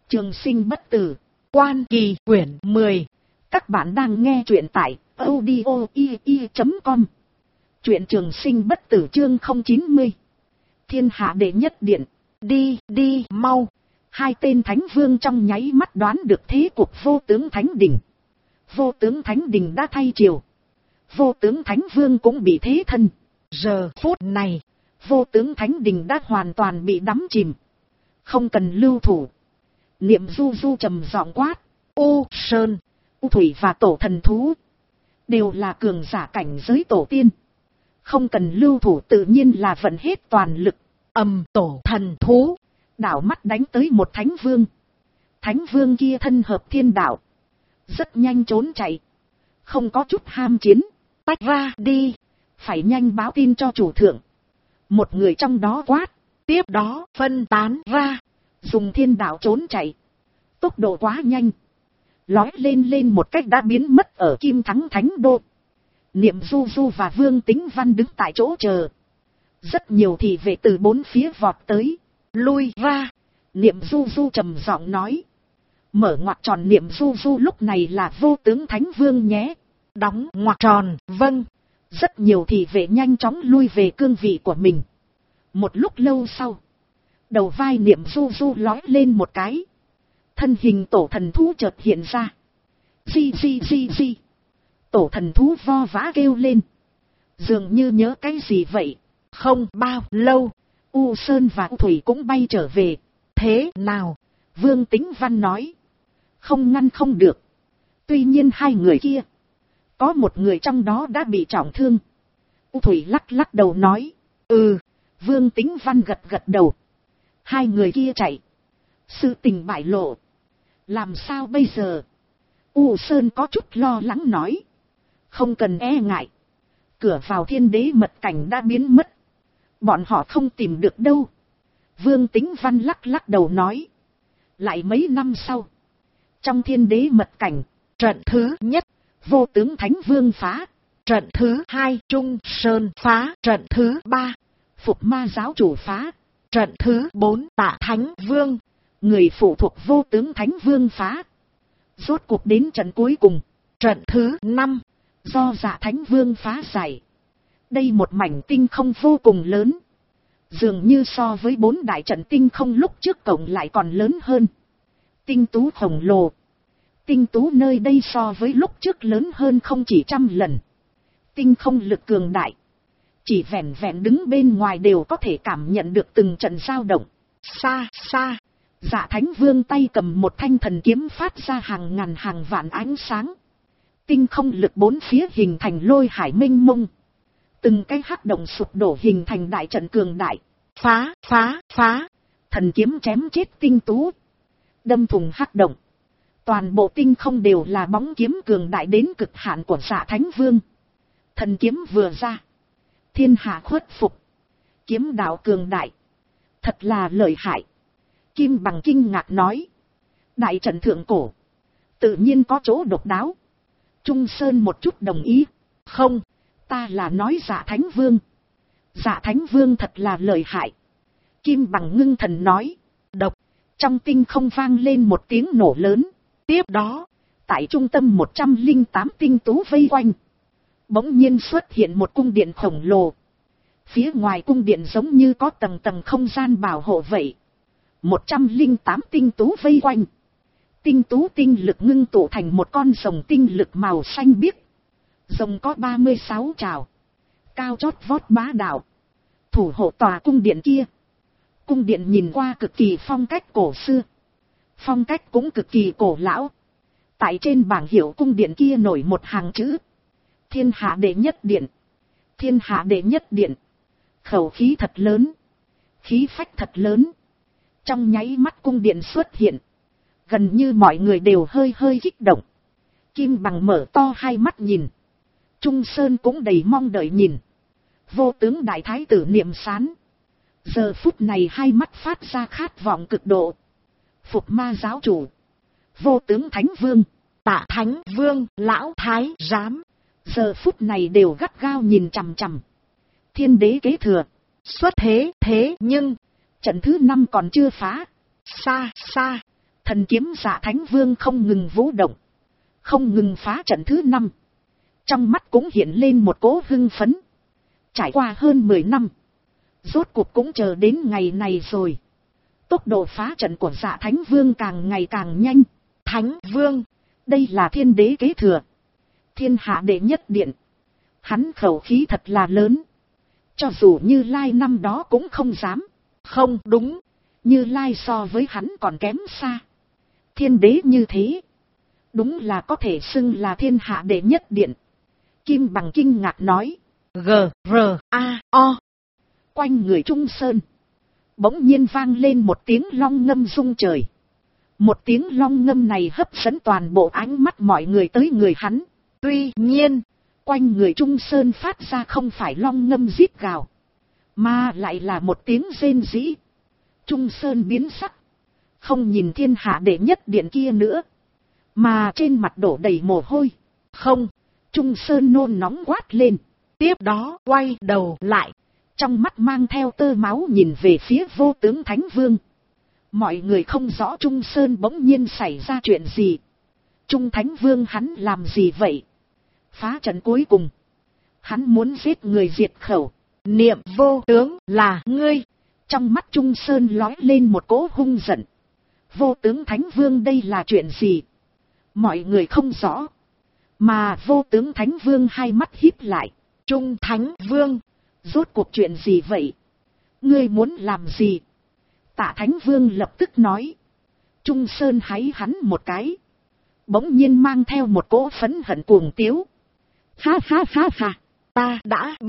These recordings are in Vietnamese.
Trường sinh bất tử, Quan Kỳ quyển 10. Các bạn đang nghe truyện tại audio.com. Truyện Trường sinh bất tử chương 090. Thiên hạ đệ nhất điện. Đi mau. Hai tên thánh vương trong nháy mắt đoán được thế cục vô tướng thánh đình. Vô tướng thánh đình đã thay triều. Vô tướng thánh vương cũng bị thế thân. Giờ phút này, vô tướng thánh đình đã hoàn toàn bị đắm chìm. Không cần lưu thủ. Niệm Du Du trầm giọng quát. U Sơn, U Thủy và tổ thần thú đều là cường giả cảnh giới tổ tiên. Không cần lưu thủ, tự nhiên là vận hết toàn lực. Tổ thần thú đảo mắt đánh tới một thánh vương. Thánh vương kia thân hợp thiên đạo, rất nhanh trốn chạy, không có chút ham chiến. Tách ra đi, phải nhanh báo tin cho chủ thượng. Một người trong đó quát. Tiếp đó phân tán ra, dùng thiên đạo trốn chạy. Tốc độ quá nhanh, lói lên một cách đã biến mất ở Kim Thắng Thánh Đô. Niệm Du Du và Vương Tính Văn đứng tại chỗ chờ. Rất nhiều thị vệ từ bốn phía vọt tới. Lui ra. Niệm Du Du trầm giọng nói. Mở ngoặc tròn. Niệm Du Du lúc này là vô tướng thánh vương nhé. Đóng ngoặc tròn. Vâng. Rất nhiều thị vệ nhanh chóng lui về cương vị của mình. Một lúc lâu sau, đầu vai Niệm Du Du lói lên một cái. Thân hình tổ thần thú chợt hiện ra. Di. Tổ thần thú vo vã kêu lên, dường như nhớ cái gì vậy. Không bao lâu, U Sơn và U Thủy cũng bay trở về. Thế nào? Vương Tính Văn nói. Không ngăn không được. Tuy nhiên hai người kia, có một người trong đó đã bị trọng thương. U Thủy lắc đầu nói. Vương Tính Văn gật đầu. Hai người kia chạy, sự tình bại lộ, làm sao bây giờ? U Sơn có chút lo lắng nói. Không cần e ngại. Cửa vào thiên đế mật cảnh đã biến mất. Bọn họ không tìm được đâu. Vương Tính Văn lắc đầu nói. Lại mấy năm sau, trong thiên đế mật cảnh, trận thứ nhất, vô tướng thánh vương phá. Trận thứ hai, Trung Sơn phá. Trận thứ ba, Phục Ma giáo chủ phá. Trận thứ 4, Tạ Thánh Vương, người phụ thuộc vô tướng thánh vương phá. Rốt cuộc đến trận cuối cùng, trận thứ 5, do Dạ Thánh Vương phá giải. Đây một mảnh tinh không vô cùng lớn, dường như so với 4 đại trận tinh không lúc trước cộng lại còn lớn hơn. Tinh tú khổng lồ. Tinh tú nơi đây so với lúc trước lớn hơn không chỉ 100 lần. Tinh không lực cường đại, chỉ vẹn đứng bên ngoài đều có thể cảm nhận được từng trận dao động. Xa, Dạ Thánh Vương tay cầm một thanh thần kiếm phát ra hàng ngàn hàng vạn ánh sáng. Tinh không lực bốn phía hình thành lôi hải mênh mông. Từng cái hắc động sụp đổ hình thành đại trận cường đại. Phá. Thần kiếm chém chết tinh tú, đâm thủng hắc động. Toàn bộ tinh không đều là bóng kiếm cường đại đến cực hạn của Dạ Thánh Vương. Thần kiếm vừa ra, thiên hạ khuất phục. Kiếm đạo cường đại, thật là lợi hại. Kim Bằng kinh ngạc nói. Đại trận thượng cổ, tự nhiên có chỗ độc đáo. Trung Sơn một chút đồng ý. Không, ta là nói Dạ Thánh Vương. Dạ Thánh Vương thật là lợi hại. Kim Bằng ngưng thần nói. Độc. Trong tinh không vang lên một tiếng nổ lớn. Tiếp đó, tại trung tâm 108 tinh tú vây quanh, bỗng nhiên xuất hiện một cung điện khổng lồ. Phía ngoài cung điện giống như có tầng không gian bảo hộ vậy. 108 tinh tú vây quanh. Tinh tú tinh lực ngưng tụ thành một con rồng tinh lực màu xanh biếc. Rồng có 36 trào, cao chót vót bá đạo, thủ hộ tòa cung điện kia. Cung điện nhìn qua cực kỳ phong cách cổ xưa, phong cách cũng cực kỳ cổ lão. Tại trên bảng hiệu cung điện kia nổi một hàng chữ. Thiên hạ đệ nhất điện. Thiên hạ đệ nhất điện. Khẩu khí thật lớn, khí phách thật lớn. Trong nháy mắt cung điện xuất hiện, gần như mọi người đều hơi kích động. Kim Bằng mở to hai mắt nhìn. Trung Sơn cũng đầy mong đợi nhìn. Vô tướng đại thái tử Niệm Sán, giờ phút này hai mắt phát ra khát vọng cực độ. Phục Ma giáo chủ, vô tướng thánh vương, Tạ Thánh Vương, lão thái giám, giờ phút này đều gắt gao nhìn chằm chằm. Thiên đế kế thừa xuất thế nhưng trận thứ 5 còn chưa phá. Xa, Thần kiếm Dạ Thánh Vương không ngừng vũ động, không ngừng phá trận thứ 5. Trong mắt cũng hiện lên một cỗ hưng phấn. Trải qua hơn 10 năm, rốt cuộc cũng chờ đến ngày này rồi. Tốc độ phá trận của Dạ Thánh Vương càng ngày càng nhanh. Thánh Vương, đây là thiên đế kế thừa, thiên hạ đệ nhất điện. Hắn khẩu khí thật là lớn. Cho dù Như Lai năm đó cũng không dám. Không đúng, Như Lai so với hắn còn kém xa. Thiên đế như thế, đúng là có thể xưng là thiên hạ đệ nhất điện. Kim Bằng kinh ngạc nói. G-R-A-O. Quanh người Trung Sơn, bỗng nhiên vang lên một tiếng long ngâm rung trời. Một tiếng long ngâm này hấp dẫn toàn bộ ánh mắt mọi người tới người hắn. Tuy nhiên, quanh người Trung Sơn phát ra không phải long ngâm rít gào, mà lại là một tiếng rên rỉ. Trung Sơn biến sắc, không nhìn thiên hạ đệ nhất điện kia nữa, mà trên mặt đổ đầy mồ hôi. Không, Trung Sơn nôn nóng quát lên. Tiếp đó quay đầu lại, trong mắt mang theo tơ máu nhìn về phía Vô Tướng Thánh Vương. Mọi người không rõ Trung Sơn bỗng nhiên xảy ra chuyện gì. Trung Thánh Vương hắn làm gì vậy? Phá trận cuối cùng, hắn muốn giết người diệt khẩu. Niệm Vô Tướng là ngươi. Trong mắt Trung Sơn lói lên một cỗ hung giận. Vô Tướng Thánh Vương đây là chuyện gì? Mọi người không rõ. Mà Vô Tướng Thánh Vương hai mắt híp lại. Trung Thánh Vương, rốt cuộc chuyện gì vậy? Ngươi muốn làm gì? Tạ Thánh Vương lập tức nói. Trung Sơn háy hắn một cái, bỗng nhiên mang theo một cỗ phẫn hận cuồng tiếu. Ha ha ha ha, ta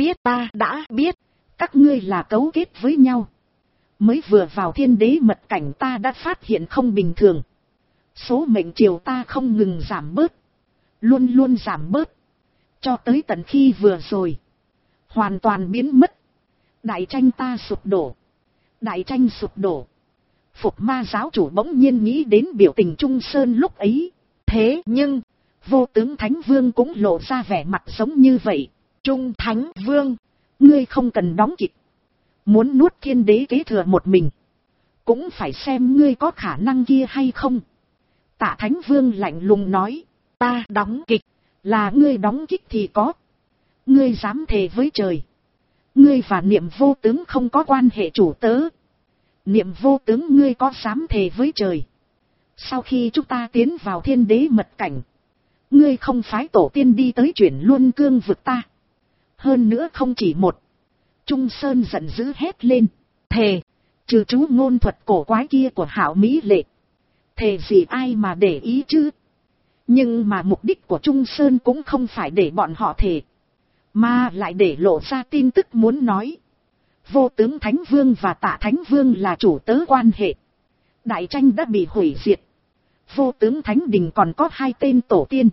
đã biết, các ngươi là cấu kết với nhau. Mới vừa vào thiên đế mật cảnh ta đã phát hiện không bình thường. Số mệnh triều ta không ngừng giảm bớt, luôn luôn giảm bớt, cho tới tận khi vừa rồi hoàn toàn biến mất. Đại tranh ta sụp đổ, đại tranh sụp đổ. Phục Ma giáo chủ bỗng nhiên nghĩ đến biểu tình Trung Sơn lúc ấy. Thế nhưng, Vô Tướng Thánh Vương cũng lộ ra vẻ mặt giống như vậy. Trung Thánh Vương, ngươi không cần đóng kịch. Muốn nuốt thiên đế kế thừa một mình, cũng phải xem ngươi có khả năng kia hay không. Tạ Thánh Vương lạnh lùng nói. Ta đóng kịch, là ngươi đóng kịch thì có. Ngươi dám thề với trời, ngươi và Niệm Vô Tướng không có quan hệ chủ tớ. Niệm Vô Tướng ngươi có dám thề với trời, sau khi chúng ta tiến vào thiên đế mật cảnh, ngươi không phái tổ tiên đi tới chuyển Luân Cương vực ta. Hơn nữa không chỉ một. Trung Sơn giận dữ hét lên. Thề, trừ chú ngôn thuật cổ quái kia của Hạo Mỹ Lệ, thề gì ai mà để ý chứ. Nhưng mà mục đích của Trung Sơn cũng không phải để bọn họ thề, mà lại để lộ ra tin tức muốn nói. Vô Tướng Thánh Vương và Tạ Thánh Vương là chủ tớ quan hệ. Đại tranh đã bị hủy diệt. Vô Tướng Thánh Đình còn có 2 tên tổ tiên.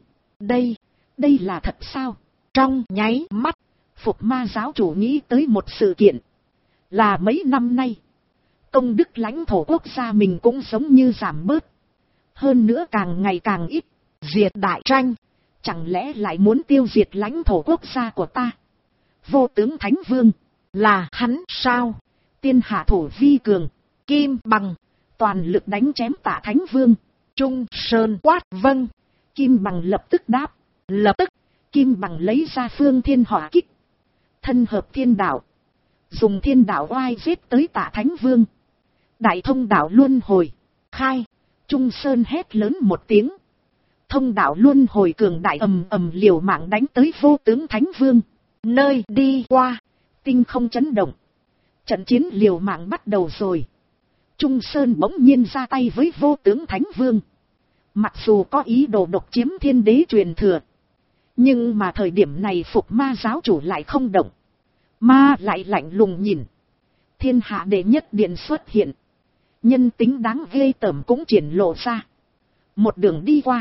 Đây là thật sao? Trong nháy mắt, Phục Ma giáo chủ nghĩ tới một sự kiện. Là mấy năm nay, công đức lãnh thổ quốc gia mình cũng giống như giảm bớt. Hơn nữa càng ngày càng ít. Diệt đại tranh, chẳng lẽ lại muốn tiêu diệt lãnh thổ quốc gia của ta? Vô Tướng Thánh Vương, là hắn sao? Tiên hạ thủ vi cường, Kim Bằng, toàn lực đánh chém Tạ Thánh Vương. Trung Sơn quát vâng. Kim Bằng lập tức đáp. Lập tức, Kim Bằng lấy ra Phương Thiên Hỏa Kích, thân hợp thiên đạo, dùng thiên đạo oai giết tới Tạ Thánh Vương. Đại thông đạo luân hồi khai. Trung Sơn hét lớn một tiếng. Thông đạo luân hồi cường đại ầm ầm liều mạng đánh tới Vô Tướng Thánh Vương. Nơi đi qua, tinh không chấn động. Trận chiến liều mạng bắt đầu rồi. Trung Sơn bỗng nhiên ra tay với Vô Tướng Thánh Vương. Mặc dù có ý đồ độc chiếm thiên đế truyền thừa, nhưng mà thời điểm này Phục Ma giáo chủ lại không động, mà lại lạnh lùng nhìn. Thiên hạ đệ nhất điện xuất hiện, nhân tính đáng ghê tởm cũng triển lộ ra. Một đường đi qua,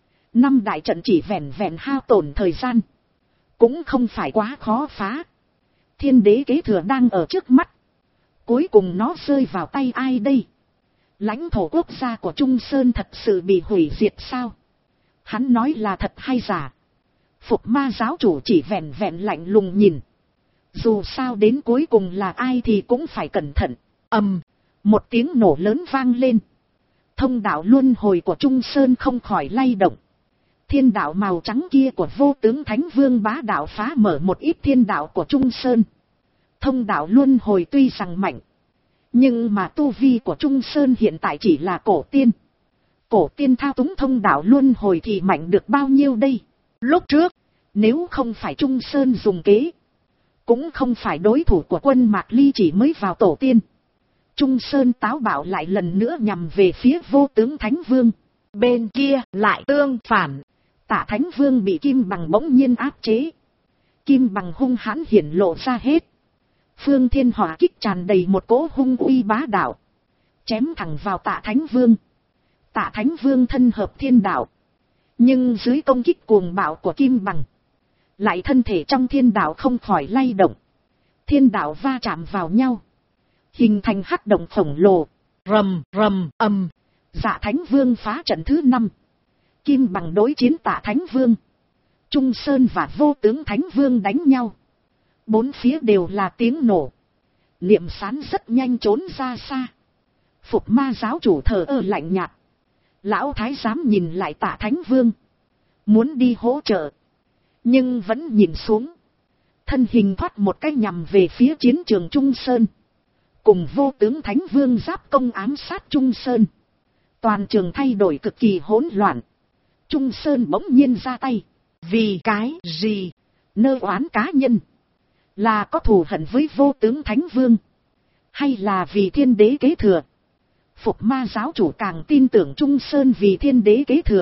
5 đại trận chỉ vẹn vẹn hao tổn thời gian, cũng không phải quá khó phá. Thiên đế kế thừa đang ở trước mắt, cuối cùng nó rơi vào tay ai đây? Lãnh thổ quốc gia của Trung Sơn thật sự bị hủy diệt sao? Hắn nói là thật hay giả? Phục Ma giáo chủ chỉ vẹn vẹn lạnh lùng nhìn. Dù sao đến cuối cùng là ai thì cũng phải cẩn thận. Một tiếng nổ lớn vang lên. Thông đạo luân hồi của Trung Sơn không khỏi lay động. Thiên đạo màu trắng kia của vô tướng Thánh Vương bá đạo phá mở một ít thiên đạo của Trung Sơn. Thông đạo luân hồi tuy rằng mạnh, nhưng mà tu vi của Trung Sơn hiện tại chỉ là cổ tiên. Cổ tiên thao túng thông đạo luân hồi thì mạnh được bao nhiêu đây? Lúc trước, nếu không phải Trung Sơn dùng kế, cũng không phải đối thủ của quân Mạc Ly chỉ mới vào tổ tiên. Trung Sơn táo bạo lại lần nữa nhằm về phía vô tướng Thánh Vương. Bên kia lại tương phản. Tạ Thánh Vương bị Kim Bằng bỗng nhiên áp chế. Kim Bằng hung hãn hiển lộ ra hết. Phương Thiên Hỏa Kích tràn đầy một cỗ hung uy bá đạo, chém thẳng vào Tạ Thánh Vương. Tạ Thánh Vương thân hợp thiên đạo, nhưng dưới công kích cuồng bạo của Kim Bằng, lại thân thể trong thiên đạo không khỏi lay động. Thiên đạo va chạm vào nhau, hình thành hắc động khổng lồ. Rầm rầm ầm. Dạ Thánh Vương phá trận thứ 5. Kim Bằng đối chiến Tạ Thánh Vương. Trung Sơn và vô tướng Thánh Vương đánh nhau. Bốn phía đều là tiếng nổ. Niệm Sán rất nhanh trốn ra xa. Phục Ma giáo chủ thờ ơ lạnh nhạt. Lão thái giám nhìn lại Tạ Thánh Vương, muốn đi hỗ trợ, nhưng vẫn nhìn xuống. Thân hình thoát một cái nhằm về phía chiến trường Trung Sơn. Cùng vô tướng Thánh Vương giáp công ám sát Trung Sơn. Toàn trường thay đổi cực kỳ hỗn loạn. Trung Sơn bỗng nhiên ra tay. Vì cái gì? Nơ oán cá nhân? Là có thù hận với vô tướng Thánh Vương? Hay là vì thiên đế kế thừa? Phục Ma giáo chủ càng tin tưởng Trung Sơn vì thiên đế kế thừa.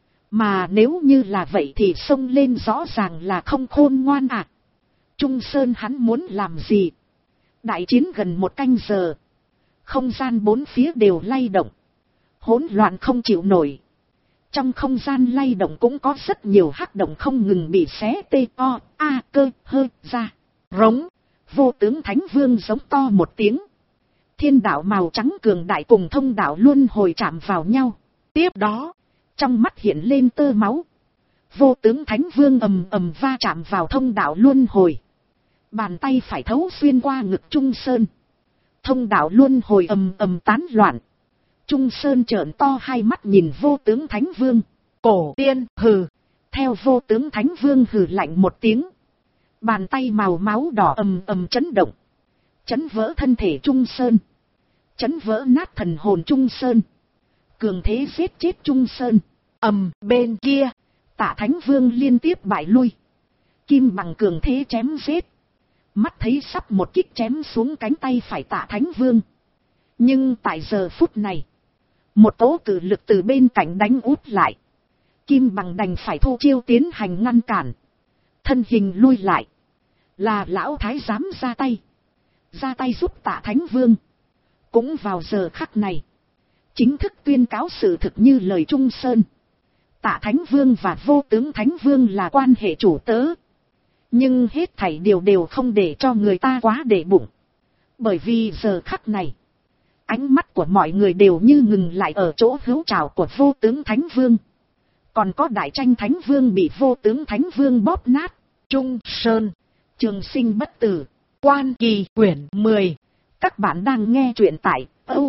Mà nếu như là vậy thì xông lên rõ ràng là không khôn ngoan à. Trung Sơn hắn muốn làm gì? Đại chiến gần 1 canh giờ. Không gian bốn phía đều lay động. Hỗn loạn không chịu nổi. Trong không gian lay động cũng có rất nhiều hắc động không ngừng bị xé tê o, a cơ, hơ, ra. Rống. Vô tướng Thánh Vương giống to một tiếng. Thiên đạo màu trắng cường đại cùng thông đạo luân hồi chạm vào nhau. Tiếp đó, trong mắt hiện lên tơ máu. Vô tướng Thánh Vương ầm ầm va chạm vào thông đạo luân hồi. Bàn tay phải thấu xuyên qua ngực Trung Sơn. Thông đạo luân hồi ầm ầm tán loạn. Trung Sơn trợn to hai mắt nhìn vô tướng Thánh Vương. Cổ tiên hừ. Theo vô tướng Thánh Vương hừ lạnh một tiếng. Bàn tay màu máu đỏ ầm ầm chấn động. Chấn vỡ thân thể Trung Sơn. Chấn vỡ nát thần hồn Trung Sơn. Cường thế giết chết Trung Sơn. Bên kia, Tạ Thánh Vương liên tiếp bại lui. Kim Bằng cường thế chém giết. Mắt thấy sắp một kích chém xuống cánh tay phải Tạ Thánh Vương. Nhưng tại giờ phút này, một tố cử lực từ bên cạnh đánh út lại. Kim Bằng đành phải thu chiêu tiến hành ngăn cản. Thân hình lui lại. Là lão thái giám ra tay. Ra tay giúp Tạ Thánh Vương. Cũng vào giờ khắc này, chính thức tuyên cáo sự thực như lời Trung Sơn. Tạ Thánh Vương và vô tướng Thánh Vương là quan hệ chủ tớ. Nhưng hết thảy điều đều không để cho người ta quá để bụng. Bởi vì giờ khắc này, ánh mắt của mọi người đều như ngừng lại ở chỗ hữu trảo của vô tướng Thánh Vương. Còn có Đại Tranh Thánh Vương bị vô tướng Thánh Vương bóp nát. Trung Sơn, trường sinh bất tử, Quan Kỳ quyển 10. Các bạn đang nghe truyện tại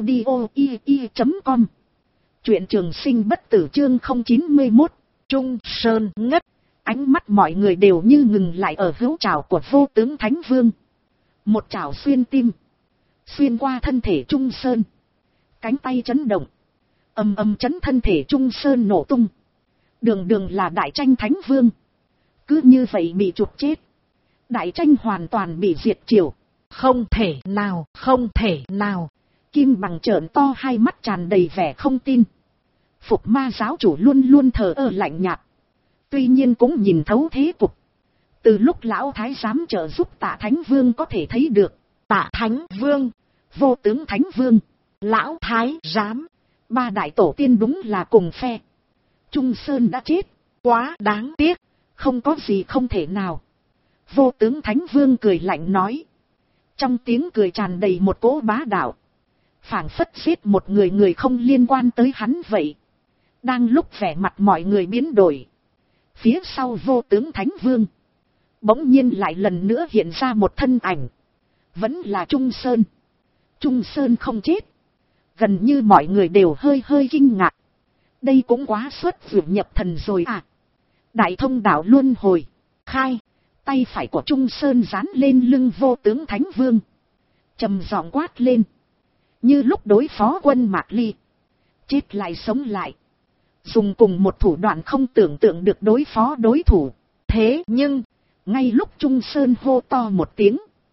audio.com. Truyện trường sinh bất tử chương 091. Trung Sơn ngất. Ánh mắt mọi người đều như ngừng lại ở hữu trảo của vô tướng Thánh Vương. Một trảo xuyên tim. Xuyên qua thân thể Trung Sơn. Cánh tay chấn động. Ầm ầm chấn thân thể Trung Sơn nổ tung. Đường đường là Đại Tranh Thánh Vương. Cứ như vậy bị chụp chết. Đại Tranh hoàn toàn bị diệt triều. Không thể nào, không thể nào. Kim Bằng trợn to hai mắt tràn đầy vẻ không tin. Phục Ma giáo chủ luôn luôn thờ ơ lạnh nhạt. Tuy nhiên cũng nhìn thấu thế cục. Từ lúc lão thái giám trợ giúp Tạ Thánh Vương có thể thấy được. Tạ Thánh Vương, vô tướng Thánh Vương, lão thái giám. Ba đại tổ tiên đúng là cùng phe. Trung Sơn đã chết. Quá đáng tiếc. Không có gì không thể nào. Vô tướng Thánh Vương cười lạnh nói. Trong tiếng cười tràn đầy một cỗ bá đạo. Phảng phất giết một người không liên quan tới hắn vậy. Đang lúc vẻ mặt mọi người biến đổi. Phía sau vô tướng Thánh Vương. Bỗng nhiên lại lần nữa hiện ra một thân ảnh. Vẫn là Trung Sơn. Trung Sơn không chết. Gần như mọi người đều hơi hơi kinh ngạc. Đây cũng quá xuất vượt nhập thần rồi à. Đại thông đạo luân hồi, khai, tay phải của Trung Sơn dán lên lưng vô tướng Thánh Vương. Trầm giọng quát lên. Như lúc đối phó quân Mạc Ly. Chết lại sống lại. Dùng cùng một thủ đoạn không tưởng tượng được đối phó đối thủ. Thế nhưng, ngay lúc Trung Sơn hô to một tiếng.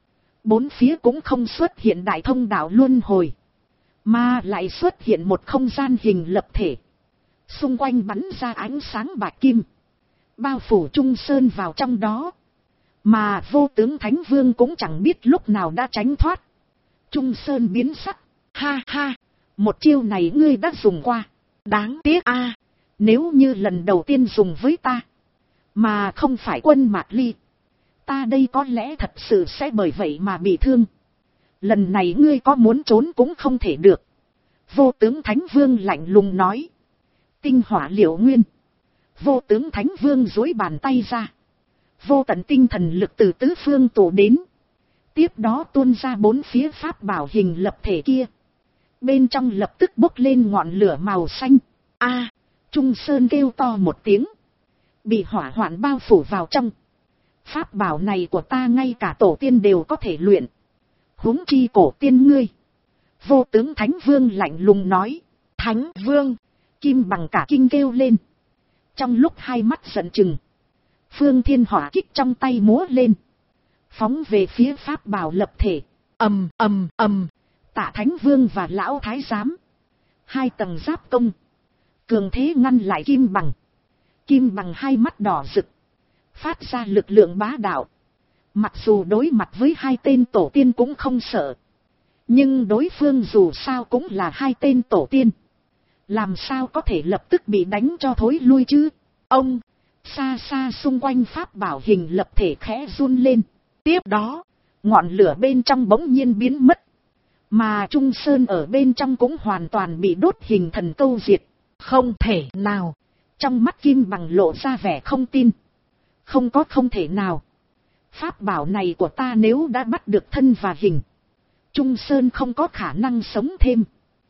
Bốn phía cũng không xuất hiện đại thông đạo luân hồi. Mà lại xuất hiện một không gian hình lập thể. Xung quanh bắn ra ánh sáng bạch kim. Bao phủ Trung Sơn vào trong đó. Mà vô tướng Thánh Vương cũng chẳng biết lúc nào đã tránh thoát. Trung Sơn biến sắc. Ha ha, một chiêu này ngươi đã dùng qua. Đáng tiếc a, nếu như lần đầu tiên dùng với ta, mà không phải quân Mạc Ly, ta đây có lẽ thật sự sẽ bởi vậy mà bị thương. Lần này ngươi có muốn trốn cũng không thể được. Vô tướng Thánh Vương lạnh lùng nói. Tinh hỏa liệu nguyên. Vô tướng Thánh Vương duỗi bàn tay ra. Vô tận tinh thần lực từ tứ phương tụ đến. Tiếp đó tuôn ra bốn phía pháp bảo hình lập thể kia. Bên trong lập tức bốc lên ngọn lửa màu xanh. A, Trung Sơn kêu to một tiếng. Bị hỏa hoạn bao phủ vào trong. Pháp bảo này của ta ngay cả tổ tiên đều có thể luyện. Huống chi cổ tiên ngươi. Vô tướng Thánh Vương lạnh lùng nói. Thánh Vương. Kim Bằng cả kinh kêu lên. Trong lúc hai mắt giận chừng. Phương Thiên hỏa kích trong tay múa lên. Phóng về phía pháp bảo lập thể. Ầm ầm ầm. Tạ Thánh Vương và Lão Thái Giám. Hai tầng giáp công. Cường thế ngăn lại Kim Bằng. Kim Bằng hai mắt đỏ rực. Phát ra lực lượng bá đạo. Mặc dù đối mặt với hai tên tổ tiên cũng không sợ. Nhưng đối phương dù sao cũng là hai tên tổ tiên. Làm sao có thể lập tức bị đánh cho thối lui chứ? Ông, xa xa xung quanh pháp bảo hình lập thể khẽ run lên. Tiếp đó, ngọn lửa bên trong bỗng nhiên biến mất. Mà Trung Sơn ở bên trong cũng hoàn toàn bị đốt hình thần câu diệt. Không thể nào. Trong mắt Kim Bằng lộ ra vẻ không tin. Không có không thể nào. Pháp bảo này của ta nếu đã bắt được thân và hình, Trung Sơn không có khả năng sống thêm.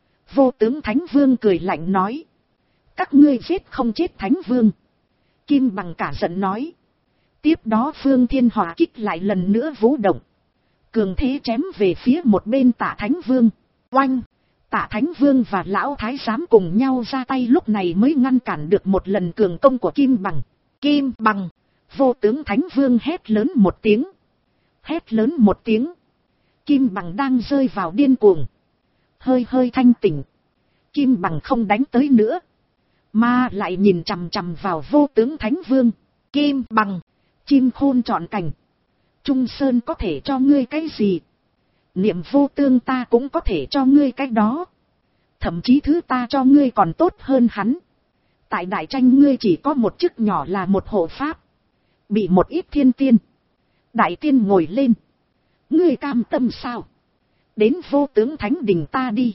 Vô tướng Thánh Vương cười lạnh nói. Các ngươi giết không chết Thánh Vương. Kim Bằng cả giận nói. Tiếp đó Phương Thiên hỏa kích lại lần nữa vũ động. Cường thế chém về phía một bên Tạ Thánh Vương. Oanh! Tạ Thánh Vương và Lão Thái Giám cùng nhau ra tay lúc này mới ngăn cản được một lần cường công của Kim Bằng. Kim Bằng! Vô tướng Thánh Vương hét lớn một tiếng. Hét lớn một tiếng. Kim Bằng đang rơi vào điên cuồng. Hơi hơi thanh tỉnh. Kim Bằng không đánh tới nữa. Mà lại nhìn chằm chằm vào vô tướng Thánh Vương. Kim Bằng! Chim khôn trọn cành. Trung Sơn có thể cho ngươi cái gì? Niệm vô tương ta cũng có thể cho ngươi cái đó. Thậm chí thứ ta cho ngươi còn tốt hơn hắn. Tại đại tranh ngươi chỉ có một chức nhỏ là một hộ pháp. Bị một ít thiên tiên. Đại tiên ngồi lên. Ngươi cam tâm sao? Đến vô tướng thánh đình ta đi.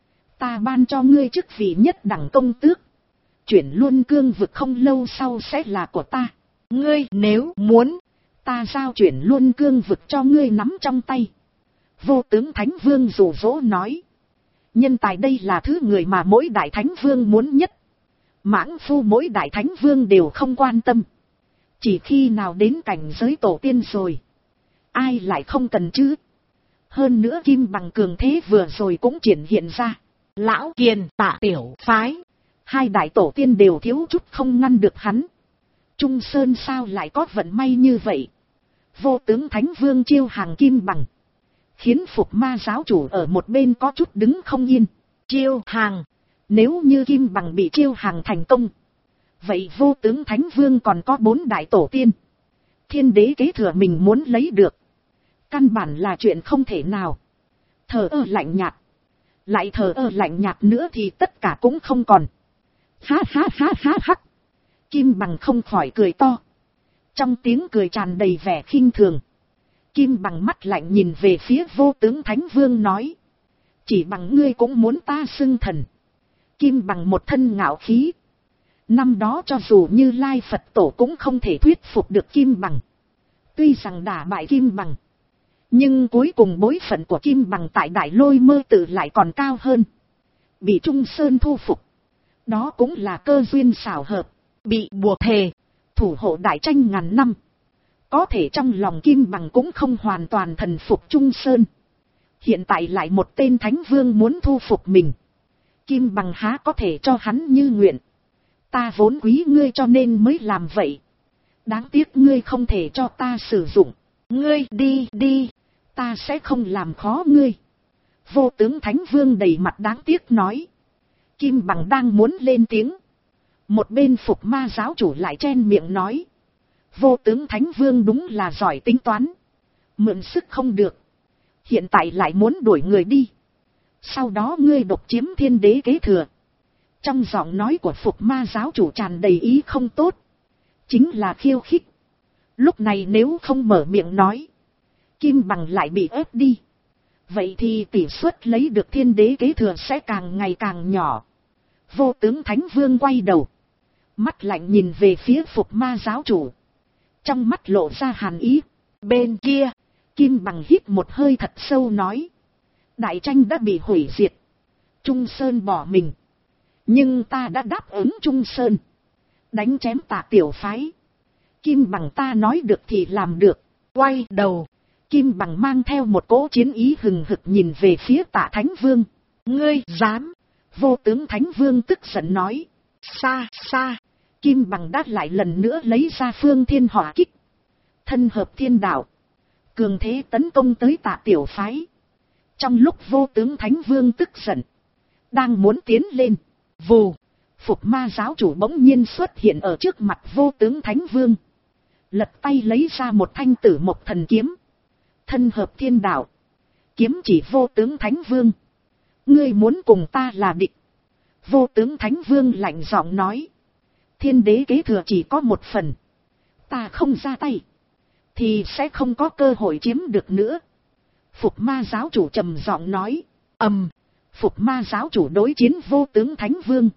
Ta ban cho ngươi chức vị nhất đẳng công tước. Chuyển Luân Cương vực không lâu sau sẽ là của ta. Ngươi nếu muốn, ta giao chuyển Luân Cương vực cho ngươi nắm trong tay. Vô tướng Thánh Vương rủ rỗ nói. Nhân tài đây là thứ người mà mỗi đại thánh vương muốn nhất. Mãng phu mỗi đại thánh vương đều không quan tâm. Chỉ khi nào đến cảnh giới tổ tiên rồi, ai lại không cần chứ. Hơn nữa Kim Bằng cường thế vừa rồi cũng triển hiện ra. Lão Kiền, Tạ Tiểu phái, hai đại tổ tiên đều thiếu chút không ngăn được hắn. Trung Sơn sao lại có vận may như vậy? Vô tướng Thánh Vương chiêu hàng Kim Bằng, khiến Phục Ma giáo chủ ở một bên có chút đứng không yên. Chiêu hàng, nếu như Kim Bằng bị chiêu hàng thành công, vậy vô tướng Thánh Vương còn có 4 đại tổ tiên. Thiên đế kế thừa mình muốn lấy được, căn bản là chuyện không thể nào. Thờ ơ lạnh nhạt, lại thờ ơ lạnh nhạt nữa thì tất cả cũng không còn. Ha ha ha ha ha. Kim Bằng không khỏi cười to. Trong tiếng cười tràn đầy vẻ khinh thường. Kim Bằng mắt lạnh nhìn về phía vô tướng Thánh Vương nói. Chỉ bằng ngươi cũng muốn ta xưng thần. Kim Bằng một thân ngạo khí. Năm đó cho dù Như Lai Phật Tổ cũng không thể thuyết phục được Kim Bằng. Tuy rằng đả bại Kim Bằng, nhưng cuối cùng bối phận của Kim Bằng tại Đại Lôi Mơ Tự lại còn cao hơn. bị Trung Sơn thu phục. Đó cũng là cơ duyên xảo hợp, bị buộc thề, thủ hộ đại tranh ngàn năm. Có thể trong lòng Kim Bằng cũng không hoàn toàn thần phục Trung Sơn. Hiện tại lại một tên Thánh Vương muốn thu phục mình. Kim Bằng há có thể cho hắn như nguyện. Ta vốn quý ngươi cho nên mới làm vậy. Đáng tiếc ngươi không thể cho ta sử dụng. Ngươi đi, ta sẽ không làm khó ngươi. Vô tướng Thánh Vương đầy mặt đáng tiếc nói. Kim Bằng đang muốn lên tiếng. Một bên Phục Ma giáo chủ lại chen miệng nói. Vô tướng Thánh Vương đúng là giỏi tính toán. Mượn sức không được. Hiện tại lại muốn đuổi người đi. Sau đó ngươi độc chiếm thiên đế kế thừa. Trong giọng nói của Phục Ma giáo chủ tràn đầy ý không tốt. Chính là khiêu khích. Lúc này nếu không mở miệng nói. Kim Bằng lại bị ép đi. Vậy thì tỷ suất lấy được thiên đế kế thừa sẽ càng ngày càng nhỏ. Vô tướng Thánh Vương quay đầu. Mắt lạnh nhìn về phía Phục Ma giáo chủ. Trong mắt lộ ra hàn ý. Bên kia, Kim Bằng hít một hơi thật sâu nói. Đại tranh đã bị hủy diệt. Trung Sơn bỏ mình. Nhưng ta đã đáp ứng Trung Sơn. Đánh chém Tạ tiểu phái. Kim Bằng ta nói được thì làm được. Quay đầu. Kim Bằng mang theo một cỗ chiến ý hừng hực nhìn về phía Tạ Thánh Vương. Ngươi dám. Vô tướng Thánh Vương tức giận nói. Xa. Kim Bằng đã lại lần nữa lấy ra phương thiên hỏa kích. Thân hợp thiên đạo. Cường thế tấn công tới Tạ tiểu phái. Trong lúc vô tướng Thánh Vương tức giận. Đang muốn tiến lên. Vù. Phục Ma giáo chủ bỗng nhiên xuất hiện ở trước mặt vô tướng Thánh Vương. Lật tay lấy ra một thanh tử mộc thần kiếm. Thân hợp thiên đạo. Kiếm chỉ vô tướng Thánh Vương. Ngươi muốn cùng ta là địch. Vô tướng Thánh Vương lạnh giọng nói. Thiên đế kế thừa chỉ có một phần. Ta không ra tay. Thì sẽ không có cơ hội chiếm được nữa. Phục Ma giáo chủ trầm giọng nói. Phục Ma giáo chủ đối chiến vô tướng Thánh Vương.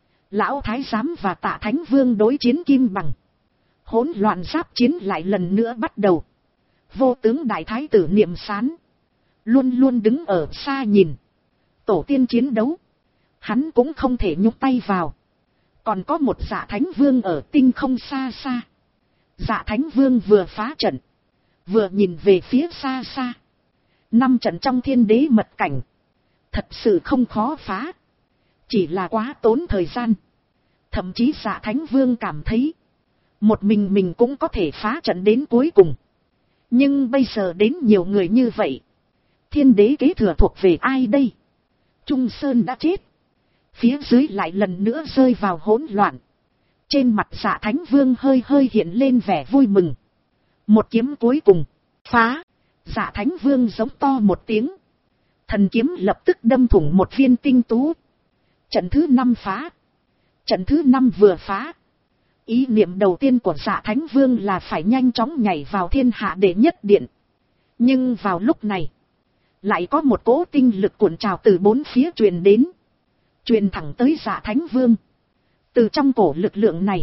Lão Thái Giám và Tạ Thánh Vương đối chiến Kim Bằng. Hỗn loạn giáp chiến lại lần nữa bắt đầu. Vô tướng Đại Thái tử Niệm Sán. Luôn luôn đứng ở xa nhìn. Tổ tiên chiến đấu. Hắn cũng không thể nhúc tay vào. Còn có một Dạ Thánh Vương ở tinh không xa xa. Dạ Thánh Vương vừa phá trận. Vừa nhìn về phía xa xa. 5 trận trong thiên đế mật cảnh. Thật sự không khó phá. Chỉ là quá tốn thời gian. Thậm chí Dạ Thánh Vương cảm thấy. Một mình cũng có thể phá trận đến cuối cùng. Nhưng bây giờ đến nhiều người như vậy. Thiên đế kế thừa thuộc về ai đây? Trung Sơn đã chết. Phía dưới lại lần nữa rơi vào hỗn loạn. Trên mặt Dạ Thánh Vương hơi hiện lên vẻ vui mừng. Một kiếm cuối cùng. Phá. Dạ Thánh Vương giống to một tiếng. Thần kiếm lập tức đâm thủng một viên tinh tú. Trận thứ 5 phá. Trận thứ 5 vừa phá. Ý niệm đầu tiên của Dạ Thánh Vương là phải nhanh chóng nhảy vào thiên hạ đệ nhất điện. Nhưng vào lúc này. Lại có một cỗ tinh lực cuộn trào từ bốn phía truyền đến. Truyền thẳng tới Dạ Thánh Vương. Từ trong cổ lực lượng này.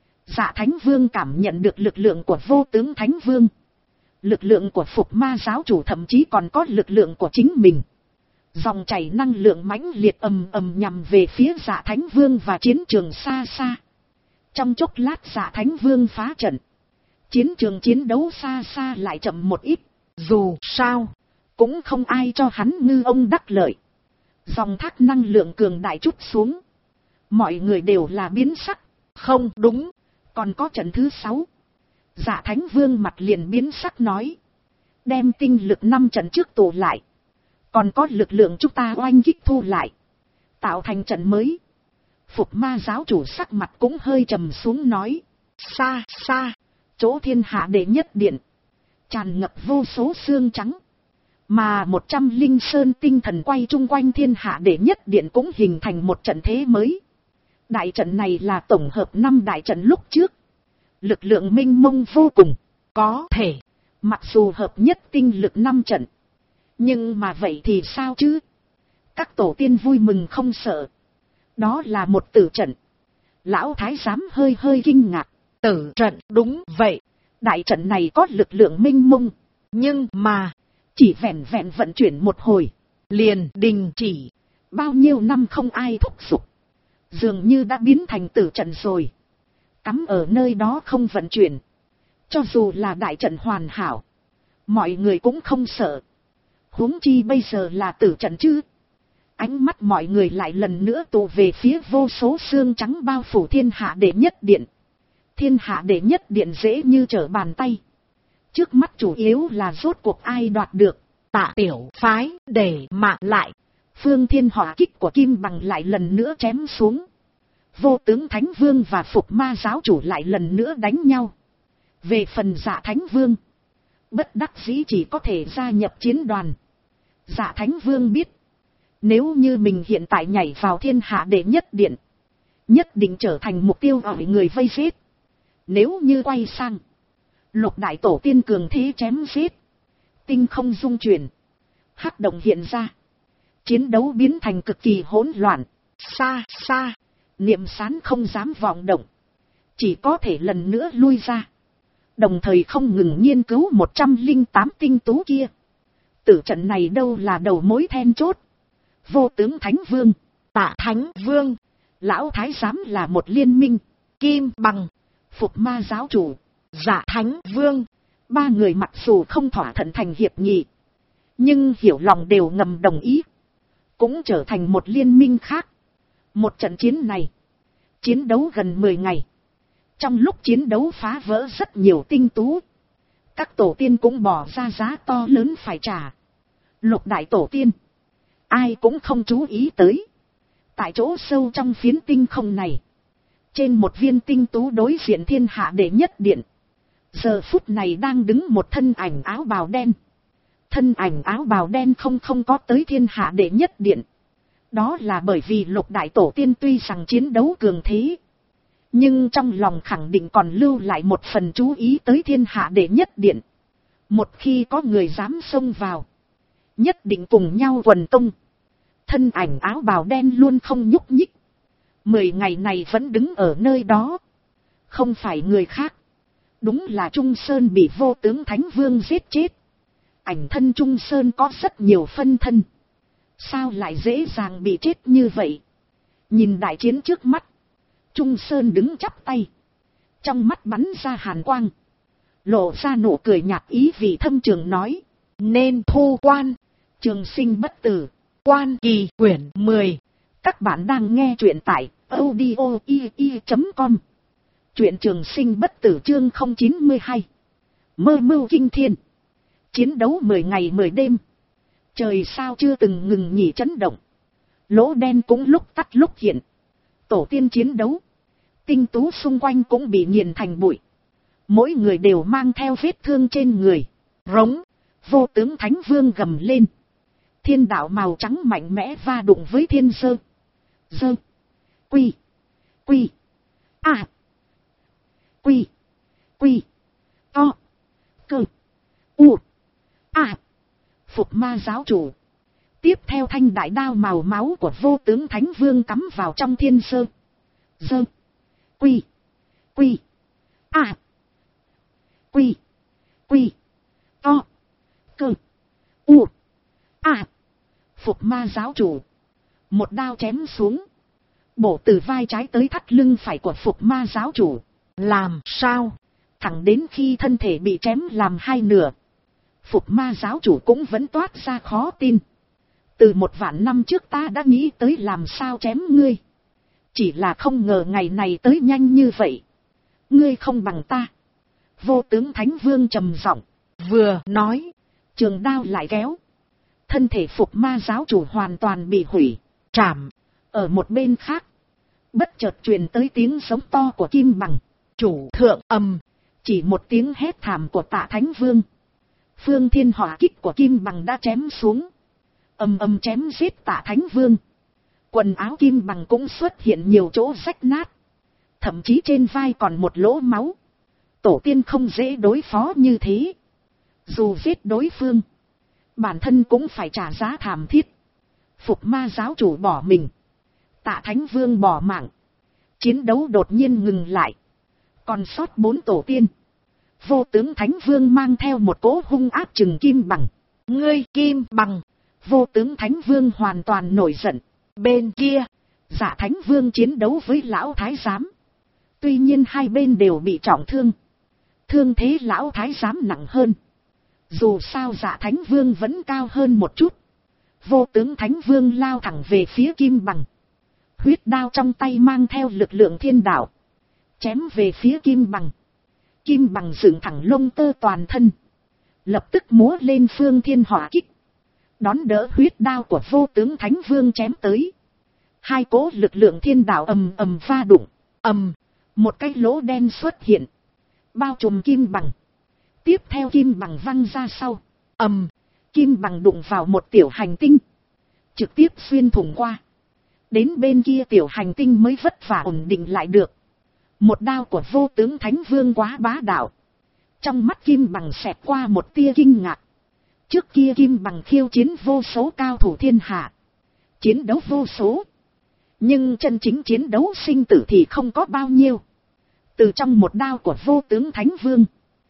Dạ Thánh Vương cảm nhận được lực lượng của vô tướng Thánh Vương. Lực lượng của Phục Ma giáo chủ thậm chí còn có lực lượng của chính mình. Dòng chảy năng lượng mãnh liệt ầm nhằm về phía Dạ Thánh Vương và chiến trường xa xa. Trong chốc lát Dạ Thánh Vương phá trận. Chiến trường chiến đấu xa xa lại chậm một ít. Dù sao, cũng không ai cho hắn ngư ông đắc lợi. Dòng thác năng lượng cường đại chút xuống. Mọi người đều là biến sắc. Không đúng, còn có trận thứ 6. Dạ Thánh Vương mặt liền biến sắc nói. Đem tinh lực 5 trận trước tụ lại. Còn có lực lượng chúng ta oanh kích thu lại. Tạo thành trận mới. Phục Ma giáo chủ sắc mặt cũng hơi trầm xuống nói. Xa, chỗ thiên hạ đệ nhất điện. Tràn ngập vô số xương trắng. Mà 100 sơn tinh thần quay chung quanh thiên hạ đệ nhất điện cũng hình thành một trận thế mới. Đại trận này là tổng hợp 5 đại trận lúc trước. Lực lượng mênh mông vô cùng. Có thể, mặc dù hợp nhất tinh lực 5 trận. Nhưng mà vậy thì sao chứ? Các tổ tiên vui mừng không sợ. Đó là một tử trận. Lão Thái Giám hơi kinh ngạc. Tử trận, đúng vậy. Đại trận này có lực lượng mênh mông. Nhưng mà, chỉ vẹn vận chuyển một hồi. Liền đình chỉ. Bao nhiêu năm không ai thúc giục, dường như đã biến thành tử trận rồi. Cắm ở nơi đó không vận chuyển. Cho dù là đại trận hoàn hảo, mọi người cũng không sợ. Huống chi bây giờ là tử trận chứ. Ánh mắt mọi người lại lần nữa tụ về phía vô số xương trắng bao phủ thiên hạ đệ nhất điện. Thiên hạ đệ nhất điện dễ như trở bàn tay. Trước mắt chủ yếu là rốt cuộc ai đoạt được. Tạ tiểu phái để mạng lại. Phương thiên hỏa kích của Kim Bằng lại lần nữa chém xuống. Vô tướng Thánh Vương và Phục Ma giáo chủ lại lần nữa đánh nhau. Về phần Dạ Thánh Vương, bất đắc dĩ chỉ có thể gia nhập chiến đoàn. Dạ Thánh Vương biết, nếu như mình hiện tại nhảy vào thiên hạ đệ nhất điện, nhất định trở thành mục tiêu ở người vây giết. Nếu như quay sang, Lục đại tổ tiên cường thế chém giết, tinh không dung chuyển, hắc động hiện ra, chiến đấu biến thành cực kỳ hỗn loạn. Xa xa, Niệm Sán không dám vọng động, chỉ có thể lần nữa lui ra, đồng thời không ngừng nghiên cứu 108 tinh tú kia. Tử trận này đâu là đầu mối then chốt. Vô tướng Thánh Vương, Tạ Thánh Vương, Lão Thái Giám là một liên minh. Kim Bằng, Phục Ma giáo chủ, Dạ Thánh Vương, ba người mặc dù không thỏa thuận thành hiệp nghị, nhưng hiểu lòng đều ngầm đồng ý, cũng trở thành một liên minh khác. Một trận chiến này, chiến đấu gần 10 ngày. Trong lúc chiến đấu phá vỡ rất nhiều tinh tú. Các tổ tiên cũng bỏ ra giá to lớn phải trả. Lục đại tổ tiên, ai cũng không chú ý tới. Tại chỗ sâu trong phiến tinh không này, trên một viên tinh tú đối diện thiên hạ đệ nhất điện, giờ phút này đang đứng một thân ảnh áo bào đen. Thân ảnh áo bào đen không có tới thiên hạ đệ nhất điện. Đó là bởi vì lục đại tổ tiên tuy rằng chiến đấu cường thế, nhưng trong lòng khẳng định còn lưu lại một phần chú ý tới thiên hạ đệ nhất điện. Một khi có người dám xông vào, nhất định cùng nhau quần tung. Thân ảnh áo bào đen luôn không nhúc nhích, 10 ngày này vẫn đứng ở nơi đó. Không phải người khác, đúng là Trung Sơn bị Vô tướng Thánh Vương giết chết. Ảnh thân Trung Sơn có rất nhiều phân thân, sao lại dễ dàng bị chết như vậy? Nhìn đại chiến trước mắt, Trung Sơn đứng chắp tay, trong mắt bắn ra hàn quang, lộ ra nụ cười nhạt ý vị thâm trường nói: nên thu quan, trường sinh bất tử. Quan Kỳ quyển 10. Các bạn đang nghe truyện tại audio.com. Truyện trường sinh bất tử chương 092. Mơ mưu kinh thiên. Chiến đấu 10 ngày 10 đêm. Trời sao chưa từng ngừng nghỉ chấn động. Lỗ đen cũng lúc tắt lúc hiện. Tổ tiên chiến đấu, tinh tú xung quanh cũng bị nghiền thành bụi. Mỗi người đều mang theo vết thương trên người. Rống, Vô tướng Thánh Vương gầm lên. Thiên đạo màu trắng mạnh mẽ va đụng với thiên sơ. Dơ. Quy. Quy. À. Quy. Quy. To. Cơ. U. À. Phục Ma giáo chủ. Tiếp theo thanh đại đao màu máu của Vô tướng Thánh Vương cắm vào trong thiên sơ. Dơ. Quy. Quy. À. Quy. Quy. To. Cơ. U. À. Phục Ma giáo chủ. Một đao chém xuống, bổ từ vai trái tới thắt lưng phải của Phục Ma giáo chủ. Làm sao? Thẳng đến khi thân thể bị chém làm hai nửa, Phục Ma giáo chủ cũng vẫn toát ra khó tin. Từ 1.000 năm trước ta đã nghĩ tới làm sao chém ngươi. Chỉ là không ngờ ngày này tới nhanh như vậy. Ngươi không bằng ta. Vô tướng Thánh Vương trầm giọng, vừa nói, trường đao lại kéo. Thân thể Phục Ma giáo chủ hoàn toàn bị hủy, trảm. Ở một bên khác, bất chợt truyền tới tiếng sống to của Kim Bằng. Chủ thượng ầm, chỉ một tiếng hét thảm của Tạ Thánh Vương. Phương thiên hỏa kích của Kim Bằng đã chém xuống. Ầm ầm chém giết Tạ Thánh Vương. Quần áo Kim Bằng cũng xuất hiện nhiều chỗ rách nát. Thậm chí trên vai còn một lỗ máu. Tổ tiên không dễ đối phó như thế. Dù giết đối phương, bản thân cũng phải trả giá thảm thiết. Phục Ma giáo chủ bỏ mình, Tạ Thánh Vương bỏ mạng. Chiến đấu đột nhiên ngừng lại. Còn sót 4 tổ tiên. Vô tướng Thánh Vương mang theo một cỗ hung ác trừng Kim Bằng. Ngươi Kim Bằng! Vô tướng Thánh Vương hoàn toàn nổi giận. Bên kia, Dạ Thánh Vương chiến đấu với Lão Thái Giám. Tuy nhiên hai bên đều bị trọng thương. Thương thế Lão Thái Giám nặng hơn. Dù sao Dạ Thánh Vương vẫn cao hơn một chút. Vô tướng Thánh Vương lao thẳng về phía Kim Bằng. Huyết đao trong tay mang theo lực lượng thiên đạo. Chém về phía Kim Bằng. Kim Bằng dựng thẳng lông tơ toàn thân. Lập tức múa lên phương thiên hỏa kích. Đón đỡ huyết đao của vô tướng Thánh Vương chém tới. Hai cỗ lực lượng thiên đạo ầm ầm va đụng. Ầm, một cái lỗ đen xuất hiện. Bao trùm Kim Bằng. Tiếp theo Kim Bằng văng ra sau. Ầm, Kim Bằng đụng vào một tiểu hành tinh. Trực tiếp xuyên thủng qua. Đến bên kia tiểu hành tinh mới vất vả ổn định lại được. Một đao của vô tướng Thánh Vương quá bá đạo. Trong mắt Kim Bằng xẹt qua một tia kinh ngạc. Trước kia Kim Bằng khiêu chiến vô số cao thủ thiên hạ. Chiến đấu vô số. Nhưng chân chính chiến đấu sinh tử thì không có bao nhiêu. Từ trong một đao của vô tướng Thánh Vương,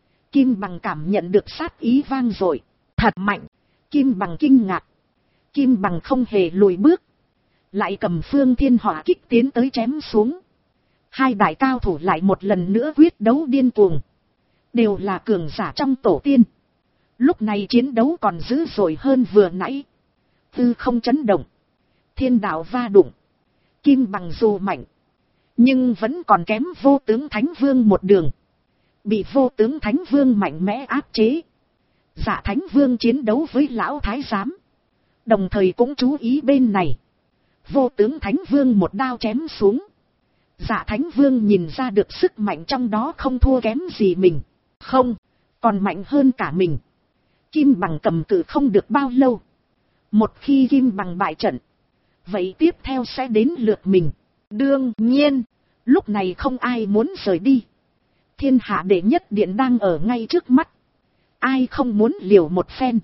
Kim Bằng cảm nhận được sát ý vang dội. Thật mạnh. Kim Bằng kinh ngạc. Kim Bằng không hề lùi bước. Lại cầm phương thiên hỏa kích tiến tới chém xuống. Hai đại cao thủ lại một lần nữa quyết đấu điên cuồng. Đều là cường giả trong tổ tiên. Lúc này chiến đấu còn dữ dội hơn vừa nãy. Tư không chấn động. Thiên đạo va đụng. Kim Bằng dù mạnh. Nhưng vẫn còn kém vô tướng Thánh Vương một đường. Bị vô tướng Thánh Vương mạnh mẽ áp chế. Dạ Thánh Vương chiến đấu với Lão Thái Giám. Đồng thời cũng chú ý bên này. Vô tướng Thánh Vương một đao chém xuống. Dạ Thánh Vương nhìn ra được sức mạnh trong đó không thua kém gì mình. Không, còn mạnh hơn cả mình. Kim Bằng cầm cự không được bao lâu. Một khi Kim Bằng bại trận, vậy tiếp theo sẽ đến lượt mình. Đương nhiên, lúc này không ai muốn rời đi. Thiên hạ đệ nhất điện đang ở ngay trước mắt. Ai không muốn liều một phen.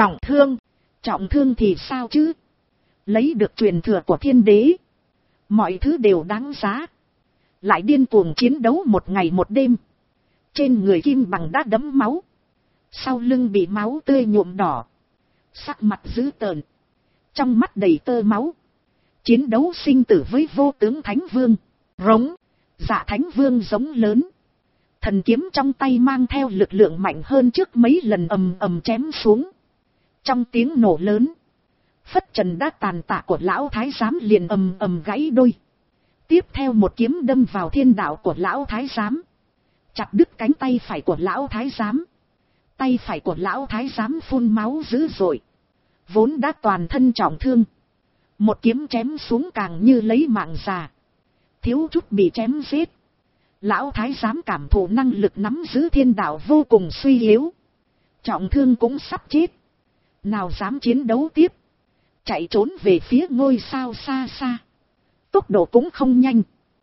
Trọng thương thì sao chứ? Lấy được truyền thừa của thiên đế. Mọi thứ đều đáng giá. Lại điên cuồng chiến đấu một ngày một đêm. Trên người Kim Bằng đã đẫm máu. Sau lưng bị máu tươi nhuộm đỏ. Sắc mặt dữ tợn. Trong mắt đầy tơ máu. Chiến đấu sinh tử với vô tướng Thánh Vương. Rống. Dạ Thánh Vương giống lớn. Thần kiếm trong tay mang theo lực lượng mạnh hơn trước mấy lần ầm ầm chém xuống. Trong tiếng nổ lớn. Phất trần đã tàn tạ của Lão Thái Giám liền ầm ầm gãy đôi. Tiếp theo một kiếm đâm vào thiên đạo của Lão Thái Giám. Chặt đứt cánh tay phải của Lão Thái Giám. Tay phải của Lão Thái Giám phun máu dữ dội. Vốn đã toàn thân trọng thương. Một kiếm chém xuống càng như lấy mạng già. Thiếu chút bị chém giết. Lão Thái Giám cảm thụ năng lực nắm giữ thiên đạo vô cùng suy yếu. Trọng thương cũng sắp chết. Nào dám chiến đấu tiếp. Chạy trốn về phía ngôi sao xa xa. Tốc độ cũng không nhanh.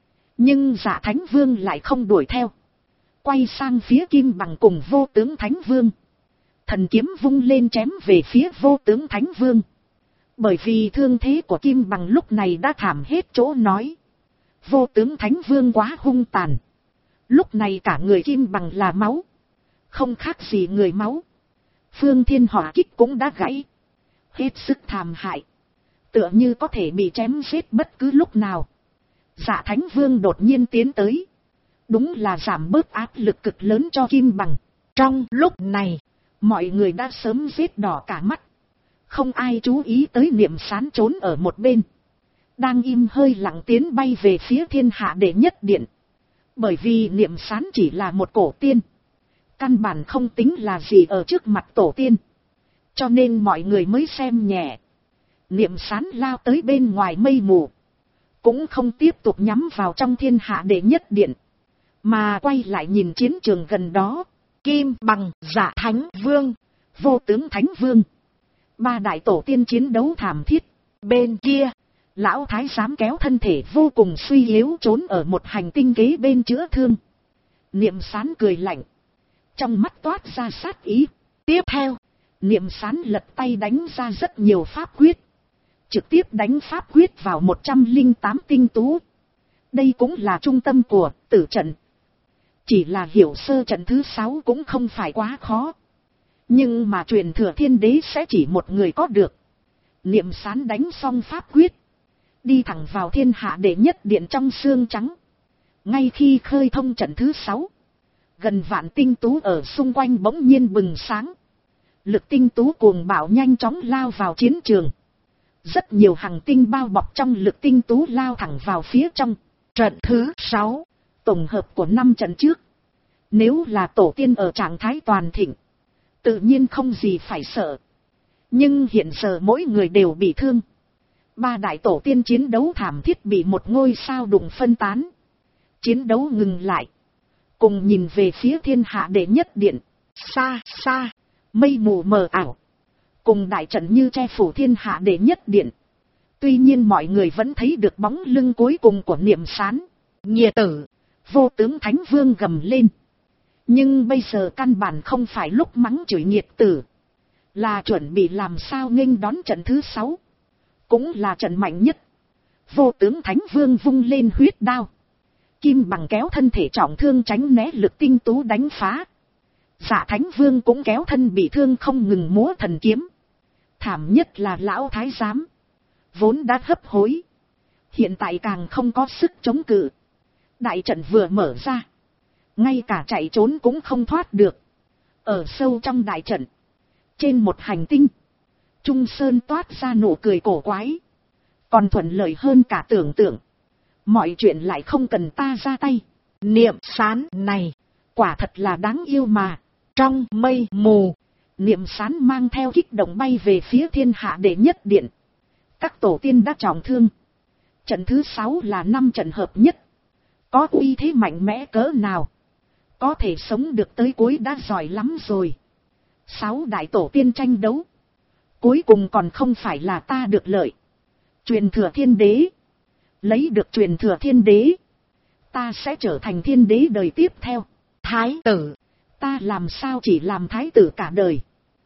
Nhưng Dạ Thánh Vương lại không đuổi theo. Quay sang phía Kim Bằng cùng vô tướng Thánh Vương. Thần kiếm vung lên chém về phía vô tướng Thánh Vương. Bởi vì thương thế của Kim Bằng lúc này đã thảm hết chỗ nói. Vô tướng Thánh Vương quá hung tàn. Lúc này cả người Kim Bằng là máu. Không khác gì người máu. Phương thiên hỏa kích cũng đã gãy. Hết sức thảm hại. Tựa như có thể bị chém giết bất cứ lúc nào. Dạ Thánh Vương đột nhiên tiến tới. Đúng là giảm bớt áp lực cực lớn cho Kim Bằng. Trong lúc này, mọi người đã sớm giết đỏ cả mắt. Không ai chú ý tới Niệm Sán trốn ở một bên. Đang im hơi lặng tiến bay về phía thiên hạ đệ nhất điện. Bởi vì Niệm Sán chỉ là một cổ tiên. Căn bản không tính là gì ở trước mặt tổ tiên. Cho nên mọi người mới xem nhẹ. Niệm Sán lao tới bên ngoài mây mù. Cũng không tiếp tục nhắm vào trong thiên hạ đệ nhất điện. Mà quay lại nhìn chiến trường gần đó. Kim Bằng, Dạ Thánh Vương, vô tướng Thánh Vương. Ba đại tổ tiên chiến đấu thảm thiết. Bên kia, Lão Thái Giám kéo thân thể vô cùng suy yếu trốn ở một hành tinh kế bên chữa thương. Niệm Sán cười lạnh. Trong mắt toát ra sát ý. Tiếp theo, Niệm Sán lật tay đánh ra rất nhiều pháp quyết. Trực tiếp đánh pháp quyết vào 108 tinh tú. Đây cũng là trung tâm của tử trận. Chỉ là hiểu sơ trận thứ 6 cũng không phải quá khó. Nhưng mà truyền thừa thiên đế sẽ chỉ một người có được. Niệm Sán đánh xong pháp quyết. đi thẳng vào thiên hạ đệ nhất điện trong xương trắng. Ngay khi khơi thông trận thứ 6, gần vạn tinh tú ở xung quanh bỗng nhiên bừng sáng. Lực tinh tú cuồng bạo nhanh chóng lao vào chiến trường. Rất nhiều hành tinh bao bọc trong lực tinh tú lao thẳng vào phía trong. Trận thứ 6, tổng hợp của 5 trận trước. Nếu là tổ tiên ở trạng thái toàn thịnh, tự nhiên không gì phải sợ. Nhưng hiện giờ mỗi người đều bị thương. 3 đại tổ tiên chiến đấu thảm thiết bị một ngôi sao đụng phân tán. Chiến đấu ngừng lại. Cùng nhìn về phía thiên hạ đệ nhất điện. Xa xa, mây mù mờ ảo. Cùng đại trận như che phủ thiên hạ đệ nhất điện. Tuy nhiên mọi người vẫn thấy được bóng lưng cuối cùng của Niệm Sán. Nghiệt tử, vô tướng Thánh Vương gầm lên. Nhưng bây giờ căn bản không phải lúc mắng chửi nghiệt tử. Là chuẩn bị làm sao nghênh đón trận thứ 6. Cũng là trận mạnh nhất. Vô tướng Thánh Vương vung lên huyết đao. Kim bằng kéo thân thể trọng thương tránh né lực tinh tú đánh phá. Dạ Thánh Vương cũng kéo thân bị thương không ngừng múa thần kiếm. Thảm nhất là lão thái giám. Vốn đã hấp hối. Hiện tại càng không có sức chống cự. Đại trận vừa mở ra. Ngay cả chạy trốn cũng không thoát được. Ở sâu trong đại trận. Trên một hành tinh. Trung Sơn toát ra nụ cười cổ quái. Còn thuận lợi hơn cả tưởng tượng. Mọi chuyện lại không cần ta ra tay. Niệm Sán này. Quả thật là đáng yêu mà. Trong mây mù. Niệm Sán mang theo kích động bay về phía thiên hạ đệ nhất điện. Các tổ tiên đã trọng thương. Trận thứ 6 là 5 trận hợp nhất. Có uy thế mạnh mẽ cỡ nào. Có thể sống được tới cuối đã giỏi lắm rồi. 6 đại tổ tiên tranh đấu. Cuối cùng còn không phải là ta được lợi. Truyền thừa thiên đế. Lấy được truyền thừa thiên đế. Ta sẽ trở thành thiên đế đời tiếp theo. Thái tử. Ta làm sao chỉ làm thái tử cả đời.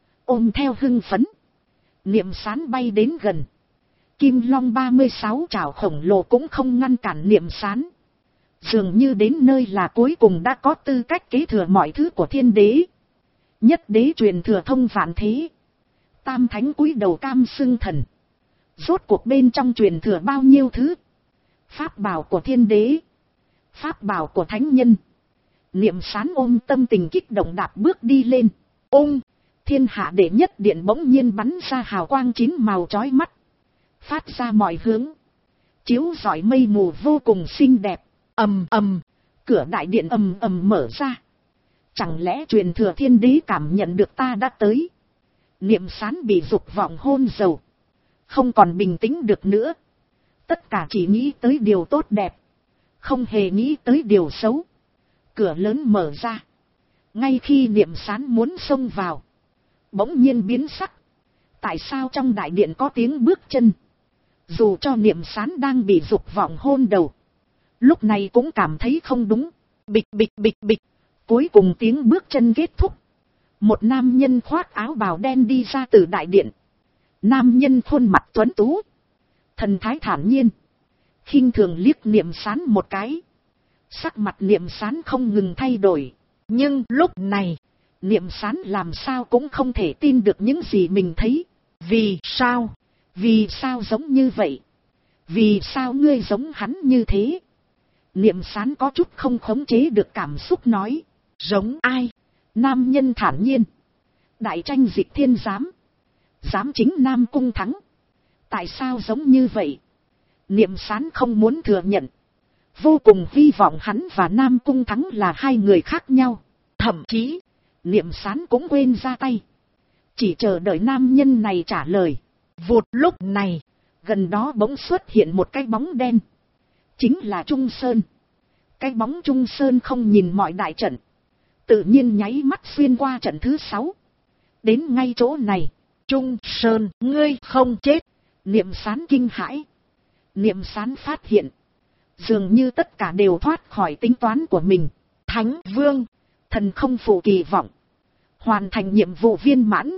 Ôm theo hưng phấn. Niệm Sán bay đến gần. Kim Long 36 trảo khổng lồ cũng không ngăn cản Niệm Sán. Dường như đến nơi là cuối cùng đã có tư cách kế thừa mọi thứ của thiên đế. Nhất đế truyền thừa thông vạn thế. Tam thánh cúi đầu cam xưng thần. Rốt cuộc bên trong truyền thừa bao nhiêu thứ. Pháp bảo của thiên đế. Pháp bảo của thánh nhân. Niệm Sán ôm tâm tình kích động đạp bước đi lên. Thiên hạ đệ nhất điện bỗng nhiên bắn ra hào quang 9 màu chói mắt. Phát ra mọi hướng. Chiếu rọi mây mù vô cùng xinh đẹp. Ầm ầm. Cửa đại điện ầm ầm mở ra. Chẳng lẽ truyền thừa thiên đế cảm nhận được ta đã tới. Niệm Sán bị dục vọng hôn dầu. Không còn bình tĩnh được nữa. Tất cả chỉ nghĩ tới điều tốt đẹp. Không hề nghĩ tới điều xấu. Cửa lớn mở ra. Ngay khi Niệm Sán muốn xông vào. Bỗng nhiên biến sắc. Tại sao trong đại điện có tiếng bước chân? Dù cho Niệm Sán đang bị dục vọng hôn đầu. Lúc này cũng cảm thấy không đúng. Bịch bịch bịch bịch. Cuối cùng tiếng bước chân kết thúc. Một nam nhân khoác áo bào đen đi ra từ đại điện. Nam nhân khuôn mặt tuấn tú. Thần thái thản nhiên. Khinh thường liếc Niệm Sán một cái. Sắc mặt Niệm Sán không ngừng thay đổi. Nhưng lúc này, Niệm Sán làm sao cũng không thể tin được những gì mình thấy. Vì sao? Vì sao giống như vậy? Vì sao ngươi giống hắn như thế? Niệm Sán có chút không khống chế được cảm xúc nói. Giống ai? Nam nhân thản nhiên. Đại tranh dịch thiên giám. Giám chính Nam Cung Thắng. Tại sao giống như vậy? Niệm Sán không muốn thừa nhận. Vô cùng hy vọng hắn và Nam Cung Thắng là hai người khác nhau. Thậm chí, Niệm Sán cũng quên ra tay. Chỉ chờ đợi nam nhân này trả lời. Vụt lúc này, gần đó bỗng xuất hiện một cái bóng đen. Chính là Trung Sơn. Cái bóng Trung Sơn không nhìn mọi đại trận. Tự nhiên nháy mắt xuyên qua trận thứ 6. Đến ngay chỗ này. Trung Sơn, ngươi không chết. Niệm Sán kinh hãi. Niệm Sán phát hiện. Dường như tất cả đều thoát khỏi tính toán của mình. Thánh Vương, thần không phụ kỳ vọng. Hoàn thành nhiệm vụ viên mãn.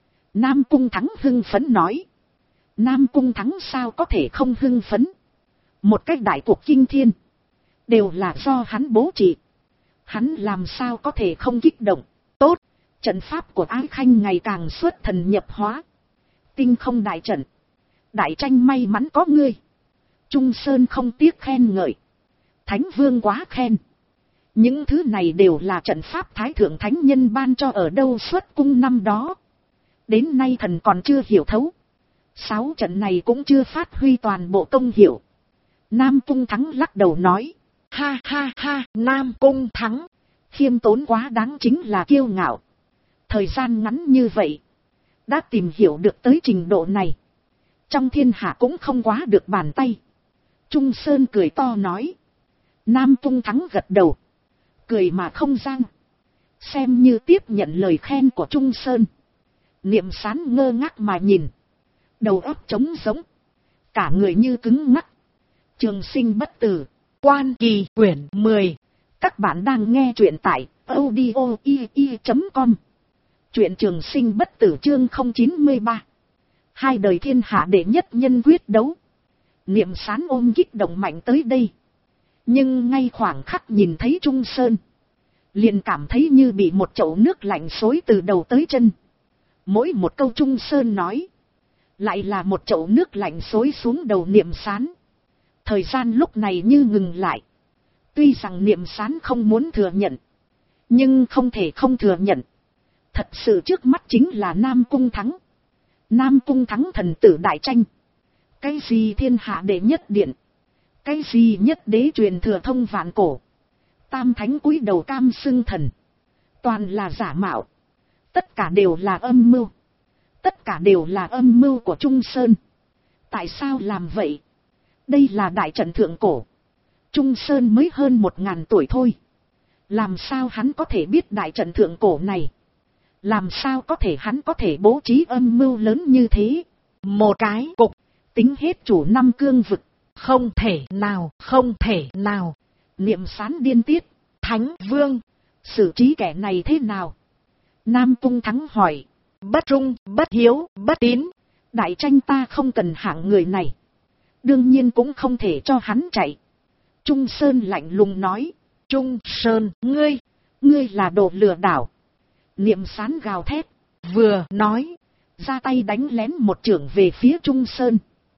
Nam Cung Thắng hưng phấn nói. Nam Cung Thắng sao có thể không hưng phấn. Một cách đại cuộc kinh thiên. Đều là do hắn bố trí. Hắn làm sao có thể không kích động. Tốt, trận pháp của Ái Khanh ngày càng xuất thần nhập hóa. Tinh không đại trận. Đại tranh may mắn có ngươi. Trung Sơn không tiếc khen ngợi. Thánh vương quá khen. Những thứ này đều là trận pháp Thái Thượng Thánh Nhân ban cho ở đâu xuất cung năm đó. Đến nay thần còn chưa hiểu thấu. 6 trận này cũng chưa phát huy toàn bộ công hiệu. Nam Cung Thắng lắc đầu nói. Ha ha ha, Nam Cung Thắng. Khiêm tốn quá đáng chính là kiêu ngạo. Thời gian ngắn như vậy. Đã tìm hiểu được tới trình độ này. Trong thiên hạ cũng không quá được bàn tay. Trung Sơn cười to nói. Nam Cung Thắng gật đầu. Cười mà không giang. Xem như tiếp nhận lời khen của Trung Sơn. Niệm Sán ngơ ngác mà nhìn. Đầu óc trống rỗng. Cả người như cứng ngắc. Trường sinh bất tử. Quan Kỳ quyển 10. Các bạn đang nghe truyện tại audio.com. Truyện Trường Sinh bất tử chương 093. Hai đời thiên hạ đệ nhất nhân quyết đấu. Niệm Sán ôm kích động mạnh tới đây. Nhưng ngay khoảng khắc nhìn thấy Trung Sơn. Liền cảm thấy như bị một chậu nước lạnh xối từ đầu tới chân. Mỗi một câu Trung Sơn nói. Lại là một chậu nước lạnh xối xuống đầu Niệm Sán. Thời gian lúc này như ngừng lại. Tuy rằng Niệm Sán không muốn thừa nhận. Nhưng không thể không thừa nhận. Thật sự trước mắt chính là Nam Cung Thắng. Nam Cung Thắng thần tử đại tranh. Cái gì thiên hạ đệ nhất điện. Cái gì nhất đế truyền thừa thông vạn cổ. Tam thánh cúi đầu cam xưng thần. Toàn là giả mạo. Tất cả đều là âm mưu. Tất cả đều là âm mưu của Trung Sơn. Tại sao làm vậy? Đây là đại trận thượng cổ. Trung Sơn mới hơn 1000 tuổi thôi. Làm sao hắn có thể biết đại trận thượng cổ này? Làm sao có thể hắn có thể bố trí âm mưu lớn như thế? Một cái cục, tính hết chủ 5 cương vực. Không thể nào, không thể nào. Niệm Sán điên tiết. Thánh vương, xử trí kẻ này thế nào? Nam Cung Thắng hỏi. Bất trung, bất hiếu, bất tín. Đại tranh ta không cần hạng người này. Đương nhiên cũng không thể cho hắn chạy. Trung Sơn lạnh lùng nói. Trung Sơn, ngươi là đồ lừa đảo. Niệm Sán gào thét. Vừa nói, ra tay đánh lén một chưởng về phía Trung Sơn.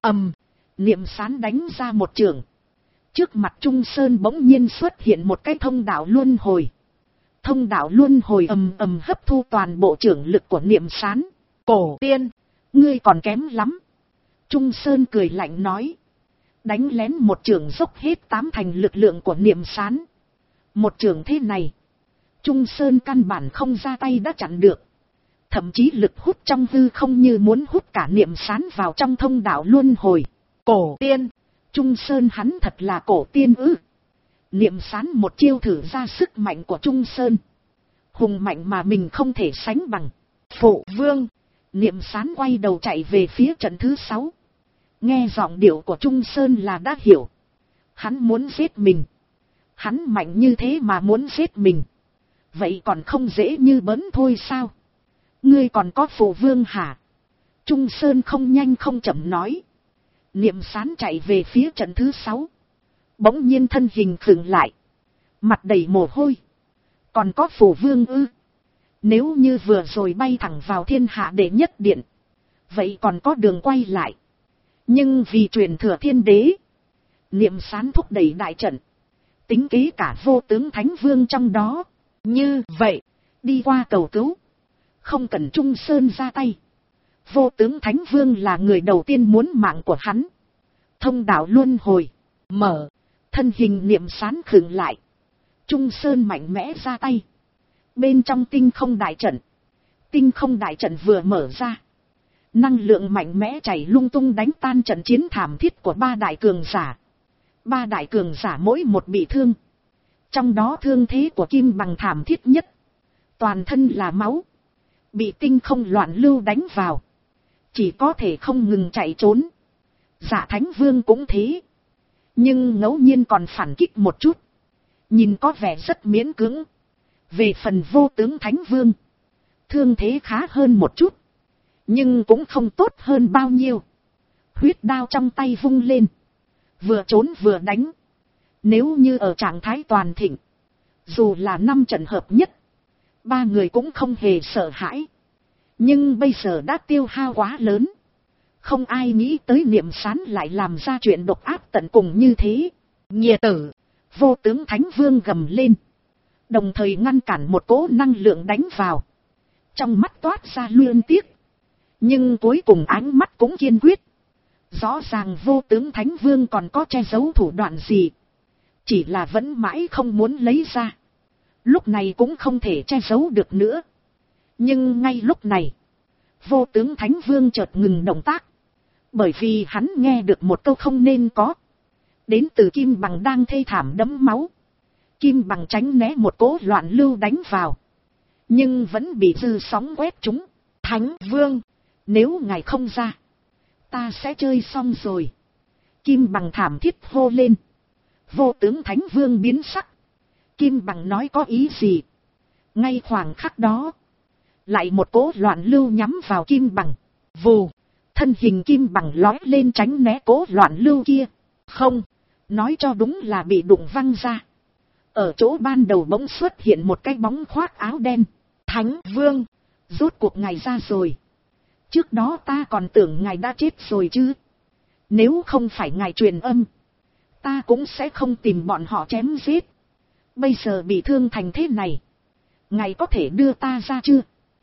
Niệm Sán đánh ra một chưởng. Trước mặt Trung Sơn bỗng nhiên xuất hiện một cái thông đạo luân hồi. Thông đạo luân hồi ầm hấp thu toàn bộ chưởng lực của Niệm Sán. Cổ tiên, ngươi còn kém lắm. Trung Sơn cười lạnh nói. Đánh lén một chưởng dốc hết 8 thành lực lượng của Niệm Sán. Một chưởng thế này, Trung Sơn căn bản không ra tay đã chặn được. Thậm chí lực hút trong hư không như muốn hút cả Niệm Sán vào trong thông đạo luân hồi. Cổ tiên, Trung Sơn hắn thật là cổ tiên ư? Niệm Sán một chiêu thử ra sức mạnh của Trung Sơn. Hùng mạnh mà mình không thể sánh bằng. Phụ vương, Niệm Sán quay đầu chạy về phía trận thứ 6. Nghe giọng điệu của Trung Sơn là đã hiểu. Hắn muốn giết mình. Hắn mạnh như thế mà muốn giết mình. Vậy còn không dễ như bỡn thôi sao? Ngươi còn có phụ vương hả? Trung Sơn không nhanh không chậm nói. Niệm Sán chạy về phía trận thứ 6. Bỗng nhiên thân hình khựng lại. Mặt đầy mồ hôi. Còn có phụ vương ư? Nếu như vừa rồi bay thẳng vào thiên hạ đệ nhất điện. Vậy còn có đường quay lại. Nhưng vì truyền thừa thiên đế. Niệm Sán thúc đẩy đại trận. Tính kế cả vô tướng thánh vương trong đó. Như vậy, đi qua cầu cứu. Không cần Trung Sơn ra tay. Vô tướng thánh vương là người đầu tiên muốn mạng của hắn. Thông đạo luân hồi. Mở. Thân hình Niệm Sán khựng lại. Trung Sơn mạnh mẽ ra tay. Bên trong tinh không đại trận. Tinh không đại trận vừa mở ra. Năng lượng mạnh mẽ chảy lung tung đánh tan trận chiến thảm thiết của 3 đại cường giả. 3 đại cường giả mỗi một bị thương. Trong đó thương thế của Kim Bằng thảm thiết nhất. Toàn thân là máu. Bị tinh không loạn lưu đánh vào. Chỉ có thể không ngừng chạy trốn. Dạ Thánh Vương cũng thế. Nhưng ngẫu nhiên còn phản kích một chút. Nhìn có vẻ rất miễn cưỡng. Về phần vô tướng Thánh Vương. Thương thế khá hơn một chút. Nhưng cũng không tốt hơn bao nhiêu. Huyết đao trong tay vung lên. Vừa trốn vừa đánh. Nếu như ở trạng thái toàn thịnh. Dù là 5 trận hợp nhất. 3 người cũng không hề sợ hãi. Nhưng bây giờ đã tiêu hao quá lớn. Không ai nghĩ tới Niệm Sán lại làm ra chuyện độc ác tận cùng như thế. Nghìa tử! Vô tướng Thánh Vương gầm lên. Đồng thời ngăn cản một cỗ năng lượng đánh vào. Trong mắt toát ra luyến tiếc. Nhưng cuối cùng ánh mắt cũng kiên quyết. Rõ ràng vô tướng Thánh Vương còn có che giấu thủ đoạn gì. Chỉ là vẫn mãi không muốn lấy ra. Lúc này cũng không thể che giấu được nữa. Nhưng ngay lúc này, vô tướng Thánh Vương chợt ngừng động tác. Bởi vì hắn nghe được một câu không nên có. Đến từ Kim Bằng đang thê thảm đẫm máu. Kim Bằng tránh né một cỗ loạn lưu đánh vào. Nhưng vẫn bị dư sóng quét trúng. Thánh Vương, nếu ngài không ra, ta sẽ chơi xong rồi. Kim Bằng thảm thiết hô lên. Vô tướng Thánh Vương biến sắc. Kim Bằng nói có ý gì? Ngay khoảng khắc đó, lại một cỗ loạn lưu nhắm vào Kim Bằng. Vù, thân hình Kim Bằng lói lên tránh né cỗ loạn lưu kia. Không, nói cho đúng là bị đụng văng ra. Ở chỗ ban đầu bỗng xuất hiện một cái bóng khoác áo đen. Thánh Vương, rốt cuộc ngài ra rồi. Trước đó ta còn tưởng ngài đã chết rồi chứ. Nếu không phải ngài truyền âm, ta cũng sẽ không tìm bọn họ chém giết. Bây giờ bị thương thành thế này, ngài có thể đưa ta ra chưa?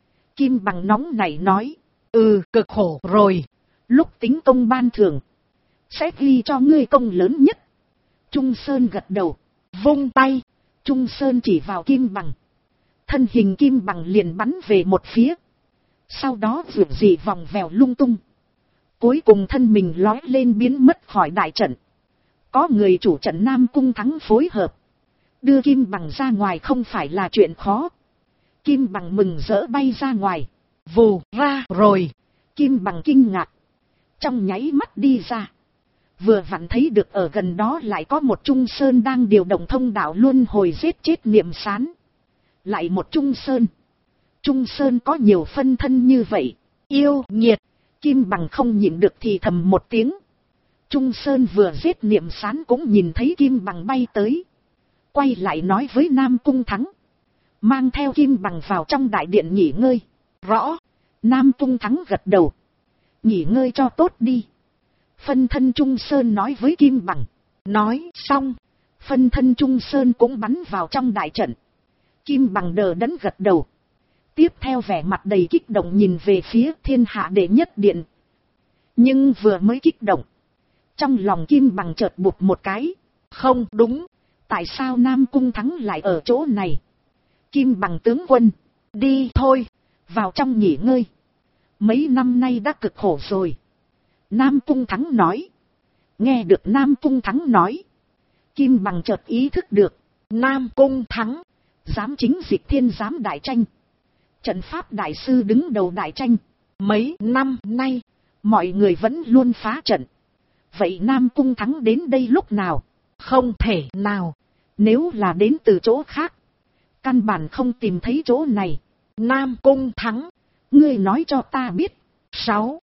Kim Bằng nóng nảy nói. Cực khổ rồi. Lúc tính công ban thưởng, sẽ ghi cho ngươi công lớn nhất. Trung Sơn gật đầu, vung tay. Trung Sơn chỉ vào Kim Bằng. Thân hình Kim Bằng liền bắn về một phía. Sau đó vượt dị vòng vèo lung tung. Cuối cùng thân mình lói lên biến mất khỏi đại trận. Có người chủ trận Nam Cung Thắng phối hợp. Đưa Kim Bằng ra ngoài không phải là chuyện khó. Kim Bằng mừng rỡ bay ra ngoài. Vù ra rồi. Kim Bằng kinh ngạc. Trong nháy mắt đi ra. Vừa vặn thấy được ở gần đó lại có một Trung Sơn đang điều động thông đạo luân hồi giết chết Niệm Sán. Lại một Trung Sơn. Trung Sơn có nhiều phân thân như vậy. Yêu nghiệt. Kim Bằng không nhịn được thì thầm một tiếng. Trung Sơn vừa giết Niệm Sán cũng nhìn thấy Kim Bằng bay tới. Quay lại nói với Nam Cung Thắng. Mang theo Kim Bằng vào trong đại điện nghỉ ngơi. Rõ. Nam Cung Thắng gật đầu. Nghỉ ngơi cho tốt đi. Phân thân Trung Sơn nói với Kim Bằng. Nói xong, phân thân Trung Sơn cũng bắn vào trong đại trận. Kim Bằng đờ đẫn gật đầu. Tiếp theo vẻ mặt đầy kích động nhìn về phía thiên hạ đệ nhất điện. Nhưng vừa mới kích động, trong lòng Kim Bằng chợt bụp một cái. Không đúng, tại sao Nam Cung Thắng lại ở chỗ này? Kim Bằng tướng quân, đi thôi, vào trong nghỉ ngơi. Mấy năm nay đã cực khổ rồi. Nam Cung Thắng nói. Nghe được Nam Cung Thắng nói, Kim Bằng chợt ý thức được. Nam Cung Thắng, giám chính dịch thiên giám đại tranh. Trận pháp đại sư đứng đầu đại tranh. Mấy năm nay, mọi người vẫn luôn phá trận. Vậy Nam Cung Thắng đến đây lúc nào? Không thể nào. Nếu là đến từ chỗ khác, căn bản không tìm thấy chỗ này. Nam Cung Thắng, ngươi nói cho ta biết. 6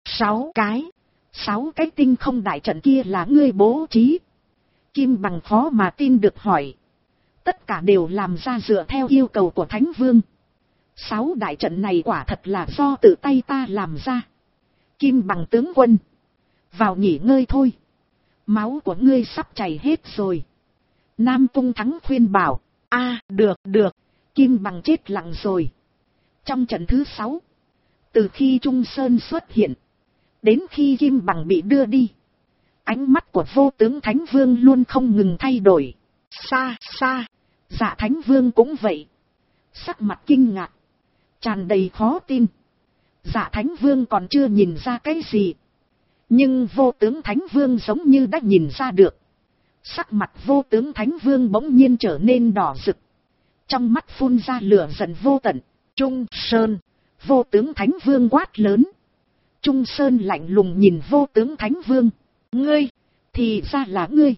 cái tinh không đại trận kia là ngươi bố trí. Kim Bằng khó mà tin được hỏi. Tất cả đều làm ra dựa theo yêu cầu của Thánh Vương. 6 đại trận này quả thật là do tự tay ta làm ra. Kim Bằng tướng quân, vào nghỉ ngơi thôi. Máu của ngươi sắp chảy hết rồi. Nam Cung Thắng khuyên bảo. Được. Kim Bằng chết lặng rồi. Trong trận thứ 6, từ khi Trung Sơn xuất hiện, đến khi Kim Bằng bị đưa đi, ánh mắt của vô tướng Thánh Vương luôn không ngừng thay đổi. Xa. Dạ Thánh Vương cũng vậy. Sắc mặt kinh ngạc, tràn đầy khó tin. Dạ Thánh Vương còn chưa nhìn ra cái gì, nhưng vô tướng Thánh Vương giống như đã nhìn ra được. Sắc mặt vô tướng Thánh Vương bỗng nhiên trở nên đỏ rực, trong mắt phun ra lửa giận vô tận. Trung Sơn, vô tướng Thánh Vương quát lớn. Trung Sơn lạnh lùng nhìn vô tướng Thánh Vương. Ngươi, thì ra là ngươi.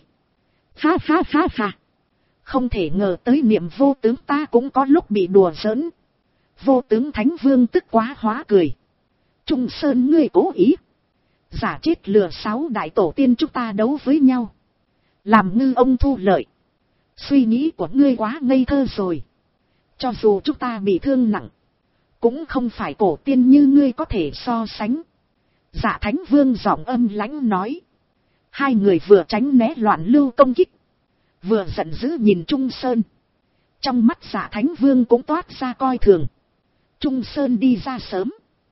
Ha. Không thể ngờ tới niệm vô tướng ta cũng có lúc bị đùa giỡn. Vô tướng Thánh Vương tức quá hóa cười. Trung Sơn ngươi cố ý giả chết lừa 6 đại tổ tiên chúng ta đấu với nhau, làm ngư ông thu lợi. Suy nghĩ của ngươi quá ngây thơ rồi. Cho dù chúng ta bị thương nặng, cũng không phải cổ tiên như ngươi có thể so sánh. Dạ Thánh Vương giọng âm lãnh nói. Hai người vừa tránh né loạn lưu công kích, vừa giận dữ nhìn Trung Sơn. Trong mắt Dạ Thánh Vương cũng toát ra coi thường. Trung Sơn đi ra sớm.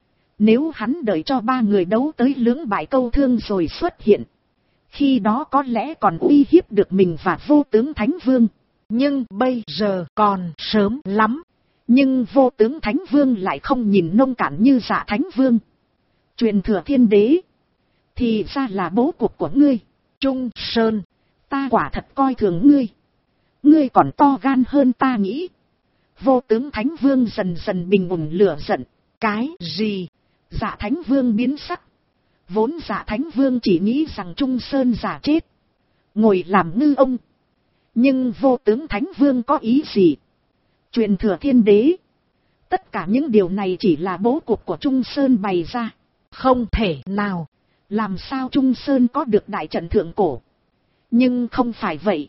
Nếu hắn đợi cho ba người đấu tới lưỡng bại câu thương rồi xuất hiện, khi đó có lẽ còn uy hiếp được mình và Vô Tướng Thánh Vương. Nhưng bây giờ còn sớm lắm. Nhưng Vô Tướng Thánh Vương lại không nhìn nông cạn như Dạ Thánh Vương. Truyền thừa thiên đế, thì ra là bố cục của ngươi. Trung Sơn, ta quả thật coi thường ngươi. Ngươi còn to gan hơn ta nghĩ. Vô Tướng Thánh Vương dần dần bình ổn lửa giận. Cái gì? Dạ Thánh Vương biến sắc. Vốn Dạ Thánh Vương chỉ nghĩ rằng Trung Sơn giả chết, ngồi làm ngư ông. Nhưng Vô Tướng Thánh Vương có ý gì? Truyền thừa thiên đế. Tất cả những điều này chỉ là bố cục của Trung Sơn bày ra. Không thể nào. Làm sao Trung Sơn có được đại trận thượng cổ? Nhưng không phải vậy.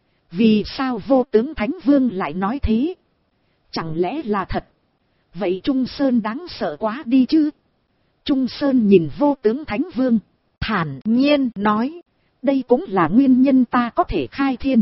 Vì sao Vô Tướng Thánh Vương lại nói thế? Chẳng lẽ là thật? Vậy Trung Sơn đáng sợ quá đi chứ? Trung Sơn nhìn Vô Tướng Thánh Vương, thản nhiên nói. Đây cũng là nguyên nhân ta có thể khai thiên.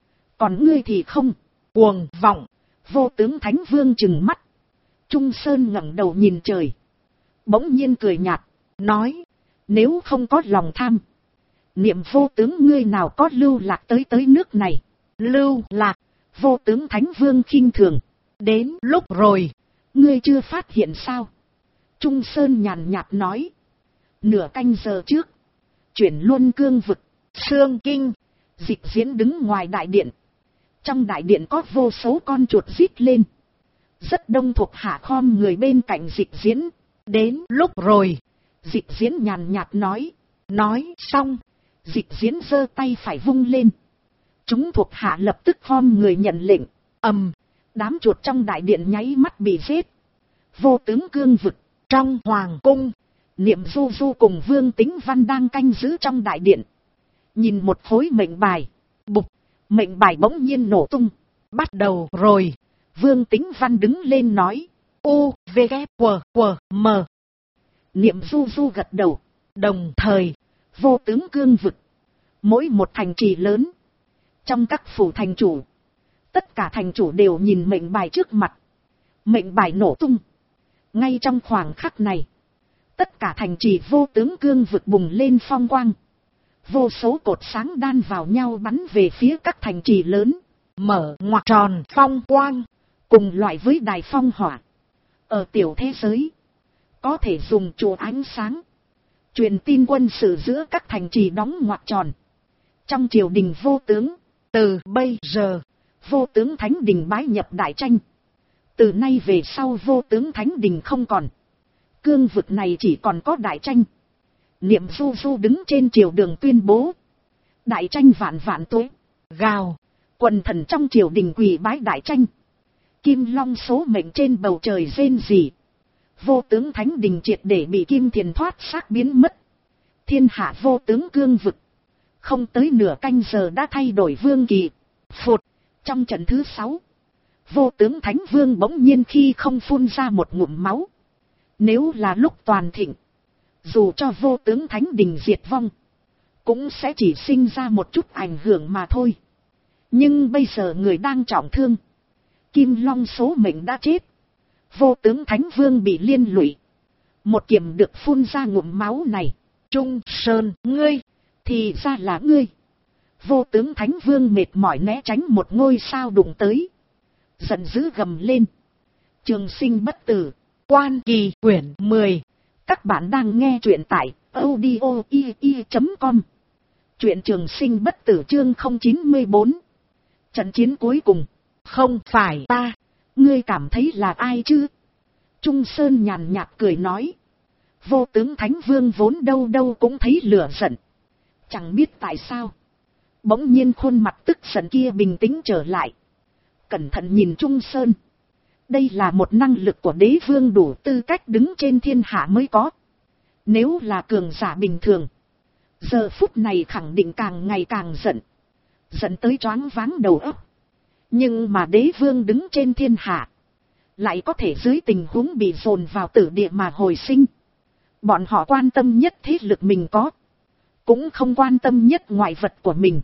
Còn ngươi thì không. Cuồng vọng. Vô Tướng Thánh Vương trừng mắt. Trung Sơn ngẩng đầu nhìn trời, bỗng nhiên cười nhạt, nói. Nếu không có lòng tham, niệm Vô Tướng ngươi nào có lưu lạc tới nước này. Lưu lạc? Vô Tướng Thánh Vương khinh thường. Đến lúc rồi, ngươi chưa phát hiện sao? Trung Sơn nhàn nhạt nói. Nửa canh giờ trước, chuyển Luân Cương vực, Sương Kinh, Dịch Diễn đứng ngoài đại điện. Trong đại điện có vô số con chuột rít lên. Rất đông thuộc hạ khom người bên cạnh Dịch Diễn. Đến lúc rồi, Dịch Diễn nhàn nhạt nói. Nói xong, Dịch Diễn giơ tay phải vung lên. Chúng thuộc hạ lập tức khom người nhận lệnh. Đám chuột trong đại điện nháy mắt bị giết. Vô Tướng Cương vực, trong hoàng cung, Niệm Du Du cùng Vương Tính Văn đang canh giữ trong đại điện. Nhìn một khối mệnh bài, bục, mệnh bài bỗng nhiên nổ tung. Bắt đầu rồi. Vương Tính Văn đứng lên nói. U, V, K, W, M. Niệm Du Du gật đầu. Đồng thời, Vô Tướng Cương vực, mỗi một thành trì lớn, trong các phủ thành chủ, tất cả thành chủ đều nhìn mệnh bài trước mặt. Mệnh bài nổ tung. Ngay trong khoảng khắc này, tất cả thành trì Vô Tướng Cương vực bùng lên phong quang. Vô số cột sáng đan vào nhau bắn về phía các thành trì lớn. Mở ngoặc tròn phong quang, cùng loại với đài phong hỏa. Ở tiểu thế giới, có thể dùng chùa ánh sáng truyền tin quân sự giữa các thành trì đóng ngoặc tròn. Trong triều đình Vô Tướng, từ bây giờ, Vô Tướng Thánh Đình bái nhập Đại Tranh. Từ nay về sau Vô Tướng Thánh Đình không còn. Cương vực này chỉ còn có Đại Tranh. Niệm Du Du đứng trên triều đường tuyên bố. Đại Tranh vạn vạn tuế. Gào. Quần thần trong triều đình quỳ bái Đại Tranh. Kim long số mệnh trên bầu trời rên rỉ. Vô Tướng Thánh Đình triệt để bị Kim Thiền thoát xác biến mất. Thiên hạ Vô Tướng Cương vực, không tới nửa canh giờ đã thay đổi vương kỳ. Phụt. Trong trận thứ 6, Vô Tướng Thánh Vương bỗng nhiên khi không phun ra một ngụm máu. Nếu là lúc toàn thịnh, dù cho Vô Tướng Thánh Đình diệt vong, cũng sẽ chỉ sinh ra một chút ảnh hưởng mà thôi. Nhưng bây giờ người đang trọng thương, Kim Long số mệnh đã chết, Vô Tướng Thánh Vương bị liên lụy. Một kiếm được phun ra ngụm máu này. Trung Sơn, ngươi, thì ra là ngươi. Vô Tướng Thánh Vương mệt mỏi né tránh một ngôi sao đụng tới, giận dữ gầm lên. Trường sinh bất tử, Quan Kỳ quyển 10. Các bạn đang nghe truyện tại audio.com. Truyện Trường Sinh bất tử chương 094. Trận chiến cuối cùng. Không phải ta, ngươi cảm thấy là ai chứ? Trung Sơn nhàn nhạt cười nói. Vô Tướng Thánh Vương vốn đâu đâu cũng thấy lửa giận. Chẳng biết tại sao, bỗng nhiên khuôn mặt tức giận kia bình tĩnh trở lại. Cẩn thận nhìn Trung Sơn. Đây là một năng lực của đế vương đủ tư cách đứng trên thiên hạ mới có. Nếu là cường giả bình thường, giờ phút này khẳng định càng ngày càng giận. Giận tới choáng váng đầu óc. Nhưng mà đế vương đứng trên thiên hạ, lại có thể dưới tình huống bị dồn vào tử địa mà hồi sinh. Bọn họ quan tâm nhất thế lực mình có, cũng không quan tâm nhất ngoại vật của mình.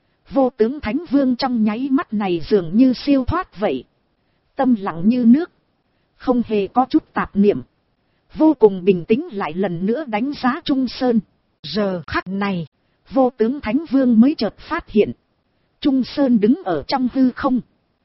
Vô tướng Thánh Vương trong nháy mắt này dường như siêu thoát vậy. Tâm lặng như nước, không hề có chút tạp niệm. Vô cùng bình tĩnh lại lần nữa đánh giá Trung Sơn. Giờ khắc này, vô tướng Thánh Vương mới chợt phát hiện. Trung Sơn đứng ở trong hư không.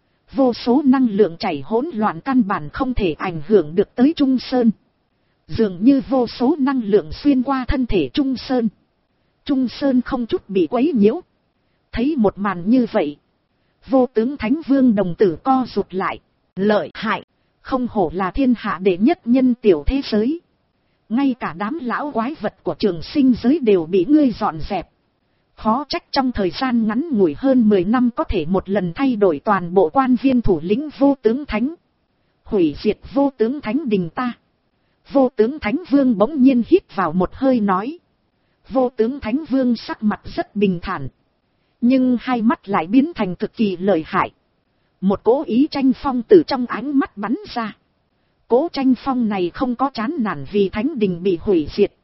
Vô số năng lượng chảy hỗn loạn căn bản không thể ảnh hưởng được tới Trung Sơn. Dường như vô số năng lượng xuyên qua thân thể Trung Sơn. Trung Sơn không chút bị quấy nhiễu. Thấy một màn như vậy, vô tướng Thánh Vương đồng tử co rụt lại. Lợi hại, không hổ là thiên hạ đệ nhất nhân tiểu thế giới. Ngay cả đám lão quái vật của trường sinh giới đều bị ngươi dọn dẹp. Khó trách trong thời gian ngắn ngủi hơn 10 năm có thể một lần thay đổi toàn bộ quan viên thủ lĩnh vô tướng Thánh. Hủy diệt vô tướng Thánh đình ta. Vô tướng Thánh Vương bỗng nhiên hít vào một hơi nói. Vô tướng Thánh Vương sắc mặt rất bình thản. Nhưng hai mắt lại biến thành cực kỳ lợi hại. Một cỗ ý tranh phong từ trong ánh mắt bắn ra. Cỗ tranh phong này không có chán nản vì Thánh đình bị hủy diệt,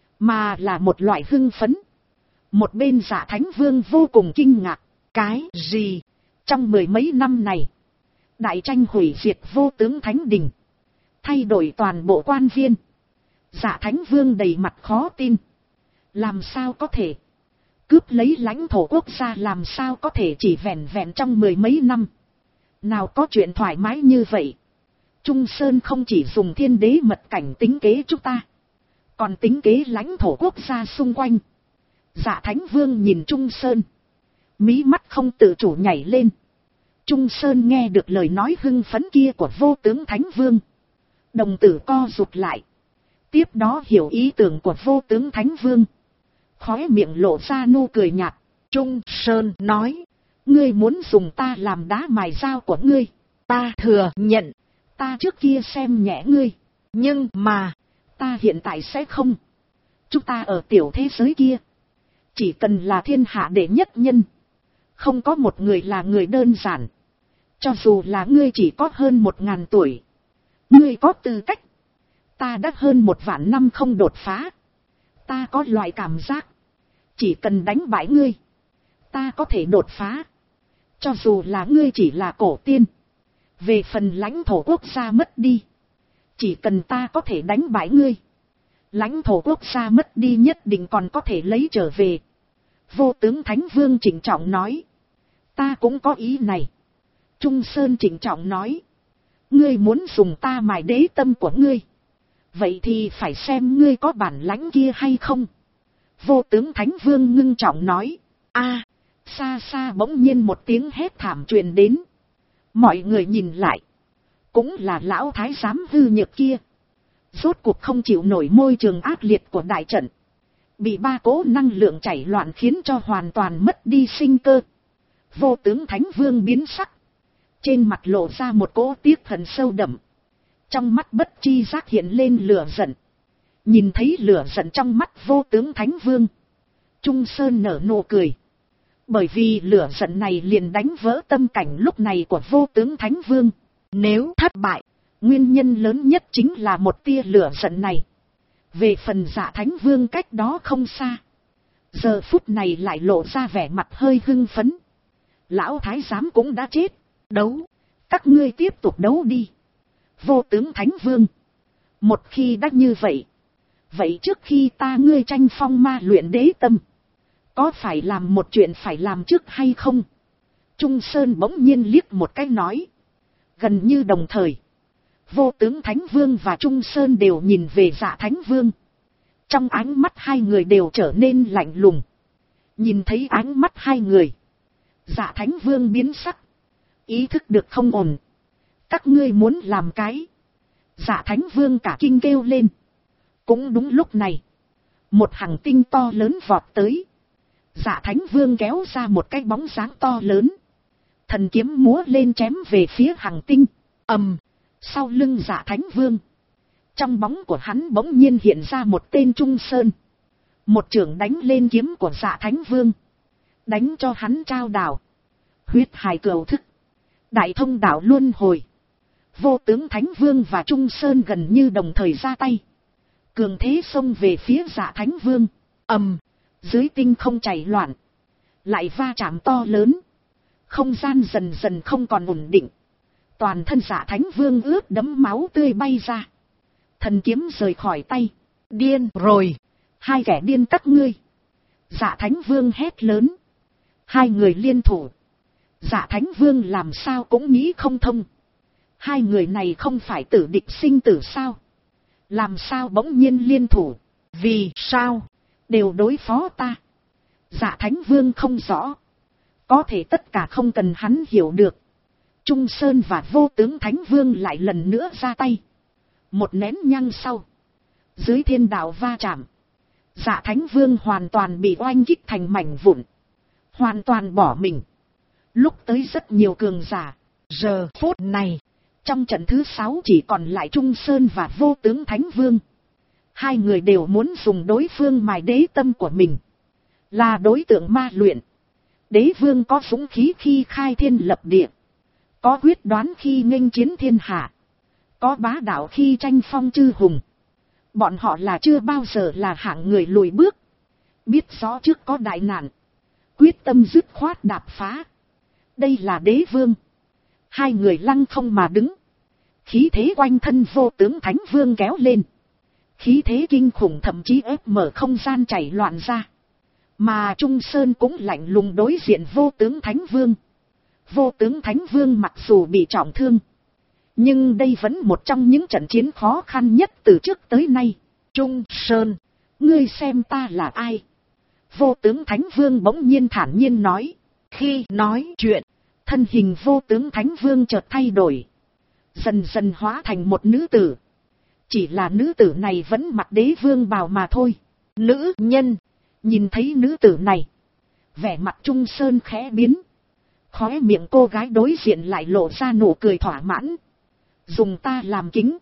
mà là một loại hưng phấn. Một bên Dạ Thánh Vương vô cùng kinh ngạc. Cái gì? Trong 10 mấy năm này, đại tranh hủy diệt vô tướng Thánh đình, thay đổi toàn bộ quan viên. Dạ Thánh Vương đầy mặt khó tin. Làm sao có thể? Cướp lấy lãnh thổ quốc gia làm sao có thể chỉ vẹn vẹn trong 10 mấy năm? Nào có chuyện thoải mái như vậy? Trung Sơn không chỉ dùng thiên đế mật cảnh tính kế chúng ta, còn tính kế lãnh thổ quốc gia xung quanh. Dạ Thánh Vương nhìn Trung Sơn, mí mắt không tự chủ nhảy lên. Trung Sơn nghe được lời nói hưng phấn kia của vô tướng Thánh Vương, đồng tử co rụt lại. Tiếp đó hiểu ý tưởng của vô tướng Thánh Vương, khóe miệng lộ ra nụ cười nhạt. Trung Sơn nói, ngươi muốn dùng ta làm đá mài dao của ngươi. Ta thừa nhận, ta trước kia xem nhẹ ngươi, nhưng mà ta hiện tại sẽ không. Chúng ta ở tiểu thế giới kia, chỉ cần là thiên hạ đệ nhất nhân, không có một người là người đơn giản. Cho dù là ngươi chỉ có hơn 1000 tuổi, ngươi có tư cách. Ta đã hơn 1 vạn năm không đột phá. Ta có loại cảm giác, chỉ cần đánh bại ngươi, ta có thể đột phá. Cho dù là ngươi chỉ là cổ tiên. Về phần lãnh thổ quốc gia mất đi, chỉ cần ta có thể đánh bại ngươi, lãnh thổ quốc gia mất đi nhất định còn có thể lấy trở về. Vô tướng Thánh Vương trịnh trọng nói. Ta cũng có ý này. Trung Sơn trịnh trọng nói. Ngươi muốn dùng ta mài đế tâm của ngươi, vậy thì phải xem ngươi có bản lãnh kia hay không. Vô tướng Thánh Vương ngưng trọng nói. A, xa xa bỗng nhiên một tiếng hét thảm truyền đến. Mọi người nhìn lại, cũng là lão thái giám hư nhược kia. Rốt cuộc không chịu nổi môi trường ác liệt của đại trận, bị 3 cỗ năng lượng chảy loạn khiến cho hoàn toàn mất đi sinh cơ. Vô tướng Thánh Vương biến sắc, trên mặt lộ ra một cỗ tiếc hận sâu đậm, trong mắt bất chi giác hiện lên lửa giận. Nhìn thấy lửa giận trong mắt vô tướng Thánh Vương, Trung Sơn nở nụ cười. Bởi vì lửa giận này liền đánh vỡ tâm cảnh lúc này của vô tướng Thánh Vương. Nếu thất bại, nguyên nhân lớn nhất chính là một tia lửa giận này. Về phần Dạ Thánh Vương cách đó không xa, giờ phút này lại lộ ra vẻ mặt hơi hưng phấn. Lão thái giám cũng đã chết. Đấu, các ngươi tiếp tục đấu đi. Vô tướng Thánh Vương, một khi đã như vậy, vậy trước khi ta ngươi tranh phong ma luyện đế tâm, có phải làm một chuyện phải làm trước hay không? Trung Sơn bỗng nhiên liếc một cái nói. Gần như đồng thời, vô tướng Thánh Vương và Trung Sơn đều nhìn về Dạ Thánh Vương. Trong ánh mắt hai người đều trở nên lạnh lùng. Nhìn thấy ánh mắt hai người, Dạ Thánh Vương biến sắc, ý thức được không ổn. Các ngươi muốn làm cái? Dạ Thánh Vương cả kinh kêu lên. Cũng đúng lúc này, một hành tinh to lớn vọt tới. Dạ Thánh Vương kéo ra một cái bóng dáng to lớn, thần kiếm múa lên chém về phía hành tinh. Ầm, sau lưng Dạ Thánh Vương, trong bóng của hắn bỗng nhiên hiện ra một tên Trung Sơn. Một chưởng đánh lên kiếm của Dạ Thánh Vương, đánh cho hắn trao đảo. Huyết hải cửu thức, đại thông đạo luân hồi. Vô tướng Thánh Vương và Trung Sơn gần như đồng thời ra tay. cường thế xông về phía Dạ Thánh Vương. Dưới tinh không chảy loạn, lại va chạm to lớn, không gian dần dần không còn ổn định, toàn thân Dạ Thánh Vương ướt đẫm máu tươi bay ra, thần kiếm rời khỏi tay. Điên rồi, hai kẻ điên các ngươi! Dạ Thánh Vương hét lớn. Hai người liên thủ, Dạ Thánh Vương làm sao cũng nghĩ không thông. Hai người này không phải tử địch sinh tử sao? Làm sao bỗng nhiên liên thủ? Vì sao? Đều đối phó ta. Dạ Thánh Vương không rõ. Có thể tất cả không cần hắn hiểu được. Trung Sơn và Vô Tướng Thánh Vương lại lần nữa ra tay. Một nén nhang sau, dưới thiên đạo va chạm, Dạ Thánh Vương hoàn toàn bị oanh kích thành mảnh vụn, hoàn toàn bỏ mình. Lúc tới rất nhiều cường giả. Giờ phút này, trong trận thứ 6 chỉ còn lại Trung Sơn và Vô Tướng Thánh Vương. Hai người đều muốn dùng đối phương mài đế tâm của mình, là đối tượng ma luyện. Đế vương có dũng khí khi khai thiên lập địa, có quyết đoán khi nghênh chiến thiên hạ, có bá đạo khi tranh phong chư hùng. Bọn họ là chưa bao giờ là hạng người lùi bước, biết rõ trước có đại nạn, quyết tâm dứt khoát đạp phá. Đây là đế vương. Hai người lăng không mà đứng, khí thế quanh thân Vô Tướng Thánh Vương kéo lên, khí thế kinh khủng thậm chí ép mở không gian chảy loạn ra. Mà Trung Sơn cũng lạnh lùng đối diện Vô Tướng Thánh Vương. Vô Tướng Thánh Vương mặc dù bị trọng thương, nhưng đây vẫn một trong những trận chiến khó khăn nhất từ trước tới nay. Trung Sơn, ngươi xem ta là ai? Vô Tướng Thánh Vương bỗng nhiên thản nhiên nói. Khi nói chuyện, thân hình Vô Tướng Thánh Vương chợt thay đổi, dần dần hóa thành một nữ tử. Chỉ là nữ tử này vẫn mặc đế vương bào mà thôi. Nữ nhân, nhìn thấy nữ tử này, vẻ mặt Trung Sơn khẽ biến. Khóe miệng cô gái đối diện lại lộ ra nụ cười thỏa mãn. Dùng ta làm kính,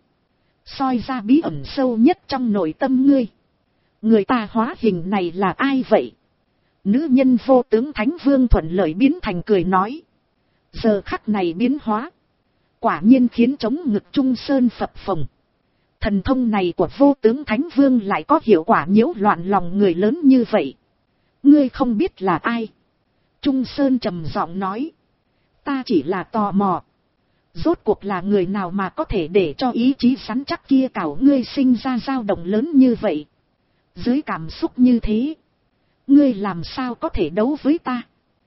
soi ra bí ẩn sâu nhất trong nội tâm ngươi. Người ta hóa hình này là ai vậy? Nữ nhân Vô Tướng Thánh Vương thuận lợi biến thành cười nói. Giờ khắc này biến hóa, quả nhiên khiến trống ngực Trung Sơn phập phồng. Thần thông này của Vô Tướng Thánh Vương lại có hiệu quả nhiễu loạn lòng người lớn như vậy. Ngươi không biết là ai? Trung Sơn trầm giọng nói. Ta chỉ là tò mò, rốt cuộc là người nào mà có thể để cho ý chí rắn chắc kia cảo ngươi sinh ra dao động lớn như vậy? Dưới cảm xúc như thế, ngươi làm sao có thể đấu với ta?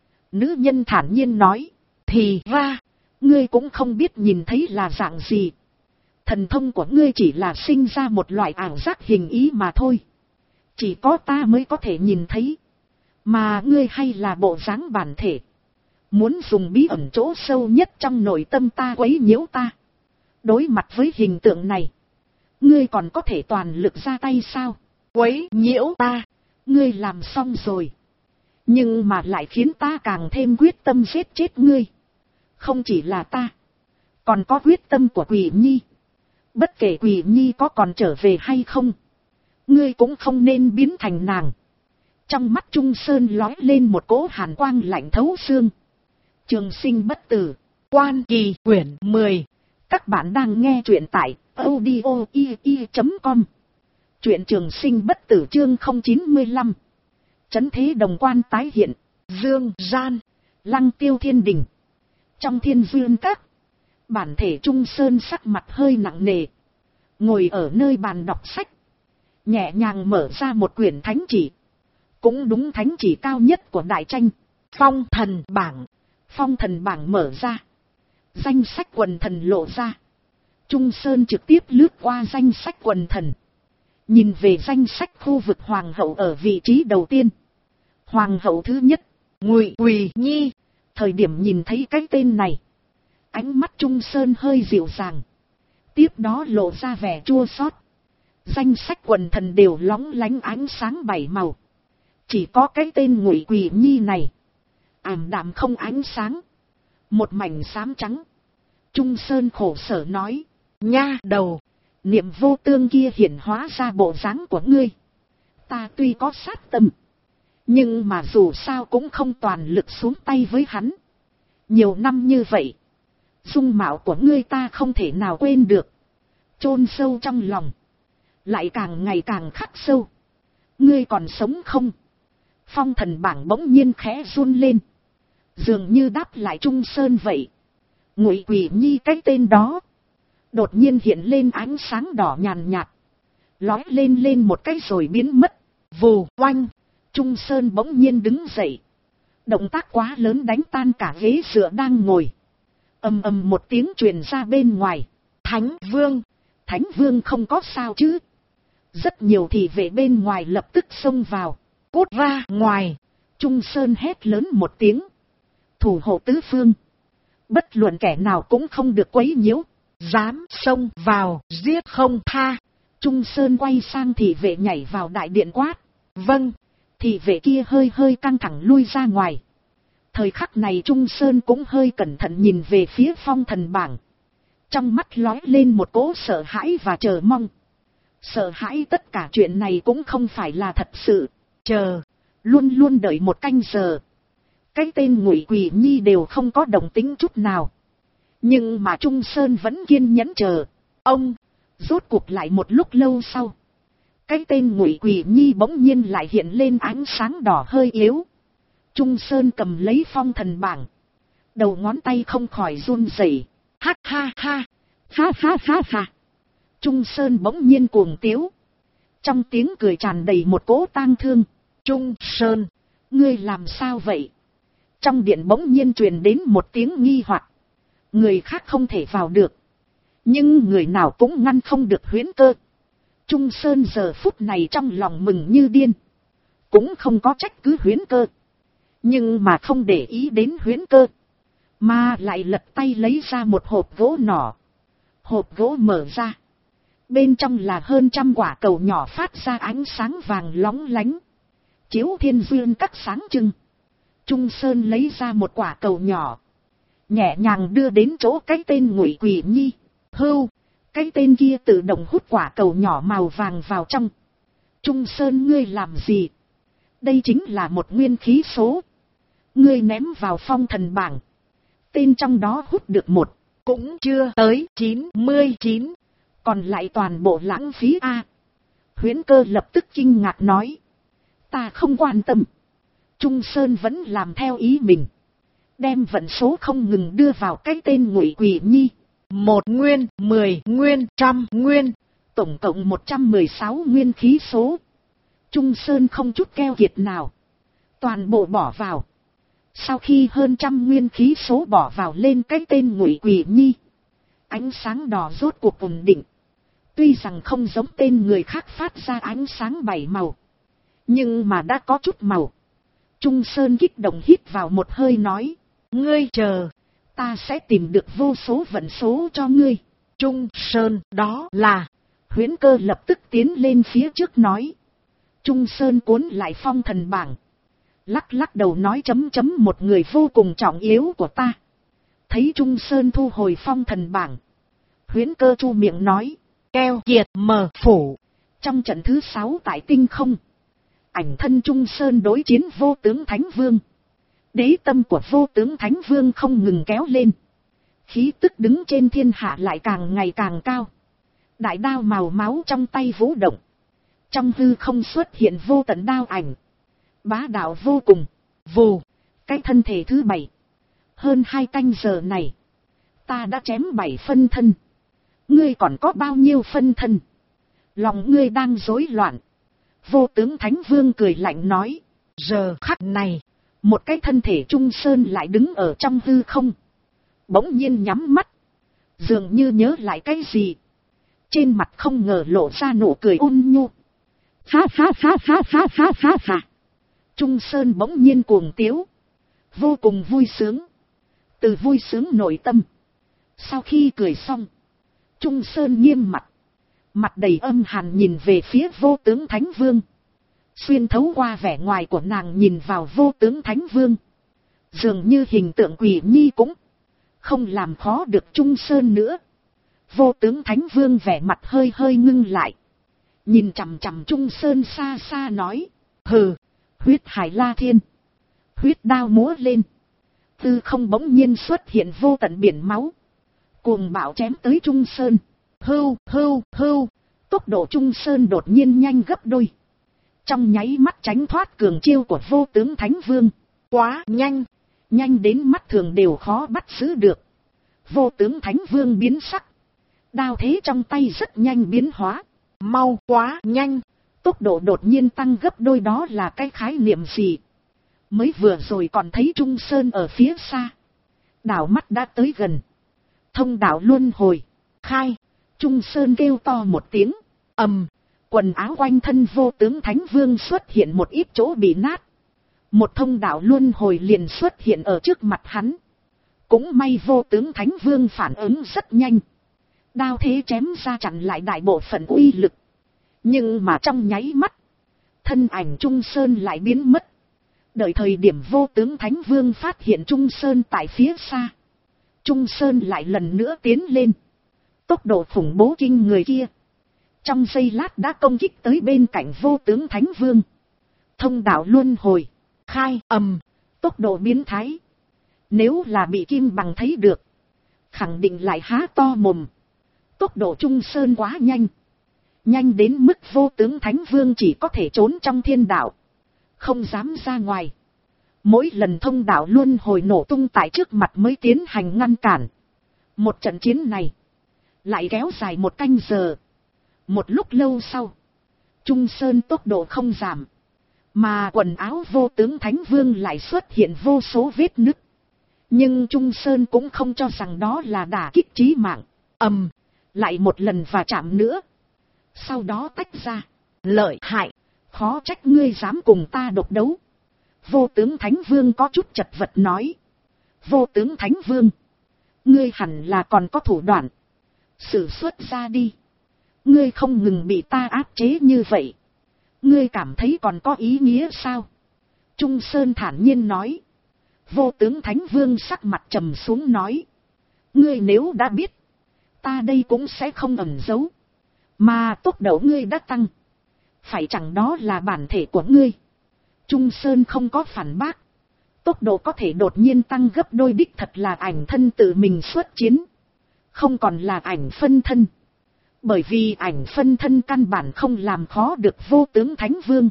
Nữ nhân thản nhiên nói. Thì ra, ngươi cũng không biết nhìn thấy là dạng gì. Thần thông của ngươi chỉ là sinh ra một loại ảo giác hình ý mà thôi. Chỉ có ta mới có thể nhìn thấy. Mà ngươi hay là bộ dáng bản thể, muốn dùng bí ẩn chỗ sâu nhất trong nội tâm ta quấy nhiễu ta. Đối mặt với hình tượng này, ngươi còn có thể toàn lực ra tay sao? Quấy nhiễu ta, ngươi làm xong rồi. Nhưng mà lại khiến ta càng thêm quyết tâm giết chết ngươi. Không chỉ là ta, còn có quyết tâm của Quỷ Nhi. Bất kể Quỷ Nhi có còn trở về hay không, ngươi cũng không nên biến thành nàng. Trong mắt Trung Sơn lói lên một cỗ hàn quang lạnh thấu xương. Trường Sinh Bất Tử, Quan Kỳ quyển 10. Các bạn đang nghe truyện tại audio.com. Truyện Trường Sinh Bất Tử chương 095. Chấn thế đồng quan tái hiện. Dương gian, Lăng Tiêu Thiên Đình. Trong Thiên Dương Các, bản thể Trung Sơn sắc mặt hơi nặng nề, ngồi ở nơi bàn đọc sách, nhẹ nhàng mở ra một quyển thánh chỉ. Cũng đúng, thánh chỉ cao nhất của đại tranh. Phong thần bảng. Phong thần bảng mở ra, danh sách quần thần lộ ra. Trung Sơn trực tiếp lướt qua danh sách quần thần, nhìn về danh sách khu vực hoàng hậu ở vị trí đầu tiên. Hoàng hậu thứ nhất, Ngụy Quỳ Nhi. Thời điểm nhìn thấy cái tên này, ánh mắt Trung Sơn hơi dịu dàng, tiếp đó lộ ra vẻ chua xót. Danh sách quần thần đều lóng lánh ánh sáng bảy màu, chỉ có cái tên Ngụy Quỳ Nhi này ảm đạm không ánh sáng, một mảnh xám trắng. Trung Sơn khổ sở nói. Nha đầu, niệm vô tương kia hiển hóa ra bộ dáng của ngươi, ta tuy có sát tâm, nhưng mà dù sao cũng không toàn lực xuống tay với hắn. Nhiều năm như vậy, dung mạo của ngươi ta không thể nào quên được, chôn sâu trong lòng, lại càng ngày càng khắc sâu. Ngươi còn sống không? Phong thần bảng bỗng nhiên khẽ run lên, dường như đáp lại Trung Sơn vậy. Ngụy Quỷ Nhi cái tên đó đột nhiên hiện lên ánh sáng đỏ nhàn nhạt, lói lên lên một cái rồi biến mất. Vù oanh, Trung Sơn bỗng nhiên đứng dậy, động tác quá lớn đánh tan cả ghế dựa đang ngồi. Ầm ầm một tiếng truyền ra bên ngoài. Thánh Vương không có sao chứ? Rất nhiều thị vệ bên ngoài lập tức xông vào. Cút ra ngoài! Trung Sơn hét lớn một tiếng. Thủ hộ tứ phương, bất luận kẻ nào cũng không được quấy nhiễu. Dám xông vào, giết không tha. Trung Sơn quay sang thị vệ nhảy vào đại điện quát. Vâng. Thị vệ kia hơi hơi căng thẳng lui ra ngoài. Thời khắc này Trung Sơn cũng hơi cẩn thận nhìn về phía phong thần bảng. Trong mắt lóe lên một cỗ sợ hãi và chờ mong. Sợ hãi tất cả chuyện này cũng không phải là thật sự. Luôn luôn đợi một canh giờ. Cái tên Ngụy Quỷ Nhi đều không có động tĩnh chút nào. Nhưng mà Trung Sơn vẫn kiên nhẫn chờ. Rốt cuộc lại một lúc lâu sau, cái tên Ngụy Quỷ Nhi bỗng nhiên lại hiện lên ánh sáng đỏ hơi yếu. Trung Sơn cầm lấy phong thần bảng, đầu ngón tay không khỏi run rẩy. Ha ha ha, ha ha ha ha. Trung Sơn bỗng nhiên cuồng tiếu, trong tiếng cười tràn đầy một cỗ tang thương. Trung Sơn, ngươi làm sao vậy? Trong điện bỗng nhiên truyền đến một tiếng nghi hoặc. Người khác không thể vào được, nhưng người nào cũng ngăn không được Huyễn Cơ. Trung Sơn giờ phút này trong lòng mừng như điên, cũng không có trách cứ Huyễn Cơ, nhưng mà không để ý đến Huyễn Cơ, mà lại lật tay lấy ra một hộp gỗ nhỏ. Hộp gỗ mở ra, bên trong là hơn 100 quả cầu nhỏ phát ra ánh sáng vàng lóng lánh, chiếu thiên dương các sáng trưng. Trung Sơn lấy ra một quả cầu nhỏ, nhẹ nhàng đưa đến chỗ cái tên Ngụy Quỷ Nhi. Hưu, cái tên kia tự động hút quả cầu nhỏ màu vàng vào trong. Trung Sơn, ngươi làm gì? Đây chính là một nguyên khí số. Ngươi ném vào phong thần bảng, tên trong đó hút được một, cũng chưa tới 99, còn lại toàn bộ lãng phí a. Huyễn Cơ lập tức kinh ngạc nói. Ta không quan tâm. Trung Sơn vẫn làm theo ý mình, đem vận số không ngừng đưa vào cái tên Ngụy Quỷ Nhi. 1 nguyên, 10 nguyên, 100 nguyên, tổng cộng 116 nguyên khí số. Trung Sơn không chút keo kiệt nào, toàn bộ bỏ vào. Sau khi hơn 100 nguyên khí số bỏ vào lên cái tên Ngụy Quỷ Nhi, ánh sáng đỏ rốt cuộc ổn định. Tuy rằng không giống tên người khác phát ra ánh sáng 7 màu, nhưng mà đã có chút màu. Trung Sơn kích động hít vào một hơi nói. Ngươi chờ, ta sẽ tìm được vô số vận số cho ngươi. Trung Sơn, đó là... Huyễn Cơ lập tức tiến lên phía trước nói. Trung Sơn cuốn lại phong thần bảng, lắc lắc đầu nói một người vô cùng trọng yếu của ta. Thấy Trung Sơn thu hồi phong thần bảng, Huyễn Cơ chu miệng nói. Keo kiệt mờ phủ. Trong trận thứ 6 tại tinh không, ảnh thân Trung Sơn đối chiến Vô Tướng Thánh Vương. Đế tâm của Vô Tướng Thánh Vương không ngừng kéo lên, khí tức đứng trên thiên hạ lại càng ngày càng cao. Đại đao màu máu trong tay vũ động, trong hư không xuất hiện vô tận đao ảnh, bá đạo vô cùng. Vù, cái thân thể thứ 7. Hơn 2 canh giờ này, ta đã chém 7 phân thân. Ngươi còn có bao nhiêu phân thân? Lòng ngươi đang rối loạn. Vô Tướng Thánh Vương cười lạnh nói. Giờ khắc này, một cái thân thể Trung Sơn lại đứng ở trong hư không, bỗng nhiên nhắm mắt, dường như nhớ lại cái gì. Trên mặt không ngờ lộ ra nụ cười ôn nhu. Ha ha ha ha ha ha ha ha. Trung Sơn bỗng nhiên cuồng tiếu, vô cùng vui sướng. Từ vui sướng nội tâm, sau khi cười xong, Trung Sơn nghiêm mặt, mặt đầy âm hàn nhìn về phía Vô Tướng Thánh Vương. Xuyên thấu qua vẻ ngoài của nàng nhìn vào Vô Tướng Thánh Vương, dường như hình tượng Quỷ Nhi cũng không làm khó được Trung Sơn nữa. Vô Tướng Thánh Vương vẻ mặt hơi hơi ngưng lại, nhìn chằm chằm Trung Sơn xa xa nói. Hừ, huyết hải la thiên. Huyết đao múa lên, tư không bỗng nhiên xuất hiện vô tận biển máu, cuồng bạo chém tới Trung Sơn. Hưu hưu hưu, Tốc độ Trung Sơn đột nhiên nhanh gấp đôi. Trong nháy mắt tránh thoát cường chiêu của vô tướng Thánh Vương. Quá nhanh, nhanh đến mắt thường đều khó bắt giữ được. Vô tướng Thánh Vương biến sắc. Đao thế trong tay rất nhanh biến hóa. Mau quá nhanh, tốc độ đột nhiên tăng gấp đôi, đó là cái khái niệm gì? Mới vừa rồi còn thấy Trung Sơn ở phía xa. Đảo mắt đã tới gần. Thông đạo luân hồi. Khai. Trung Sơn kêu to một tiếng. Ầm. Quần áo quanh thân vô tướng Thánh Vương xuất hiện một ít chỗ bị nát. Một thông đạo luân hồi liền xuất hiện ở trước mặt hắn. Cũng may vô tướng Thánh Vương phản ứng rất nhanh. Đao thế chém ra chặn lại đại bộ phận uy lực. Nhưng mà trong nháy mắt, thân ảnh Trung Sơn lại biến mất. Đợi thời điểm vô tướng Thánh Vương phát hiện Trung Sơn tại phía xa, Trung Sơn lại lần nữa tiến lên. Tốc độ khủng bố kinh người kia, trong giây lát đã công kích tới bên cạnh vô tướng Thánh Vương. Thông đạo luân hồi. Khai. Ầm. Tốc độ biến thái. Nếu là bị Kim Bằng thấy được, khẳng định lại há to mồm. Tốc độ Trung Sơn quá nhanh. Nhanh đến mức vô tướng Thánh Vương chỉ có thể trốn trong thiên đạo, không dám ra ngoài. Mỗi lần thông đạo luân hồi nổ tung tại trước mặt mới tiến hành ngăn cản. Một trận chiến này lại kéo dài 1 canh giờ. Một lúc lâu sau, Trung Sơn tốc độ không giảm, mà quần áo vô tướng Thánh Vương lại xuất hiện vô số vết nứt. Nhưng Trung Sơn cũng không cho rằng đó là đả kích chí mạng. Ầm. Lại một lần và chạm nữa. Sau đó tách ra. Lợi hại. Khó trách ngươi dám cùng ta độc đấu. Vô tướng Thánh Vương có chút chật vật nói. Vô tướng Thánh Vương, ngươi hẳn là còn có thủ đoạn. Sử xuất ra đi. Ngươi không ngừng bị ta áp chế như vậy, ngươi cảm thấy còn có ý nghĩa sao? Trung Sơn thản nhiên nói. Vô tướng Thánh Vương sắc mặt trầm xuống nói. Ngươi nếu đã biết, ta đây cũng sẽ không ẩn giấu. Mà tốc độ ngươi đã tăng, phải chẳng đó là bản thể của ngươi. Trung Sơn không có phản bác. Tốc độ có thể đột nhiên tăng gấp đôi đích thật là ảnh thân tự mình xuất chiến, không còn là ảnh phân thân. Bởi vì ảnh phân thân căn bản không làm khó được vô tướng Thánh Vương.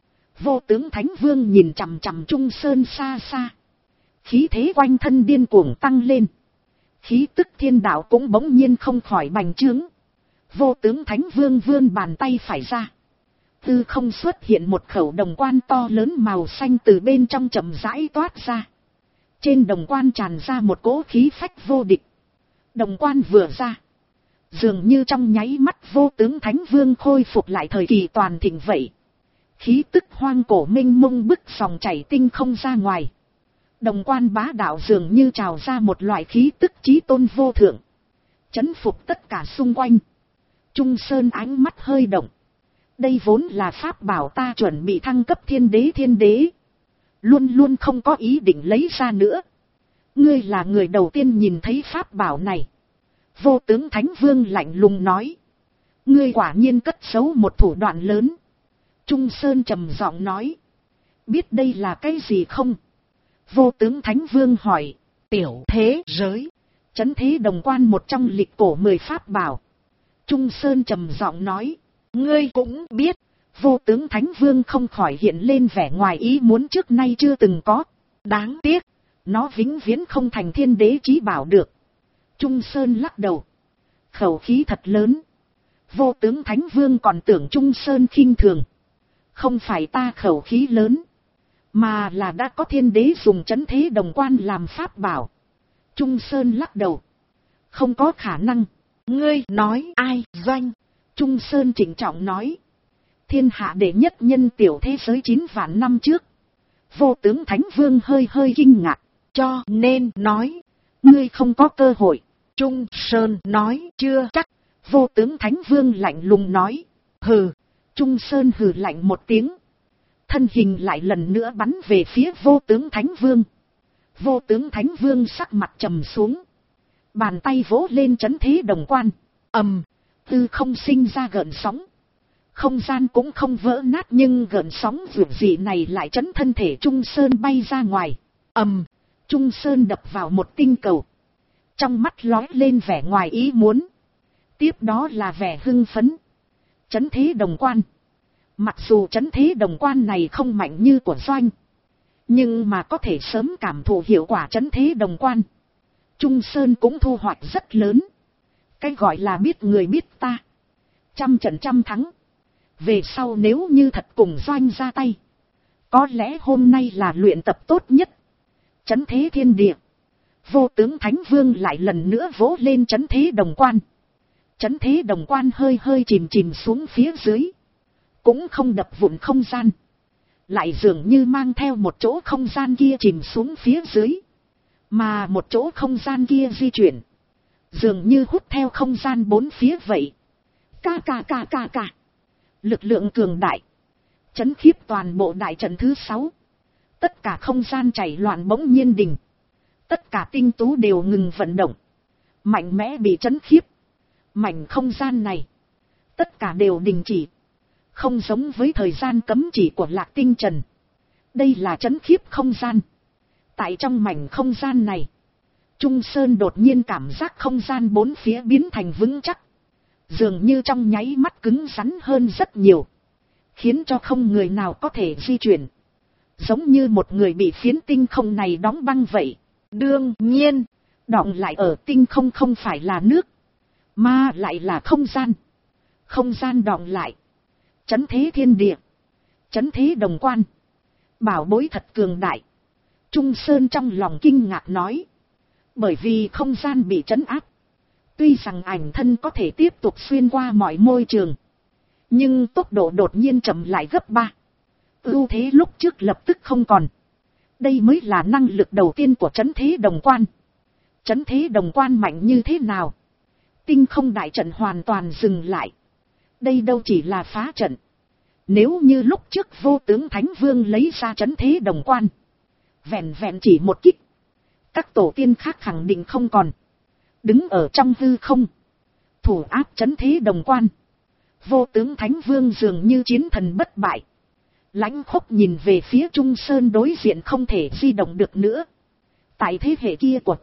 Vô tướng Thánh Vương nhìn chằm chằm Trung Sơn xa xa. Khí thế quanh thân điên cuồng tăng lên. Khí tức thiên đạo cũng bỗng nhiên không khỏi bành trướng. Vô tướng Thánh Vương vươn bàn tay phải ra. Tư không xuất hiện một khẩu đồng quan to lớn màu xanh từ bên trong chậm rãi toát ra. Trên đồng quan tràn ra một cỗ khí phách vô địch. Đồng quan vừa ra, dường như trong nháy mắt vô tướng Thánh Vương khôi phục lại thời kỳ toàn thịnh vậy. Khí tức hoang cổ mênh mông bức dòng chảy tinh không ra ngoài. Đồng quan bá đạo dường như trào ra một loại khí tức chí tôn vô thượng, chấn phục tất cả xung quanh. Trung Sơn ánh mắt hơi động. Đây vốn là pháp bảo ta chuẩn bị thăng cấp thiên đế. Luôn luôn không có ý định lấy ra nữa. Ngươi là người đầu tiên nhìn thấy pháp bảo này. Vô tướng Thánh Vương lạnh lùng nói. Ngươi quả nhiên cất giấu một thủ đoạn lớn. Trung Sơn trầm giọng nói. Biết đây là cái gì không? Vô tướng Thánh Vương hỏi. Tiểu thế giới, chấn thế đồng quan một trong lịch cổ 10 pháp bảo. Trung Sơn trầm giọng nói. Ngươi cũng biết. Vô tướng Thánh Vương không khỏi hiện lên vẻ ngoài ý muốn trước nay chưa từng có. Đáng tiếc, nó vĩnh viễn không thành thiên đế chí bảo được. Trung Sơn lắc đầu. Khẩu khí thật lớn. Vô tướng Thánh Vương còn tưởng Trung Sơn khinh thường. Không phải ta khẩu khí lớn, mà là đã có thiên đế dùng chấn thế đồng quan làm pháp bảo. Trung Sơn lắc đầu. Không có khả năng. Ngươi nói ai? Doanh. Trung Sơn trịnh trọng nói. Thiên hạ đệ nhất nhân tiểu thế giới 9 vạn năm trước. Vô tướng Thánh Vương hơi kinh ngạc. Cho nên nói, ngươi không có cơ hội. Trung Sơn nói. Chưa chắc. Vô tướng Thánh Vương lạnh lùng nói. Hừ. Trung Sơn hừ lạnh một tiếng. Thân hình lại lần nữa bắn về phía vô tướng Thánh Vương. Vô tướng Thánh Vương sắc mặt trầm xuống. Bàn tay vỗ lên chấn thế đồng quan. Ầm. Tư không sinh ra gợn sóng. Không gian cũng không vỡ nát, nhưng gợn sóng vượt dị này lại chấn thân thể Trung Sơn bay ra ngoài. Ầm. Trung Sơn đập vào một tinh cầu. Trong mắt lóe lên vẻ ngoài ý muốn. Tiếp đó là vẻ hưng phấn. Trấn thế đồng quan. Mặc dù trấn thế đồng quan này không mạnh như của Doanh, nhưng mà có thể sớm cảm thụ hiệu quả trấn thế đồng quan. Trung Sơn cũng thu hoạch rất lớn. Cái gọi là biết người biết ta. Trăm trận trăm thắng. Về sau nếu như thật cùng Doanh ra tay, có lẽ hôm nay là luyện tập tốt nhất. Trấn thế thiên địa. Vô tướng Thánh Vương lại lần nữa vỗ lên trấn thế đồng quan. Trấn thế đồng quan hơi hơi chìm chìm xuống phía dưới. Cũng không đập vụn không gian. Lại dường như mang theo một chỗ không gian kia chìm xuống phía dưới. Mà một chỗ không gian kia di chuyển. Dường như hút theo không gian bốn phía vậy. Ca. Lực lượng cường đại. Chấn khiếp toàn bộ đại trận thứ 6. Tất cả không gian chảy loạn bỗng nhiên đình. Tất cả tinh tú đều ngừng vận động. Mạnh mẽ bị chấn khiếp. Mảnh không gian này. Tất cả đều đình chỉ. Không giống với thời gian cấm chỉ của Lạc Tinh Trần. Đây là chấn khiếp không gian. Tại trong mảnh không gian này, Trung Sơn đột nhiên cảm giác không gian bốn phía biến thành vững chắc. Dường như trong nháy mắt cứng rắn hơn rất nhiều. Khiến cho không người nào có thể di chuyển. Giống như một người bị phiến tinh không này đóng băng vậy. Đương nhiên, đọng lại ở tinh không không phải là nước, mà lại là không gian. Không gian đọng lại. Trấn thế thiên địa. Trấn thế đồng quan. Bảo bối thật cường đại. Trung Sơn trong lòng kinh ngạc nói. Bởi vì không gian bị trấn áp. Tuy rằng ảnh thân có thể tiếp tục xuyên qua mọi môi trường, nhưng tốc độ đột nhiên chậm lại gấp 3. Ưu thế lúc trước lập tức không còn. Đây mới là năng lực đầu tiên của trấn thế đồng quan. Trấn thế đồng quan mạnh như thế nào? Tinh không đại trận hoàn toàn dừng lại. Đây đâu chỉ là phá trận. Nếu như lúc trước vô tướng Thánh Vương lấy ra trấn thế đồng quan, vẹn vẹn chỉ một kích, các tổ tiên khác khẳng định không còn. Đứng ở trong hư không, thủ áp trấn thế đồng quan. Vô tướng Thánh Vương dường như chiến thần bất bại. Lãnh khốc nhìn về phía Trung Sơn đối diện không thể di động được nữa. Tại thế hệ kia của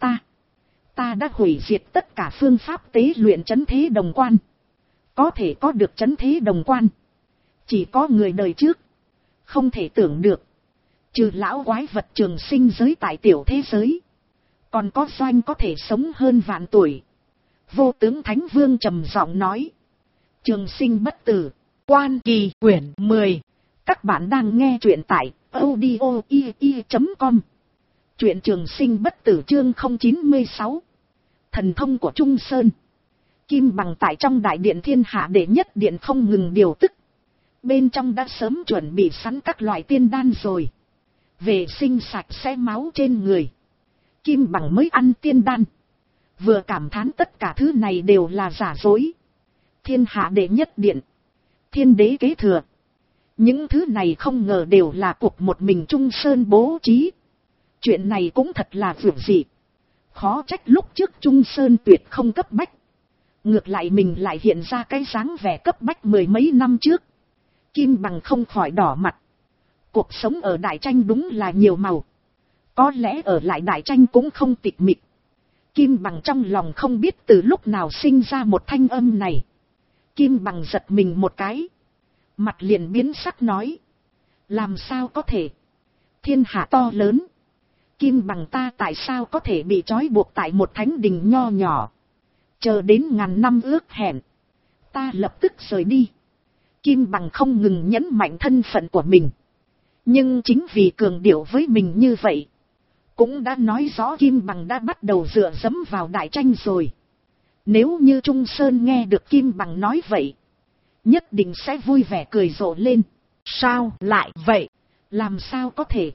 ta đã hủy diệt tất cả phương pháp tế luyện trấn thế đồng quan. Có thể có được trấn thế đồng quan, chỉ có người đời trước. Không thể tưởng được, trừ lão quái vật trường sinh giới tại tiểu thế giới, còn có Doanh có thể sống hơn vạn tuổi. Vô tướng Thánh Vương trầm giọng nói. Trường sinh bất tử, Quan Kỳ quyển 10. Các bạn đang nghe truyện tại audio.com. Truyện Trường Sinh bất tử chương 096. Thần thông của Trung Sơn. Kim Bằng tại trong đại điện thiên hạ đệ nhất điện không ngừng điều tức. Bên trong đã sớm chuẩn bị sẵn các loại tiên đan rồi. Vệ sinh sạch sẽ máu trên người, Kim Bằng mới ăn tiên đan. Vừa cảm thán tất cả thứ này đều là giả dối. Thiên hạ đệ nhất điện, thiên đế kế thừa, những thứ này không ngờ đều là cuộc một mình Trung Sơn bố trí. Chuyện này cũng thật là vượt dị. Khó trách lúc trước Trung Sơn tuyệt không cấp bách. Ngược lại mình lại hiện ra cái dáng vẻ cấp bách mười mấy năm trước. Kim Bằng không khỏi đỏ mặt. Cuộc sống ở Đại Tranh đúng là nhiều màu. Có lẽ ở lại Đại Tranh cũng không tịch mịch. Kim Bằng trong lòng không biết từ lúc nào sinh ra một thanh âm này. Kim Bằng giật mình một cái. Mặt liền biến sắc nói. Làm sao có thể? Thiên hạ to lớn. Kim Bằng ta tại sao có thể bị trói buộc tại một thánh đình nho nhỏ? Chờ đến ngàn năm ước hẹn, ta lập tức rời đi. Kim Bằng không ngừng nhấn mạnh thân phận của mình. Nhưng chính vì cường điệu với mình như vậy, cũng đã nói rõ Kim Bằng đã bắt đầu dựa dẫm vào Đại Tranh rồi. Nếu như Trung Sơn nghe được Kim Bằng nói vậy, nhất định sẽ vui vẻ cười rộ lên. Sao lại vậy? Làm sao có thể?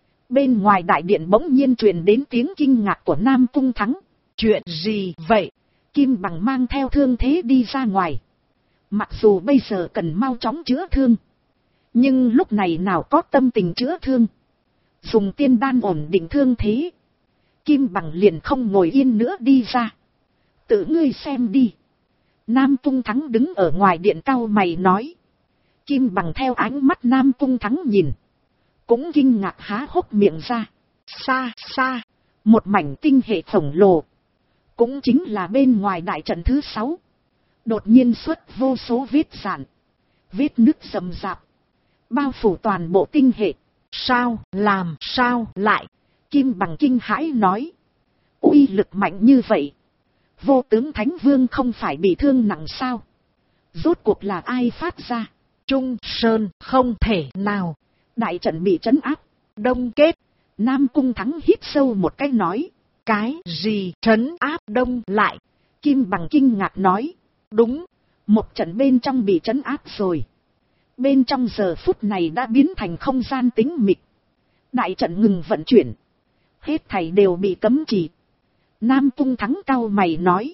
Bên ngoài đại điện bỗng nhiên truyền đến tiếng kinh ngạc của Nam Cung Thắng. Chuyện gì vậy? Kim Bằng mang theo thương thế đi ra ngoài. Mặc dù bây giờ cần mau chóng chữa thương, nhưng lúc này nào có tâm tình chữa thương. Dùng tiên đan ổn định thương thế, Kim Bằng liền không ngồi yên nữa đi ra. Tự ngươi xem đi. Nam Cung Thắng đứng ở ngoài điện cau mày nói. Kim Bằng theo ánh mắt Nam Cung Thắng nhìn, cũng kinh ngạc há hốc miệng ra. Xa xa, một mảnh tinh hệ khổng lồ, cũng chính là bên ngoài đại trận thứ 6. Đột nhiên xuất vô số vết rạn. Vết nứt rầm rạp, bao phủ toàn bộ tinh hệ. Sao, làm sao lại? Kim Bằng kinh hãi nói. Uy lực mạnh như vậy, vô tướng Thánh Vương không phải bị thương nặng sao? Rốt cuộc là ai phát ra? Trung Sơn không thể nào. Đại trận bị trấn áp, đông kết. Nam Cung Thắng hít sâu một cái nói. Cái gì trấn áp đông lại? Kim Bằng kinh ngạc nói. Đúng, một trận bên trong bị trấn áp rồi. Bên trong giờ phút này đã biến thành không gian tĩnh mịch. Đại trận ngừng vận chuyển, hết thảy đều bị cấm chỉ. Nam Cung Thắng cau mày nói.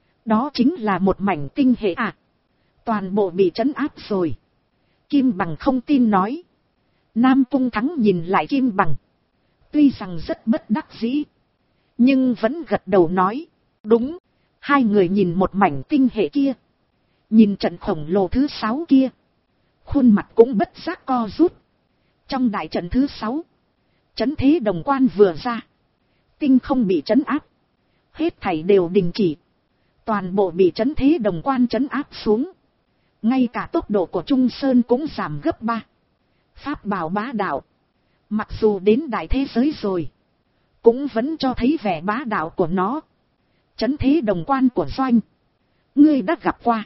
Đó chính là một mảnh tinh hệ à? Toàn bộ bị trấn áp rồi. Kim Bằng không tin nói. Nam Cung Thắng nhìn lại Kim Bằng, tuy rằng rất bất đắc dĩ, nhưng vẫn gật đầu nói. Đúng. Hai người nhìn một mảnh tinh hệ kia, nhìn trận khổng lồ thứ 6 kia, khuôn mặt cũng bất giác co rút. Trong đại trận thứ 6, trấn thế đồng quan vừa ra, tinh không bị trấn áp, hết thảy đều đình chỉ, toàn bộ bị trấn thế đồng quan trấn áp xuống. Ngay cả tốc độ của Trung Sơn cũng giảm gấp 3. Pháp bảo bá đạo, mặc dù đến đại thế giới rồi, cũng vẫn cho thấy vẻ bá đạo của nó. Trấn thế đồng quan của Doanh, ngươi đã gặp qua.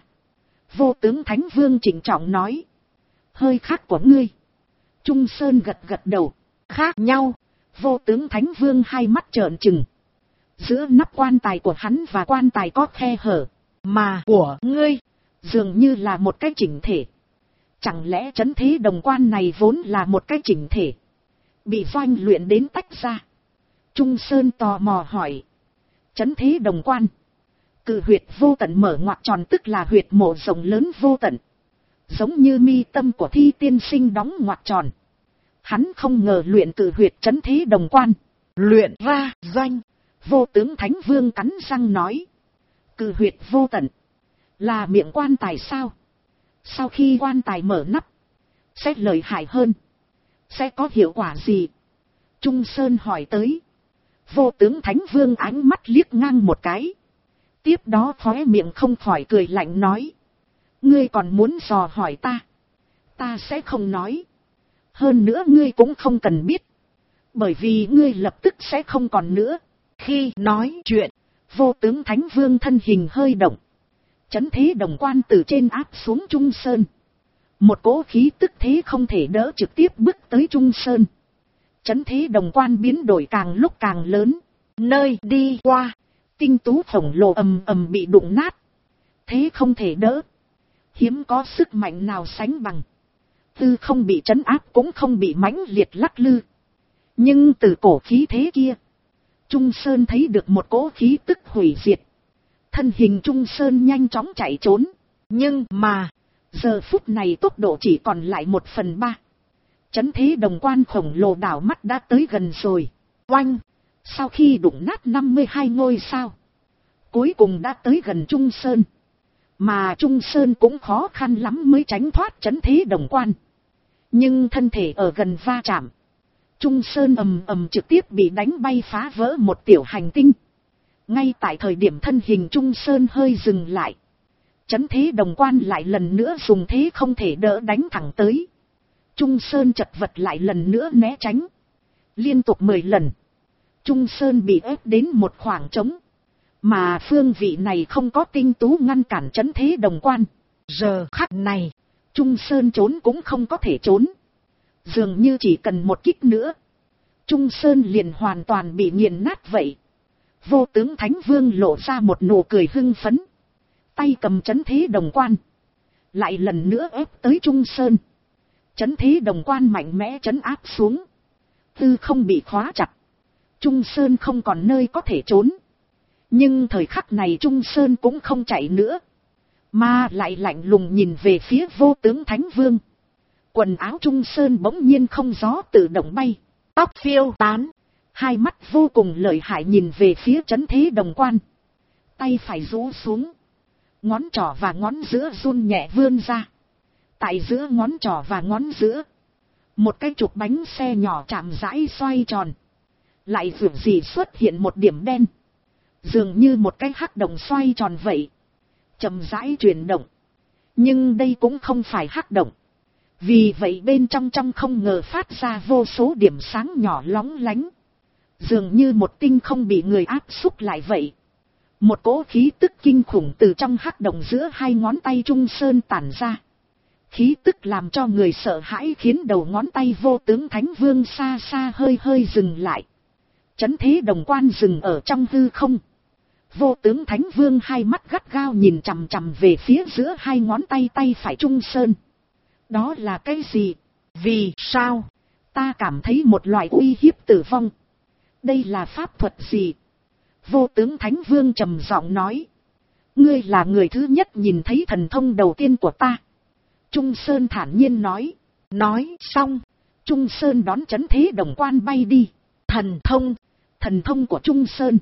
Vô tướng Thánh Vương trịnh trọng nói. Hơi khác của ngươi. Trung Sơn gật gật đầu. Khác nhau. Vô tướng Thánh Vương hai mắt trợn trừng. Giữa nắp quan tài của hắn và quan tài có khe hở, mà của ngươi dường như là một cái chỉnh thể. Chẳng lẽ trấn thế đồng quan này vốn là một cái chỉnh thể, bị Doanh luyện đến tách ra? Trung Sơn tò mò hỏi. Trấn thế đồng quan, cự huyệt vô tận mở ngoặc tròn, tức là huyệt mộ rộng lớn vô tận, giống như mi tâm của Thi tiên sinh đóng ngoặc tròn. Hắn không ngờ luyện cự huyệt trấn thế đồng quan, luyện ra Doanh. Vô tướng Thánh Vương cắn răng nói. Cự huyệt vô tận là miệng quan tài sao? Sau khi quan tài mở nắp, sẽ lợi hại hơn, sẽ có hiệu quả gì? Trung Sơn hỏi tới. Vô tướng Thánh Vương ánh mắt liếc ngang một cái, tiếp đó khóe miệng không khỏi cười lạnh nói. Ngươi còn muốn dò hỏi ta? Ta sẽ không nói. Hơn nữa ngươi cũng không cần biết, bởi vì ngươi lập tức sẽ không còn nữa. Khi nói chuyện, vô tướng Thánh Vương thân hình hơi động, trấn thế đồng quan từ trên áp xuống Trung Sơn. Một cỗ khí tức thế không thể đỡ trực tiếp bước tới Trung Sơn. Trấn thế đồng quan biến đổi càng lúc càng lớn, nơi đi qua, tinh tú khổng lồ ầm ầm bị đụng nát. Thế không thể đỡ, hiếm có sức mạnh nào sánh bằng. Tư không bị trấn áp cũng không bị mãnh liệt lắc lư. Nhưng từ cổ khí thế kia, Trung Sơn thấy được một cỗ khí tức hủy diệt. Thân hình Trung Sơn nhanh chóng chạy trốn, nhưng mà giờ phút này tốc độ chỉ còn lại 1/3. Trấn thế đồng quan khổng lồ đảo mắt đã tới gần rồi. Oanh! Sau khi đụng nát 52 ngôi sao, cuối cùng đã tới gần Trung Sơn. Mà Trung Sơn cũng khó khăn lắm mới tránh thoát trấn thế đồng quan. Nhưng thân thể ở gần va chạm, Trung Sơn ầm ầm trực tiếp bị đánh bay phá vỡ một tiểu hành tinh. Ngay tại thời điểm thân hình Trung Sơn hơi dừng lại, trấn thế đồng quan lại lần nữa dùng thế không thể đỡ đánh thẳng tới. Trung Sơn chật vật lại lần nữa né tránh. Liên tục 10 lần, Trung Sơn bị ép đến một khoảng trống. Mà phương vị này không có tinh tú ngăn cản trấn thế đồng quan. Giờ khắc này, Trung Sơn trốn cũng không có thể trốn. Dường như chỉ cần một kích nữa, Trung Sơn liền hoàn toàn bị nghiền nát vậy. Vô tướng Thánh Vương lộ ra một nụ cười hưng phấn, tay cầm trấn thế đồng quan, lại lần nữa ép tới Trung Sơn. Trấn thế đồng quan mạnh mẽ trấn áp xuống, tư không bị khóa chặt, Trung Sơn không còn nơi có thể trốn. Nhưng thời khắc này Trung Sơn cũng không chạy nữa, mà lại lạnh lùng nhìn về phía vô tướng Thánh Vương. Quần áo Trung Sơn bỗng nhiên không gió tự động bay, tóc phiêu tán, hai mắt vô cùng lợi hại nhìn về phía trấn thế đồng quan. Tay phải rũ xuống, ngón trỏ và ngón giữa run nhẹ vươn ra. Tại giữa ngón trỏ và ngón giữa, một cái trục bánh xe nhỏ chạm rãi xoay tròn, lại dường gì xuất hiện một điểm đen, dường như một cái hắc động xoay tròn vậy, chậm rãi chuyển động. Nhưng đây cũng không phải hắc động. Vì vậy bên trong không ngờ phát ra vô số điểm sáng nhỏ lóng lánh. Dường như một tinh không bị người áp xúc lại vậy. Một cỗ khí tức kinh khủng từ trong hắc động giữa hai ngón tay Trung Sơn tản ra. Khí tức làm cho người sợ hãi, khiến đầu ngón tay Vô Tướng Thánh Vương xa xa hơi hơi dừng lại. Chấn thế đồng quan dừng ở trong hư không. Vô Tướng Thánh Vương hai mắt gắt gao nhìn chằm chằm về phía giữa hai ngón tay tay phải Trung Sơn. Đó là cái gì? Vì sao? Ta cảm thấy một loại uy hiếp tử vong. Đây là pháp thuật gì? Vô Tướng Thánh Vương trầm giọng nói. Ngươi là người thứ nhất nhìn thấy thần thông đầu tiên của ta. Trung Sơn thản nhiên nói. Nói xong, Trung Sơn đón chấn thế đồng quan bay đi. Thần thông của Trung Sơn.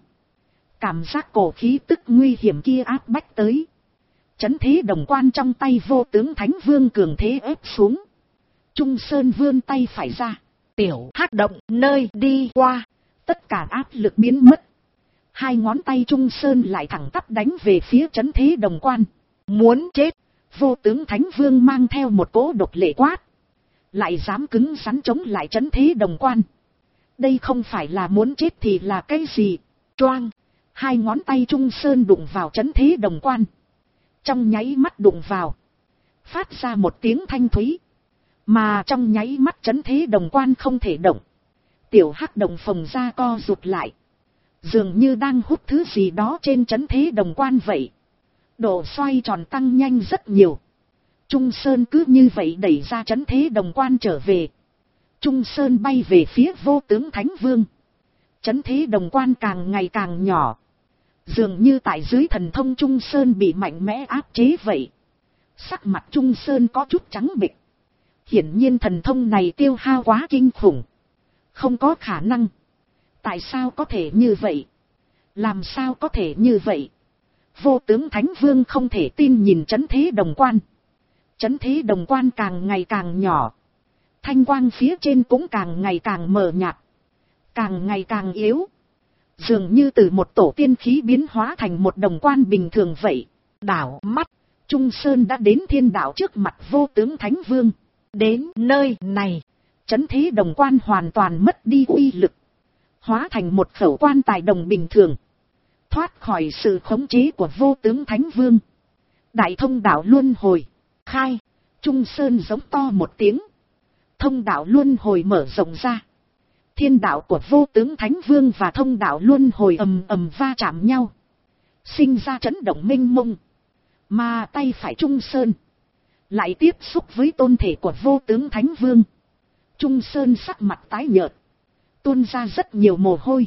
Cảm giác cổ khí tức nguy hiểm kia áp bách tới. Chấn thế đồng quan trong tay Vô Tướng Thánh Vương cường thế ép xuống. Trung Sơn vươn tay phải ra. Tiểu hắc động nơi đi qua. Tất cả áp lực biến mất. Hai ngón tay Trung Sơn lại thẳng tắp đánh về phía chấn thế đồng quan. Muốn chết. Vô Tướng Thánh Vương mang theo một cỗ độc lệ quát. Lại dám cứng rắn chống lại chấn thế đồng quan. Đây không phải là muốn chết thì là cái gì? Choang. Hai ngón tay Trung Sơn đụng vào chấn thế đồng quan. Trong nháy mắt đụng vào. Phát ra một tiếng thanh thúy. Mà trong nháy mắt chấn thế đồng quan không thể động. Tiểu hắc đồng phồng ra co rụt lại. Dường như đang hút thứ gì đó trên chấn thế đồng quan vậy. Độ xoay tròn tăng nhanh rất nhiều. Trung Sơn cứ như vậy đẩy ra chấn thế đồng quan trở về. Trung Sơn bay về phía Vô Tướng Thánh Vương. Chấn thế đồng quan càng ngày càng nhỏ. Dường như tại dưới thần thông Trung Sơn bị mạnh mẽ áp chế vậy. Sắc mặt Trung Sơn có chút trắng bệch. Hiển nhiên thần thông này tiêu hao quá kinh khủng. Không có khả năng. Tại sao có thể như vậy? Làm sao có thể như vậy? Vô Tướng Thánh Vương không thể tin nhìn chấn thế đồng quan. Chấn thế đồng quan càng ngày càng nhỏ. Thanh quang phía trên cũng càng ngày càng mờ nhạt. Càng ngày càng yếu. Dường như từ một tổ tiên khí biến hóa thành một đồng quan bình thường vậy. Đảo mắt, Trung Sơn đã đến thiên đạo trước mặt Vô Tướng Thánh Vương. Đến nơi này, chấn thế đồng quan hoàn toàn mất đi uy lực. Hóa thành một khẩu quan tài đồng bình thường. Thoát khỏi sự khống chế của Vô Tướng Thánh Vương. Đại thông đạo luân hồi. Khai. Trung Sơn giống to một tiếng. Thông đạo luân hồi mở rộng ra. Thiên đạo của Vô Tướng Thánh Vương và thông đạo luân hồi ầm ầm va chạm nhau. Sinh ra chấn động mênh mông. Mà tay phải Trung Sơn lại tiếp xúc với tôn thể của Vô Tướng Thánh Vương. Trung Sơn sắc mặt tái nhợt. Tuôn ra rất nhiều mồ hôi.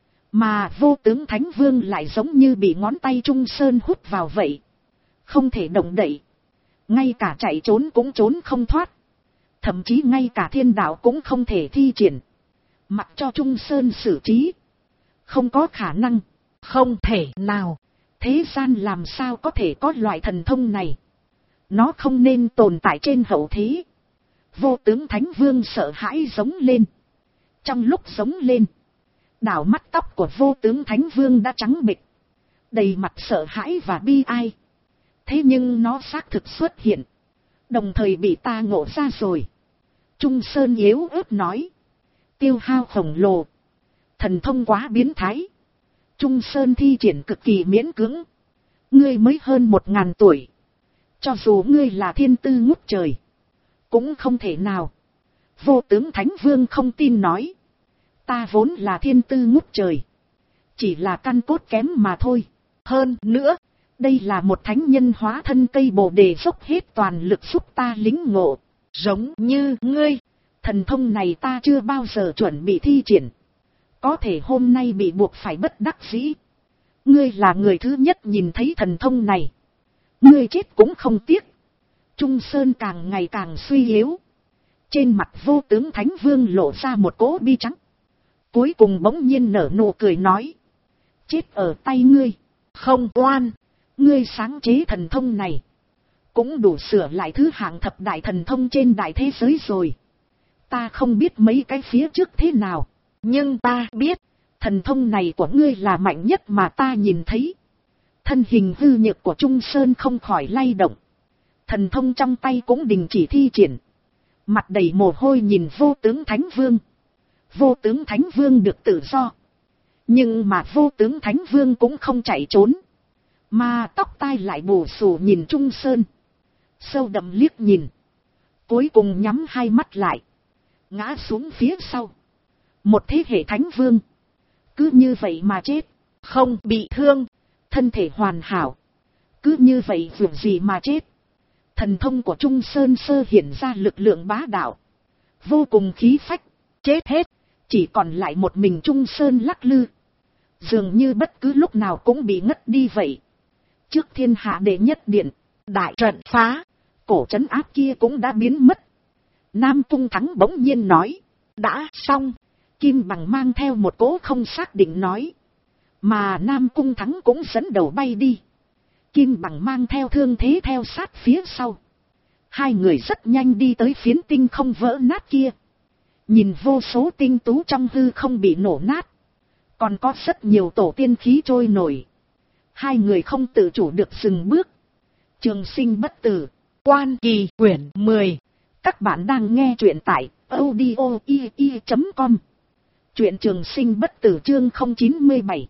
Mà Vô Tướng Thánh Vương lại giống như bị ngón tay Trung Sơn hút vào vậy. Không thể động đậy. Ngay cả chạy trốn cũng trốn không thoát. Thậm chí ngay cả thiên đạo cũng không thể thi triển. Mặc cho Trung Sơn xử trí. Không có khả năng. Không thể nào. Thế gian làm sao có thể có loại thần thông này. Nó không nên tồn tại trên hậu thế. Vô Tướng Thánh Vương sợ hãi giống lên. Trong lúc giống lên, đảo mắt tóc của Vô Tướng Thánh Vương đã trắng bệch. Đầy mặt sợ hãi và bi ai. Thế nhưng nó xác thực xuất hiện. Đồng thời bị ta ngộ ra rồi. Trung Sơn yếu ớt nói. Tiêu hao khổng lồ. Thần thông quá biến thái. Trung Sơn thi triển cực kỳ miễn cưỡng. Ngươi mới hơn 1000 tuổi. Cho dù ngươi là thiên tư ngút trời. Cũng không thể nào. Vô Tướng Thánh Vương không tin nói. Ta vốn là thiên tư ngút trời. Chỉ là căn cốt kém mà thôi. Hơn nữa. Đây là một thánh nhân hóa thân cây bồ đề dốc hết toàn lực giúp ta lính ngộ. Giống như ngươi. Thần thông này ta chưa bao giờ chuẩn bị thi triển. Có thể hôm nay bị buộc phải bất đắc dĩ. Ngươi là người thứ nhất nhìn thấy thần thông này. Ngươi chết cũng không tiếc. Trung Sơn càng ngày càng suy yếu. Trên mặt Vô Tướng Thánh Vương lộ ra một cỗ bi trắng. Cuối cùng bỗng nhiên nở nụ cười nói. Chết ở tay ngươi. Không oan. Ngươi sáng chế thần thông này. Cũng đủ sửa lại thứ hạng thập đại thần thông trên đại thế giới rồi. Ta không biết mấy cái phía trước thế nào. Nhưng ta biết. Thần thông này của ngươi là mạnh nhất mà ta nhìn thấy. Thân hình hư nhược của Trung Sơn không khỏi lay động. thần thông trong tay cũng đình chỉ thi triển. Mặt đầy mồ hôi nhìn vô tướng Thánh Vương. Vô tướng Thánh Vương được tự do. Nhưng mà vô tướng Thánh Vương cũng không chạy trốn. Mà tóc tai lại bù xù nhìn Trung Sơn. Sâu đậm liếc nhìn. Cuối cùng nhắm hai mắt lại. Ngã xuống phía sau. Một thế hệ Thánh Vương. Cứ như vậy mà chết. Không bị thương. Thân thể hoàn hảo. Cứ như vậy việc gì mà chết. Thần thông của Trung Sơn sơ hiện ra lực lượng bá đạo. Vô cùng khí phách. Chết hết. Chỉ còn lại một mình Trung Sơn lắc lư. Dường như bất cứ lúc nào cũng bị ngất đi vậy. Trước thiên hạ đệ nhất điện. Đại trận phá. Cổ trấn áp kia cũng đã biến mất. Nam Cung Thắng bỗng nhiên nói. Đã xong. Kim Bằng mang theo một cỗ không xác định nói. Mà Nam Cung Thắng cũng dẫn đầu bay đi. Kim Bằng mang theo thương thế theo sát phía sau. Hai người rất nhanh đi tới phiến tinh không vỡ nát kia. Nhìn vô số tinh tú trong hư không bị nổ nát. Còn có rất nhiều tổ tiên khí trôi nổi. Hai người không tự chủ được dừng bước. Trường sinh bất tử. Quan Kỳ quyển 10. Các bạn đang nghe truyện tại audio.com. Truyện Trường Sinh bất tử chương 097.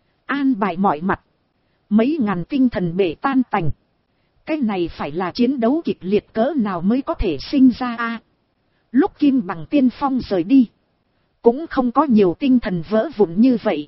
An bài mọi mặt. Mấy ngàn tinh thần bể tan tành. Cái này phải là chiến đấu kịch liệt cỡ nào mới có thể sinh ra a? Lúc Kim Bằng tiên phong rời đi. Cũng không có nhiều tinh thần vỡ vụn như vậy.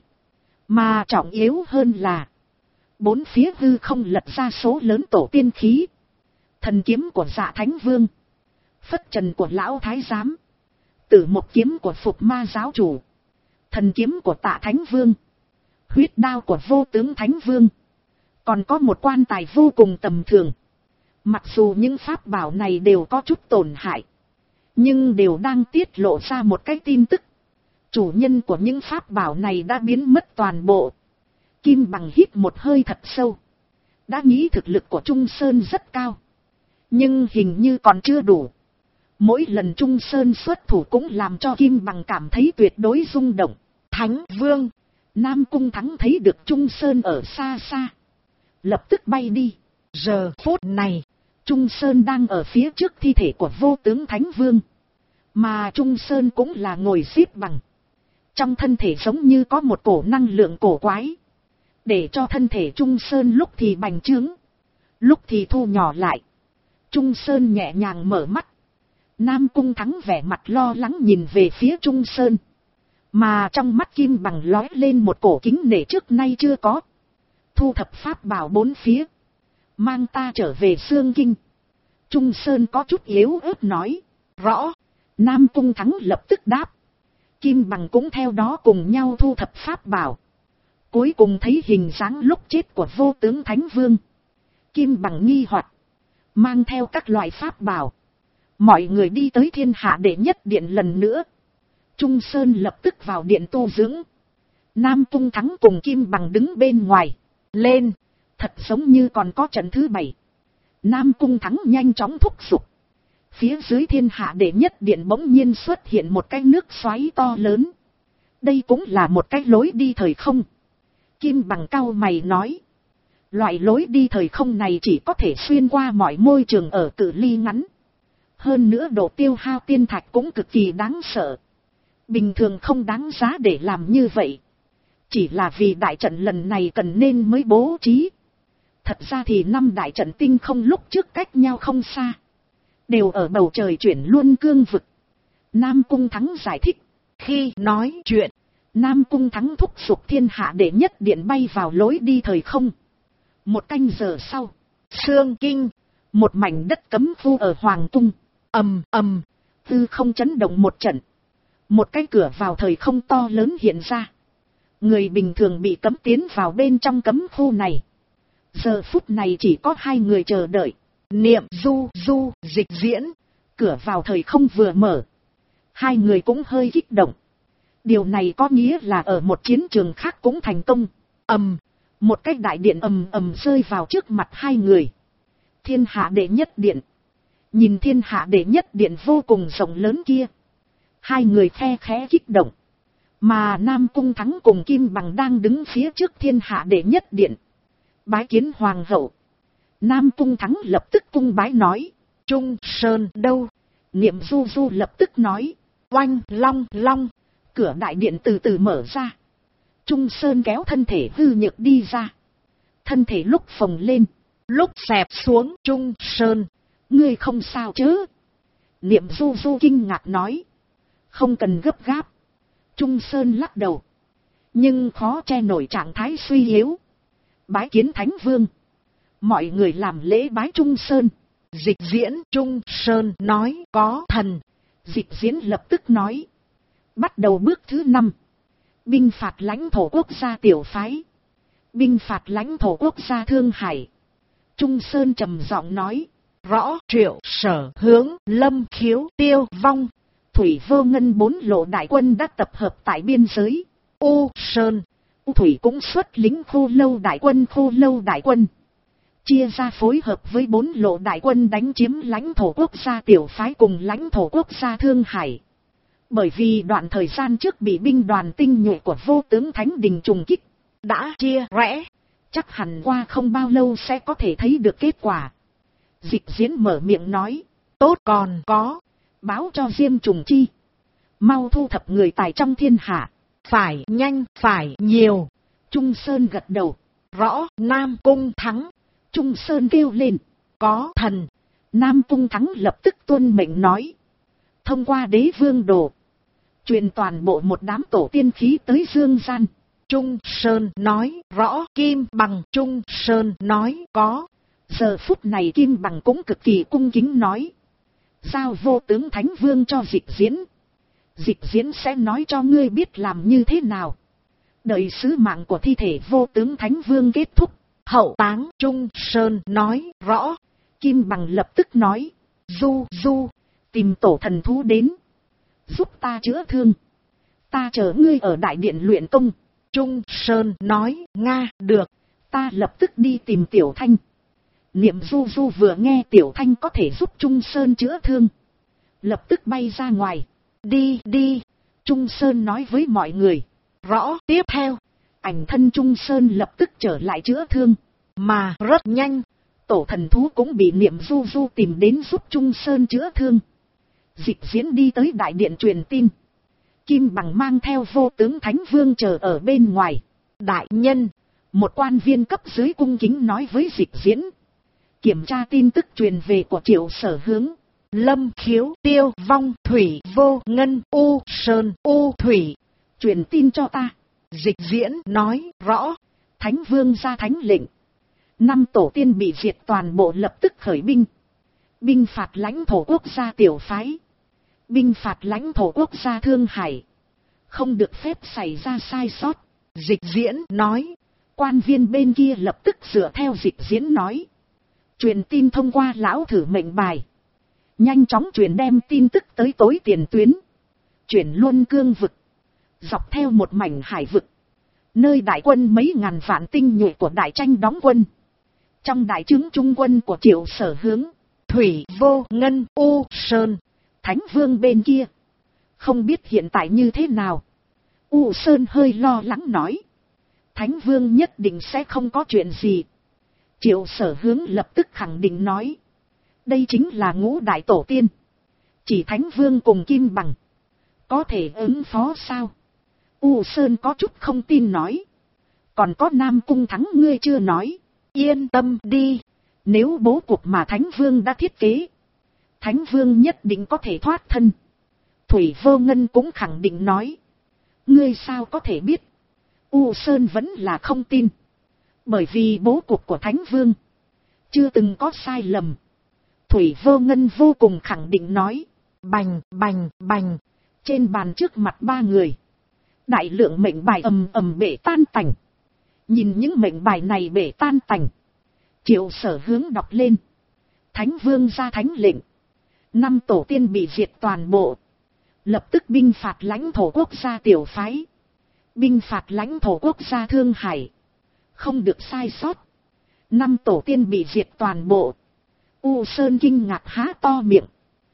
Mà trọng yếu hơn là. Bốn phía hư không lật ra số lớn tổ tiên khí. Thần kiếm của Dạ Thánh Vương. Phất trần của Lão Thái Giám. Tử một kiếm của Phục Ma Giáo Chủ. Thần kiếm của Tạ Thánh Vương. Huyết đao của Vô Tướng Thánh Vương. Còn có một quan tài vô cùng tầm thường. Mặc dù những pháp bảo này đều có chút tổn hại. Nhưng đều đang tiết lộ ra một cái tin tức. Chủ nhân của những pháp bảo này đã biến mất toàn bộ. Kim Bằng hít một hơi thật sâu. Đã nghĩ thực lực của Trung Sơn rất cao. Nhưng hình như còn chưa đủ. Mỗi lần Trung Sơn xuất thủ cũng làm cho Kim Bằng cảm thấy tuyệt đối rung động. Thánh Vương. Nam Cung Thắng thấy được Trung Sơn ở xa xa. Lập tức bay đi. Giờ phút này. Trung Sơn đang ở phía trước thi thể của Vô Tướng Thánh Vương. Mà Trung Sơn cũng là ngồi xếp bằng. Trong thân thể giống như có một cổ năng lượng cổ quái. Để cho thân thể Trung Sơn lúc thì bành trướng. Lúc thì thu nhỏ lại. Trung Sơn nhẹ nhàng mở mắt. Nam Cung Thắng vẻ mặt lo lắng nhìn về phía Trung Sơn. Mà trong mắt Kim Bằng lóe lên một cổ kính nể trước nay chưa có. Thu thập pháp bảo bốn phía. Mang ta trở về Xương Kinh. Trung Sơn có chút yếu ớt nói. Rõ. Nam Cung Thắng lập tức đáp. Kim Bằng cũng theo đó cùng nhau thu thập pháp bảo. Cuối cùng thấy hình dáng lúc chết của Vô Tướng Thánh Vương. Kim Bằng nghi hoặc. Mang theo các loại pháp bảo. Mọi người đi tới thiên hạ đệ nhất điện lần nữa. Trung Sơn lập tức vào điện tu dưỡng. Nam Cung Thắng cùng Kim Bằng đứng bên ngoài. Lên. Thật giống như còn có trận thứ 7. Nam Cung Thắng nhanh chóng thúc giục. Phía dưới thiên hạ đệ nhất điện bỗng nhiên xuất hiện một cái nước xoáy to lớn. Đây cũng là một cái lối đi thời không. Kim Bằng cau mày nói. Loại lối đi thời không này chỉ có thể xuyên qua mọi môi trường ở cự ly ngắn. Hơn nữa độ tiêu hao tiên thạch cũng cực kỳ đáng sợ. Bình thường không đáng giá để làm như vậy. Chỉ là vì đại trận lần này cần nên mới bố trí. Thật ra thì 5 đại trận tinh không lúc trước cách nhau không xa. Đều ở bầu trời chuyển luân cương vực. Nam Cung Thắng giải thích. Khi nói chuyện, Nam Cung Thắng thúc giục thiên hạ đệ nhất điện bay vào lối đi thời không. Một canh giờ sau, Xương Kinh, một mảnh đất cấm khu ở Hoàng Cung. Ầm ầm, hư không chấn động một trận. Một cái cửa vào thời không to lớn hiện ra. Người bình thường bị cấm tiến vào bên trong cấm khu này. Giờ phút này chỉ có 2 người chờ đợi. Niệm du dịch diễn. Cửa vào thời không vừa mở. 2 người cũng hơi kích động. Điều này có nghĩa là ở một chiến trường khác cũng thành công. Một cái đại điện ầm rơi vào trước mặt 2 người. Thiên hạ đệ nhất điện. Nhìn thiên hạ đệ nhất điện vô cùng rộng lớn kia. 2 người khe khẽ kích động. Mà Nam Cung Thắng cùng Kim Bằng đang đứng phía trước thiên hạ đệ nhất điện. Bái kiến hoàng hậu. Nam Cung Thắng lập tức cung bái nói. Trung Sơn đâu? Niệm Du Du lập tức nói. Oanh long long. Cửa đại điện từ từ mở ra. Trung Sơn kéo thân thể hư nhược đi ra. Thân thể lúc phồng lên, lúc xẹp xuống. Trung Sơn, ngươi không sao chứ? Niệm Du Du kinh ngạc nói. Không cần gấp gáp. Trung Sơn lắc đầu. Nhưng khó che nổi trạng thái suy yếu. Bái kiến Thánh Vương. Mọi người làm lễ bái Trung Sơn. Dịch Diễn. Trung Sơn nói có thần. Dịch Diễn lập tức nói. Bắt đầu bước thứ 5. Binh phạt lãnh thổ quốc gia tiểu phái. Binh phạt lãnh thổ quốc gia Thương Hải. Trung Sơn trầm giọng nói. Rõ Triệu Sở Hướng Lâm Khiếu Tiêu Vong Thủy Vô Ngân 4 lộ đại quân đã tập hợp tại biên giới. U Sơn, U Thủy cũng xuất lính Khô Lâu đại quân. Chia ra phối hợp với 4 lộ đại quân đánh chiếm lãnh thổ quốc gia tiểu phái cùng lãnh thổ quốc gia Thương Hải. Bởi vì đoạn thời gian trước bị binh đoàn tinh nhuệ của Vô Tướng Thánh Đình trùng kích, đã chia rẽ. Chắc hẳn qua không bao lâu sẽ có thể thấy được kết quả. Dịch Diễn mở miệng nói. Tốt, còn có. Báo cho Diêm Trùng Chi. Mau thu thập người tài trong thiên hạ. Phải nhanh, phải nhiều. Trung Sơn gật đầu. Rõ. Nam Cung Thắng. Trung Sơn kêu lên. Có thần. Nam Cung Thắng lập tức tuân mệnh nói. Thông qua Đế Vương Đồ. Truyền toàn bộ một đám tổ tiên khí tới Dương Gian. Trung Sơn nói. Rõ. Kim Bằng. Trung Sơn nói. Có. Giờ phút này Kim Bằng cũng cực kỳ cung kính nói. Giao Vô Tướng Thánh Vương cho Dịch Diễn. Dịch Diễn sẽ nói cho ngươi biết làm như thế nào. Đợi sứ mạng của thi thể Vô Tướng Thánh Vương kết thúc. Hậu táng. Trung Sơn nói. Rõ. Kim Bằng lập tức nói. Du Du, tìm tổ thần thú đến. Giúp ta chữa thương. Ta chờ ngươi ở đại điện luyện công. Trung Sơn nói. Nga, được. Ta lập tức đi tìm Tiểu Thanh. Niệm Du Du vừa nghe Tiểu Thanh có thể giúp Trung Sơn chữa thương. Lập tức bay ra ngoài. Đi đi. Trung Sơn nói với mọi người. Rõ. Tiếp theo. Ảnh thân Trung Sơn lập tức trở lại chữa thương. Mà rất nhanh. Tổ thần thú cũng bị Niệm Du Du tìm đến giúp Trung Sơn chữa thương. Dịch Diễn đi tới đại điện truyền tin. Kim Bằng mang theo Vô Tướng Thánh Vương chờ ở bên ngoài. Đại nhân. Một quan viên cấp dưới cung kính nói với Dịch Diễn. Kiểm tra tin tức truyền về của Triệu Sở Hướng, Lâm Khiếu Tiêu Vong Thủy Vô Ngân U Sơn U Thủy. Truyền tin cho ta. Dịch Diễn nói. Rõ. Thánh Vương ra thánh lệnh. 5 tổ tiên bị diệt toàn bộ lập tức khởi binh. Binh phạt lãnh thổ quốc gia tiểu phái. Binh phạt lãnh thổ quốc gia Thương Hải. Không được phép xảy ra sai sót. Dịch Diễn nói. Quan viên bên kia lập tức dựa theo Dịch Diễn nói. Truyền tin thông qua lão thử mệnh bài. Nhanh chóng truyền đem tin tức tới tối tiền tuyến. Chuyển Luân Cương vực. Dọc theo một mảnh hải vực. Nơi đại quân mấy ngàn vạn tinh nhuệ của Đại Tranh đóng quân. Trong đại trướng trung quân của Triệu Sở Hướng, Thủy Vô Ngân U Sơn, Thánh Vương bên kia. Không biết hiện tại như thế nào. U Sơn hơi lo lắng nói. Thánh Vương nhất định sẽ không có chuyện gì. Triệu Sở Hướng lập tức khẳng định nói. Đây chính là ngũ đại tổ tiên. Chỉ Thánh Vương cùng Kim Bằng có thể ứng phó sao? U Sơn có chút không tin nói. Còn có Nam Cung Thắng ngươi chưa nói. Yên tâm đi. Nếu bố cục mà Thánh Vương đã thiết kế, Thánh Vương nhất định có thể thoát thân. Thủy Vô Ngân cũng khẳng định nói. Ngươi sao có thể biết? U Sơn vẫn là không tin. Bởi vì bố cục của Thánh Vương chưa từng có sai lầm. Thủy Vô Ngân vô cùng khẳng định nói. Bành bành bành. Trên bàn trước mặt 3 người, đại lượng mệnh bài ầm ầm bể tan tành. Nhìn những mệnh bài này bể tan tành, Triệu Sở Hướng đọc lên. Thánh Vương ra thánh lệnh. 5 tổ tiên bị diệt toàn bộ. Lập tức binh phạt lãnh thổ quốc gia tiểu phái. Binh phạt lãnh thổ quốc gia Thương Hải. Không được sai sót. 5 tổ tiên bị diệt toàn bộ. U Sơn kinh ngạc há to miệng.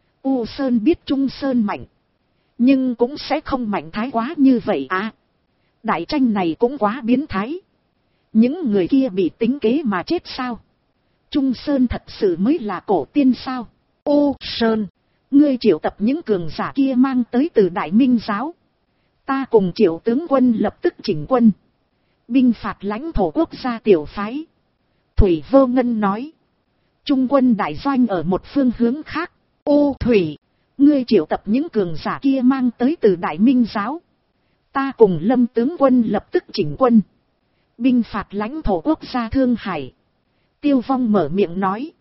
U Sơn biết Trung Sơn mạnh, nhưng cũng sẽ không mạnh thái quá như vậy à. Đại Tranh này cũng quá biến thái. Những người kia bị tính kế mà chết sao? Trung Sơn thật sự mới là cổ tiên sao? Ô Sơn, ngươi triệu tập những cường giả kia mang tới từ Đại Minh giáo. Ta cùng Triệu tướng quân lập tức chỉnh quân. Binh phạt lãnh thổ quốc gia tiểu phái. Thủy Vô Ngân nói. Trung quân đại doanh ở một phương hướng khác. Ô Thủy, ngươi triệu tập những cường giả kia mang tới từ Đại Minh giáo. Ta cùng Lâm tướng quân lập tức chỉnh quân. Binh phạt lãnh thổ quốc gia Thương Hải. Tiêu Vong mở miệng nói.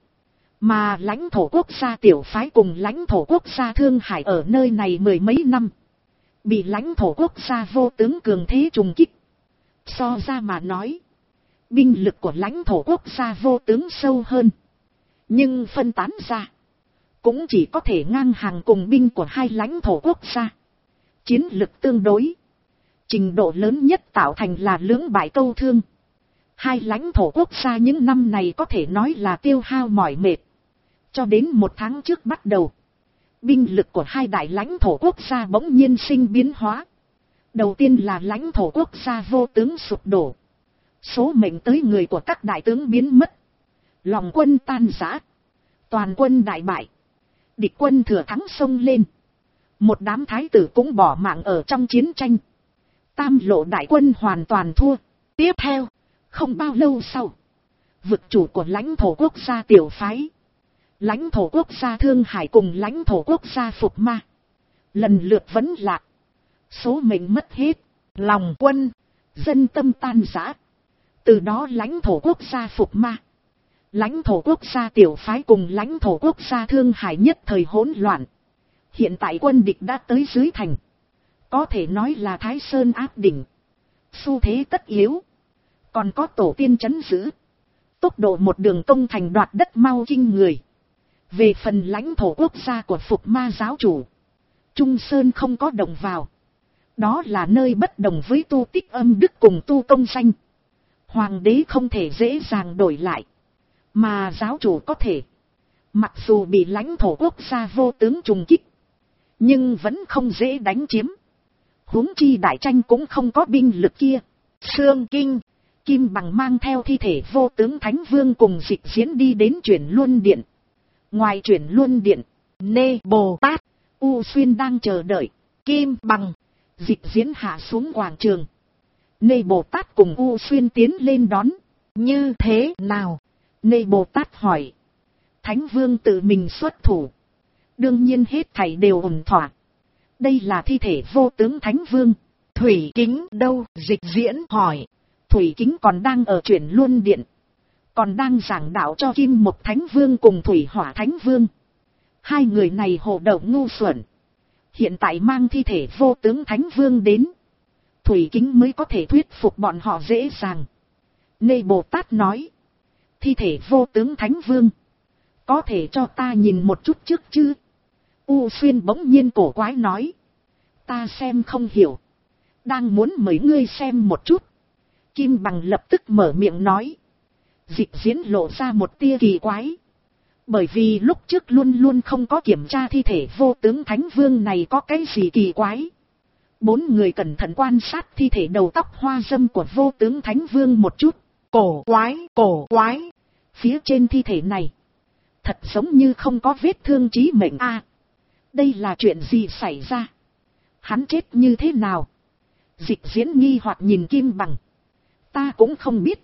Mà lãnh thổ quốc gia tiểu phái cùng lãnh thổ quốc gia Thương Hải ở nơi này mười mấy năm. Bị lãnh thổ quốc gia vô tướng cường thế trùng kích. So ra mà nói. Binh lực của lãnh thổ quốc gia vô tướng sâu hơn. Nhưng phân tán ra. Cũng chỉ có thể ngang hàng cùng binh của hai lãnh thổ quốc gia. Chiến lực tương đối. Trình độ lớn nhất tạo thành là lưỡng bại câu thương. Hai lãnh thổ quốc gia những năm này có thể nói là tiêu hao mỏi mệt. Cho đến một tháng trước bắt đầu. Binh lực của hai đại lãnh thổ quốc gia bỗng nhiên sinh biến hóa. Đầu tiên là lãnh thổ quốc gia vô tướng sụp đổ. Số mệnh tới người của các đại tướng biến mất. Lòng quân tan rã. Toàn quân đại bại. Địch quân thừa thắng xông lên. Một đám thái tử cũng bỏ mạng ở trong chiến tranh. Tam lộ đại quân hoàn toàn thua. Tiếp theo, không bao lâu sau, vực chủ của lãnh thổ quốc gia tiểu phái, lãnh thổ quốc gia Thương Hải cùng lãnh thổ quốc gia Phục Ma, lần lượt vấn lạc. Số mệnh mất hết, lòng quân, dân tâm tan rã. Từ đó lãnh thổ quốc gia Phục Ma, lãnh thổ quốc gia tiểu phái cùng lãnh thổ quốc gia Thương Hải nhất thời hỗn loạn. Hiện tại quân địch đã tới dưới thành. Có thể nói là Thái Sơn áp đỉnh. Xu thế tất yếu. Còn có tổ tiên trấn giữ. Tốc độ một đường công thành đoạt đất mau kinh người. Về phần lãnh thổ quốc gia của Phục Ma giáo chủ, Trung Sơn không có động vào. Đó là nơi bất đồng với tu tích âm đức cùng tu công danh. Hoàng đế không thể dễ dàng đổi lại. Mà giáo chủ có thể. Mặc dù bị lãnh thổ quốc gia vô tướng trùng kích, nhưng vẫn không dễ đánh chiếm. Huống chi đại tranh cũng không có binh lực kia. Sương Kinh, Kim Bằng mang theo thi thể vô tướng Thánh Vương cùng Dịch Diễn đi đến Chuyển Luân Điện. Ngoài Chuyển Luân Điện, Nê Bồ Tát, U Xuyên đang chờ đợi. Kim Bằng, Dịch Diễn hạ xuống quảng trường. Nê Bồ Tát cùng U Xuyên tiến lên đón. Như thế nào? Nê Bồ Tát hỏi. Thánh Vương tự mình xuất thủ. Đương nhiên hết thảy đều ổn thỏa. Đây là thi thể vô tướng Thánh Vương. Thủy Kính đâu? Dịch Diễn hỏi. Thủy Kính còn đang ở Chuyển Luân Điện. Còn đang giảng đạo cho Kim Mộc Thánh Vương cùng Thủy Hỏa Thánh Vương. Hai người này hồ đầu ngu xuẩn. Hiện tại mang thi thể vô tướng Thánh Vương đến. Thủy Kính mới có thể thuyết phục bọn họ dễ dàng. Nê Bồ Tát nói. Thi thể vô tướng Thánh Vương. Có thể cho ta nhìn một chút trước chứ? U Xuyên bỗng nhiên cổ quái nói. Ta xem không hiểu. Đang muốn mời ngươi xem một chút. Kim Bằng lập tức mở miệng nói. Dịch Diễn lộ ra một tia kỳ quái. Bởi vì lúc trước luôn luôn không có kiểm tra thi thể vô tướng Thánh Vương này có cái gì kỳ quái. Bốn người cẩn thận quan sát thi thể đầu tóc hoa dâm của vô tướng Thánh Vương một chút. Cổ quái. Phía trên thi thể này. Thật giống như không có vết thương chí mệnh a. Đây là chuyện gì xảy ra? Hắn chết như thế nào? Dịch Diễn nghi hoặc nhìn Kim Bằng. Ta cũng không biết.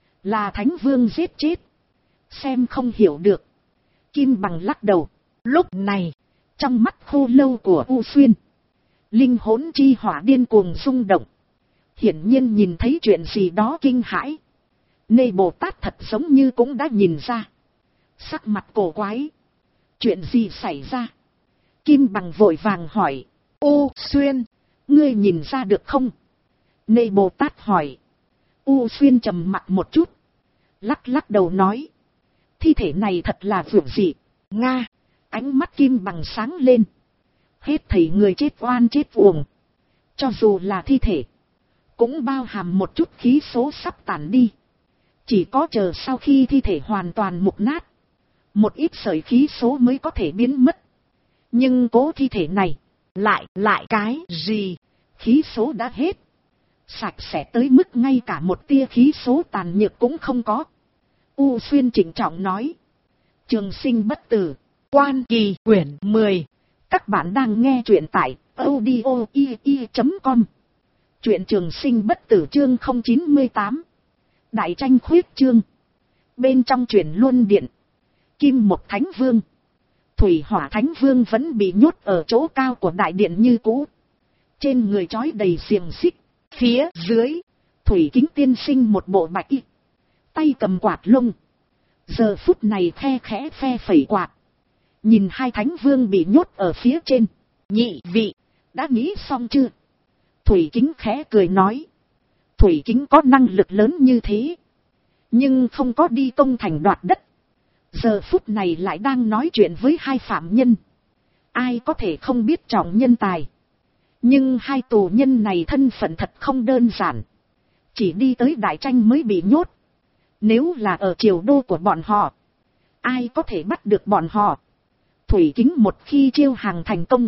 Là Thánh Vương giết chết. Xem không hiểu được. Kim Bằng lắc đầu. Lúc này, trong mắt khô lâu của U Xuyên, linh hồn chi hỏa điên cuồng rung động. Hiển nhiên nhìn thấy chuyện gì đó kinh hãi. Nê Bồ Tát thật giống như cũng đã nhìn ra. Sắc mặt cổ quái. Chuyện gì xảy ra? Kim Bằng vội vàng hỏi. U Xuyên, ngươi nhìn ra được không? Nê Bồ Tát hỏi. U Xuyên trầm mặt một chút. Lắc đầu nói. Thi thể này thật là vượt dị. Nga. Ánh mắt Kim Bằng sáng lên. Hết thảy người chết oan chết uổng. Cho dù là thi thể, cũng bao hàm một chút khí số sắp tản đi. Chỉ có chờ sau khi thi thể hoàn toàn mục nát, một ít sợi khí số mới có thể biến mất. Nhưng cố thi thể này, lại cái gì? Khí số đã hết. Sạch sẽ tới mức ngay cả một tia khí số tàn nhược cũng không có. U Xuyên trịnh trọng nói. Trường sinh bất tử, Quan Kỳ quyển 10. Các bạn đang nghe truyện tại audio.com. Truyện Trường sinh bất tử chương 098. Đại tranh khuyết chương. Bên trong truyện Luân Điện, Kim Một Thánh Vương, Thủy Hỏa Thánh Vương vẫn bị nhốt ở chỗ cao của đại điện như cũ. Trên người trói đầy xiềng xích. Phía dưới, Thủy Kính tiên sinh một bộ bạch y, tay cầm quạt lông. Giờ phút này khe khẽ phe phẩy quạt. Nhìn hai thánh vương bị nhốt ở phía trên. Nhị vị, đã nghĩ xong chưa? Thủy Kính khẽ cười nói. Thủy Kính có năng lực lớn như thế, nhưng không có đi công thành đoạt đất. Giờ phút này lại đang nói chuyện với hai phạm nhân. Ai có thể không biết trọng nhân tài. Nhưng hai tù nhân này thân phận thật không đơn giản. Chỉ đi tới đại tranh mới bị nhốt. Nếu là ở triều đô của bọn họ, ai có thể bắt được bọn họ? Thủy Kính một khi chiêu hàng thành công,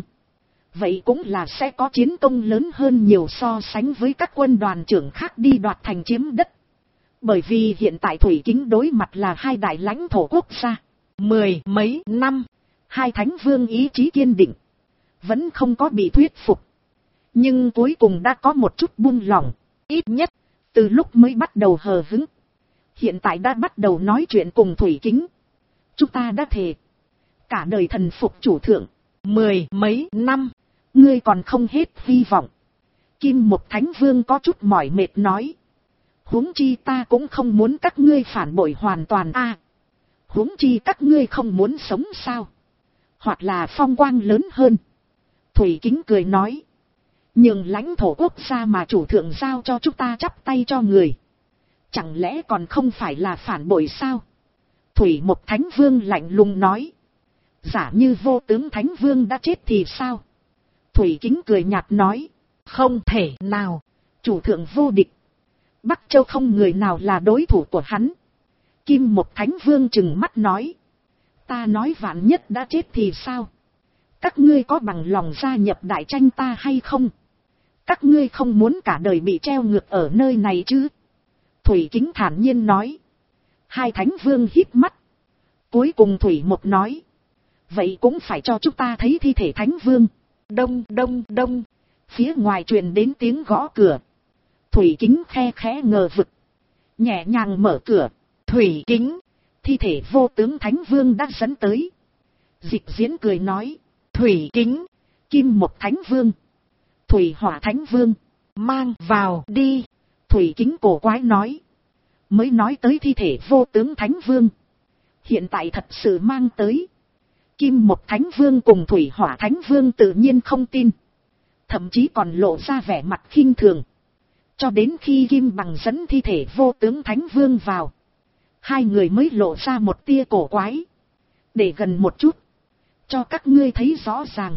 vậy cũng là sẽ có chiến công lớn hơn nhiều so sánh với các quân đoàn trưởng khác đi đoạt thành chiếm đất. Bởi vì hiện tại Thủy Kính đối mặt là hai đại lãnh thổ quốc gia. 10 mấy năm, hai thánh vương ý chí kiên định, vẫn không có bị thuyết phục. Nhưng cuối cùng đã có một chút buông lỏng, ít nhất từ lúc mới bắt đầu hờ hững. Hiện tại đã bắt đầu nói chuyện cùng Thủy Kính. Chúng ta đã thề cả đời thần phục chủ thượng. 10 mấy năm, ngươi còn không hết hy vọng. Kim Một Thánh Vương có chút mỏi mệt nói. Huống chi ta cũng không muốn các ngươi phản bội hoàn toàn a. Huống chi các ngươi không muốn sống sao? Hoặc là phong quang lớn hơn. Thủy Kính cười nói. Nhường lãnh thổ quốc gia mà chủ thượng giao cho chúng ta chắp tay cho người, chẳng lẽ còn không phải là phản bội sao? Thủy Một Thánh Vương lạnh lùng nói. Giả như vô tướng Thánh Vương đã chết thì sao? Thủy Kính cười nhạt nói. Không thể nào, chủ thượng vô địch. Bắc Châu không người nào là đối thủ của hắn. Kim Một Thánh Vương trừng mắt nói. Ta nói vạn nhất đã chết thì sao? Các ngươi có bằng lòng gia nhập đại tranh ta hay không? Các ngươi không muốn cả đời bị treo ngược ở nơi này chứ? Thủy Kính thản nhiên nói. Hai thánh vương híp mắt. Cuối cùng Thủy Một nói. Vậy cũng phải cho chúng ta thấy thi thể thánh vương. Đông đông đông. Phía ngoài truyền đến tiếng gõ cửa. Thủy Kính khe khẽ ngờ vực, nhẹ nhàng mở cửa. Thủy Kính, thi thể vô tướng Thánh Vương đã dẫn tới. Dịch Diễn cười nói. Thủy Kính, Kim Một Thánh Vương, Thủy Hỏa Thánh Vương, mang vào đi. Thủy Kính cổ quái nói. Mới nói tới thi thể vô tướng Thánh Vương, hiện tại thật sự mang tới. Kim Một Thánh Vương cùng Thủy Hỏa Thánh Vương tự nhiên không tin, thậm chí còn lộ ra vẻ mặt khinh thường. Cho đến khi Kim Bằng dẫn thi thể vô tướng Thánh Vương vào, hai người mới lộ ra một tia cổ quái. Để gần một chút, cho các ngươi thấy rõ ràng.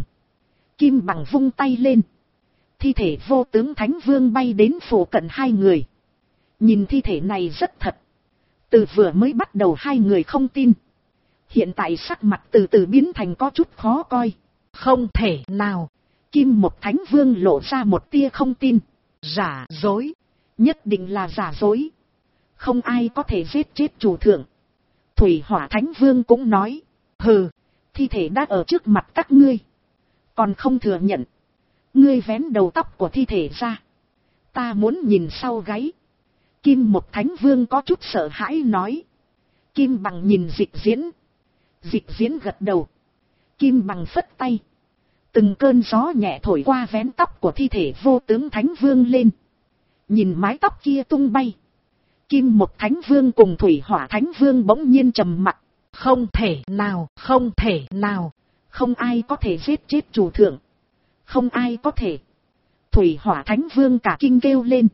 Kim Bằng vung tay lên. Thi thể vô tướng Thánh Vương bay đến phủ cận hai người. Nhìn thi thể này rất thật. Từ vừa mới bắt đầu hai người không tin, hiện tại sắc mặt từ từ biến thành có chút khó coi. Không thể nào. Kim Một Thánh Vương lộ ra một tia không tin. Giả dối, nhất định là giả dối. Không ai có thể giết chết chủ thượng. Thủy Hỏa Thánh Vương cũng nói. Hừ, thi thể đã ở trước mặt các ngươi, còn không thừa nhận. Ngươi vén đầu tóc của thi thể ra, ta muốn nhìn sau gáy. Kim Một Thánh Vương có chút sợ hãi nói. Kim Bằng nhìn Dịch Diễn. Dịch Diễn gật đầu. Kim Bằng phất tay. Từng cơn gió nhẹ thổi qua vén tóc của thi thể vô tướng Thánh Vương lên. Nhìn mái tóc kia tung bay, Kim Một Thánh Vương cùng Thủy Hỏa Thánh Vương bỗng nhiên trầm mặc. Không thể nào, không thể nào. Không ai có thể giết chết chủ thượng. Không ai có thể. Thủy Hỏa Thánh Vương cả kinh kêu lên.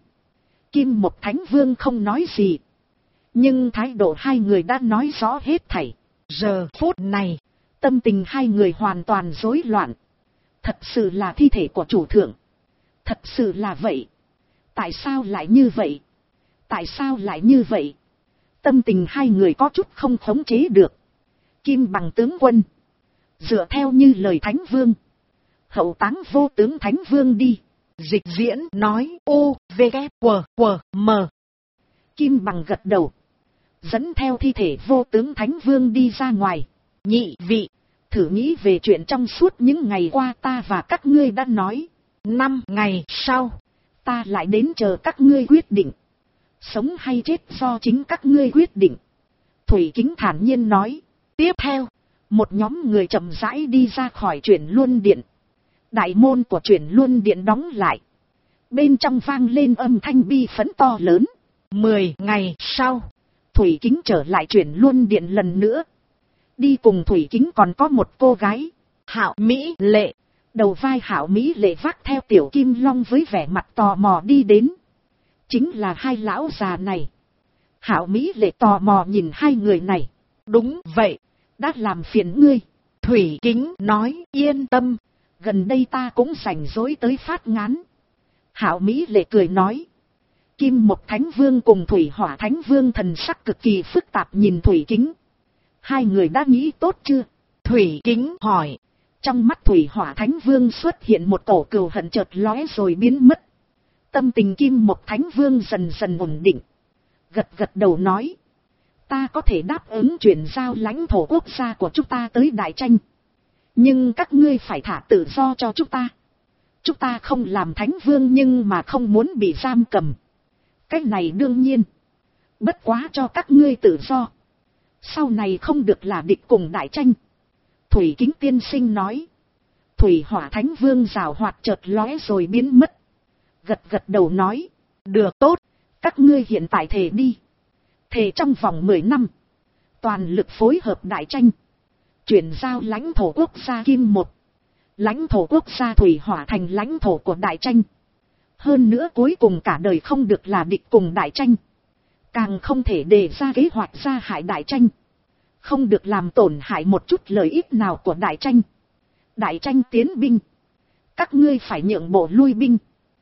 Kim Một Thánh Vương không nói gì, nhưng thái độ hai người đã nói rõ hết thảy. Giờ phút này, tâm tình hai người hoàn toàn rối loạn. Thật sự là thi thể của chủ thượng. Thật sự là vậy. Tại sao lại như vậy? Tại sao lại như vậy? Tâm tình hai người có chút không khống chế được. Kim Bằng tướng quân, dựa theo như lời Thánh Vương, hậu táng vô tướng Thánh Vương đi. Dịch Diễn nói. U, V, K, W, W, M. Kim Bằng gật đầu. dẫn theo thi thể vô tướng Thánh Vương đi ra ngoài. Nhị vị, thử nghĩ về chuyện trong suốt những ngày qua ta và các ngươi đã nói. 5 ngày sau, ta lại đến chờ các ngươi quyết định. Sống hay chết do chính các ngươi quyết định. Thủy Kính thản nhiên nói. Tiếp theo, một nhóm người chậm rãi đi ra khỏi Chuyển Luân Điện. Đại môn của Chuyển Luân Điện đóng lại. Bên trong vang lên âm thanh bi phẫn to lớn. 10 ngày sau, Thủy Kính trở lại Chuyển Luân Điện lần nữa. Đi cùng Thủy Kính còn có một cô gái, Hạo Mỹ Lệ. Đầu vai Hạo Mỹ Lệ vác theo Tiểu Kim Long với vẻ mặt tò mò đi đến. Chính là hai lão già này. Hạo Mỹ Lệ tò mò nhìn hai người này. Đúng vậy, đã làm phiền ngươi. Thủy Kính nói, yên tâm, gần đây ta cũng rảnh rỗi tới phát ngán. Hạo Mỹ Lệ cười nói. Kim Mộc Thánh Vương cùng Thủy Hỏa Thánh Vương thần sắc cực kỳ phức tạp nhìn Thủy Kính. Hai người đã nghĩ tốt chưa? Thủy Kính hỏi. Trong mắt Thủy Hỏa Thánh Vương xuất hiện một cổ cừu hận chợt lóe rồi biến mất. Tâm tình Kim Mộc Thánh Vương dần dần ổn định. Gật gật đầu nói. Ta có thể đáp ứng chuyển giao lãnh thổ quốc gia của chúng ta tới Đại Tranh. Nhưng các ngươi phải thả tự do cho chúng ta. Chúng ta không làm Thánh Vương nhưng mà không muốn bị giam cầm. Cái này đương nhiên. Bất quá cho các ngươi tự do. Sau này không được là địch cùng Đại Tranh. Thủy Kính tiên sinh nói. Thủy Hỏa Thánh Vương rào hoạt chợt lóe rồi biến mất. Gật gật đầu nói. Được tốt, các ngươi hiện tại thề đi. Thề trong vòng 10 năm. Toàn lực phối hợp Đại Tranh. Chuyển giao lãnh thổ quốc gia Kim Một. Lãnh thổ quốc gia Thủy Hỏa thành lãnh thổ của Đại Tranh. Hơn nữa cuối cùng cả đời không được là địch cùng Đại Tranh. Càng không thể đề ra kế hoạch ra hại Đại Tranh. Không được làm tổn hại một chút lợi ích nào của Đại Tranh. Đại Tranh tiến binh. Các ngươi phải nhượng bộ lui binh.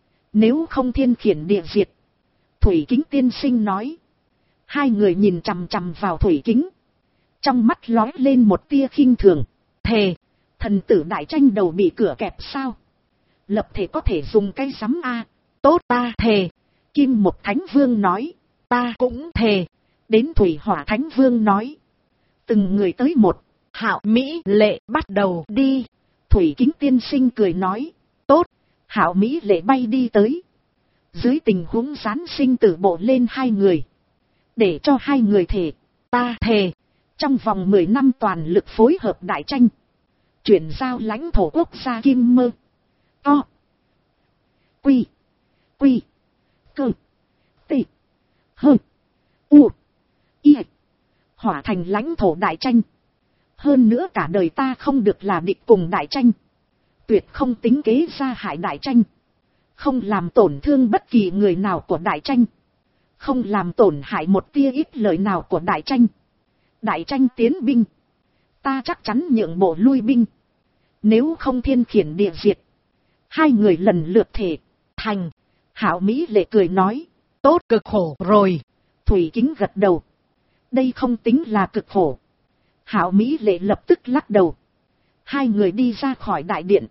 Nếu không thiên khiển địa diệt. Thủy Kính tiên sinh nói. Hai người nhìn chằm chằm vào Thủy Kính. Trong mắt lóe lên một tia khinh thường. Thề, thần tử Đại Tranh đầu bị cửa kẹp sao? Lập thể có thể dùng cái sắm a. Tốt ta thề. Kim Mộc Thánh Vương nói. Ta cũng thề. Đến Thủy Hỏa Thánh Vương nói. Từng người tới một. Hạo Mỹ Lệ bắt đầu đi. Thủy Kính tiên sinh cười nói. Tốt. Hạo Mỹ Lệ bay đi tới. Dưới tình huống gián sinh tử bộ lên hai người. Để cho hai người thề. Ta thề. Trong vòng 10 năm toàn lực phối hợp Đại Tranh. Chuyển giao lãnh thổ quốc gia Kim Mơ. To. Quy. Quy. Cơ. Tị. Hơ. U. Y. Hỏa thành lãnh thổ Đại Tranh. Hơn nữa cả đời ta không được là địch cùng Đại Tranh. Tuyệt không tính kế ra hại Đại Tranh. Không làm tổn thương bất kỳ người nào của Đại Tranh. Không làm tổn hại một tia ít lợi nào của Đại Tranh. Đại Tranh tiến binh. Ta chắc chắn nhượng bộ lui binh. Nếu không thiên khiển địa diệt. Hai người lần lượt thể. Thành. Hạo Mỹ Lệ cười nói. Tốt cực khổ rồi. Thủy Kính gật đầu. Đây không tính là cực khổ. Hạo Mỹ Lệ lập tức lắc đầu. Hai người đi ra khỏi đại điện.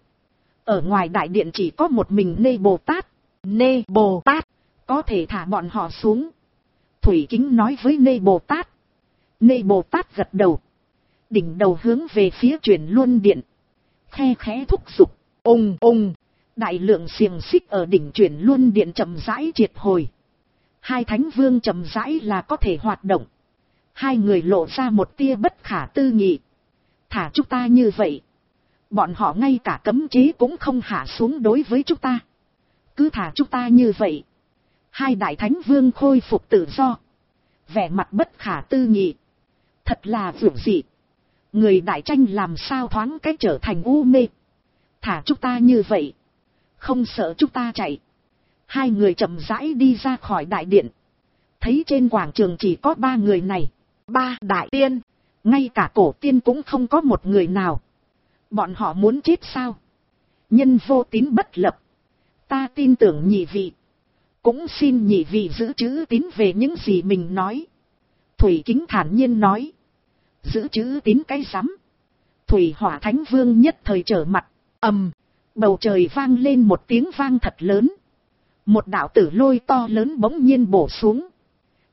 Ở ngoài đại điện chỉ có một mình Nê Bồ Tát. Nê Bồ Tát. Có thể thả bọn họ xuống. Thủy Kính nói với Nê Bồ Tát. Nê Bồ Tát gật đầu. Đỉnh đầu hướng về phía Chuyển Luân Điện. Khe khẽ thúc giục. Ung ung. Đại lượng xiềng xích ở đỉnh Chuyển Luân Điện chậm rãi triệt hồi. Hai thánh vương chậm rãi là có thể hoạt động. Hai người lộ ra một tia bất khả tư nghị. Thả chúng ta như vậy. Bọn họ ngay cả cấm chế cũng không hạ xuống đối với chúng ta. Cứ thả chúng ta như vậy. Hai đại thánh vương khôi phục tự do. Vẻ mặt bất khả tư nghị. Thật là vượt dị. Người Đại Tranh làm sao thoáng cái trở thành u mê. Thả chúng ta như vậy. Không sợ chúng ta chạy. Hai người chậm rãi đi ra khỏi đại điện. Thấy trên quảng trường chỉ có 3 người này. 3 đại tiên. Ngay cả cổ tiên cũng không có một người nào. Bọn họ muốn chết sao? Nhân vô tín bất lập. Ta tin tưởng nhị vị. Cũng xin nhị vị giữ chữ tín về những gì mình nói. Thủy Kính thản nhiên nói. Giữ chữ tín cái rắm. Thủy Hỏa Thánh Vương nhất thời trở mặt. Ầm. Bầu trời vang lên một tiếng vang thật lớn. Một đạo tử lôi to lớn bỗng nhiên bổ xuống.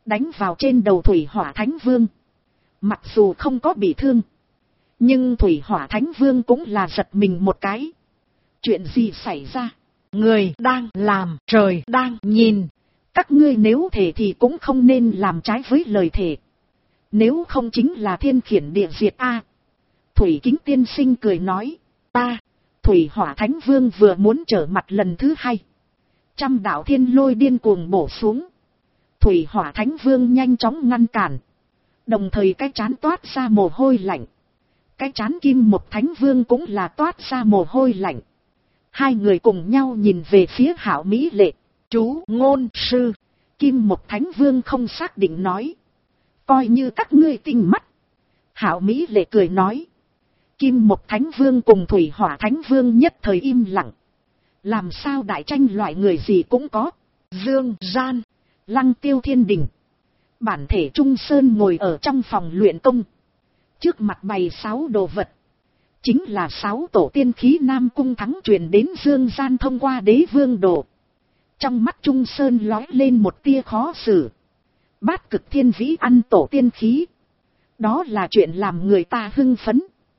đánh vào trên đầu Thủy Hỏa Thánh Vương. Mặc dù không có bị thương, nhưng Thủy Hỏa Thánh Vương cũng là giật mình một cái. Chuyện gì xảy ra? Người đang làm, trời đang nhìn. Các ngươi nếu thề thì cũng không nên làm trái với lời thề. Nếu không chính là thiên khiển địa diệt a. Thủy Kính tiên sinh cười nói. Ta, Thủy Hỏa Thánh Vương vừa muốn trở mặt lần thứ hai. Trăm đạo thiên lôi điên cuồng bổ xuống. Thủy Hỏa Thánh Vương nhanh chóng ngăn cản. Đồng thời cái trán toát ra mồ hôi lạnh. Cái trán Kim Mộc Thánh Vương cũng là toát ra mồ hôi lạnh. Hai người cùng nhau nhìn về phía Hạo Mỹ Lệ. Chú ngôn sư. Kim Mộc Thánh Vương không xác định nói. Coi như các ngươi tinh mắt. Hạo Mỹ Lệ cười nói. Kim Mộc Thánh Vương cùng Thủy Hỏa Thánh Vương nhất thời im lặng. Làm sao đại tranh loại người gì cũng có. Dương Gian, Lăng Tiêu Thiên Đình. Bản thể Trung Sơn ngồi ở trong phòng luyện công. Trước mặt bày 6 đồ vật. Chính là 6 tổ tiên khí Nam Cung Thắng truyền đến Dương Gian thông qua Đế Vương Đồ. Trong mắt Trung Sơn lói lên một tia khó xử. Bát Cực Thiên Vĩ ăn tổ tiên khí. Đó là chuyện làm người ta hưng phấn.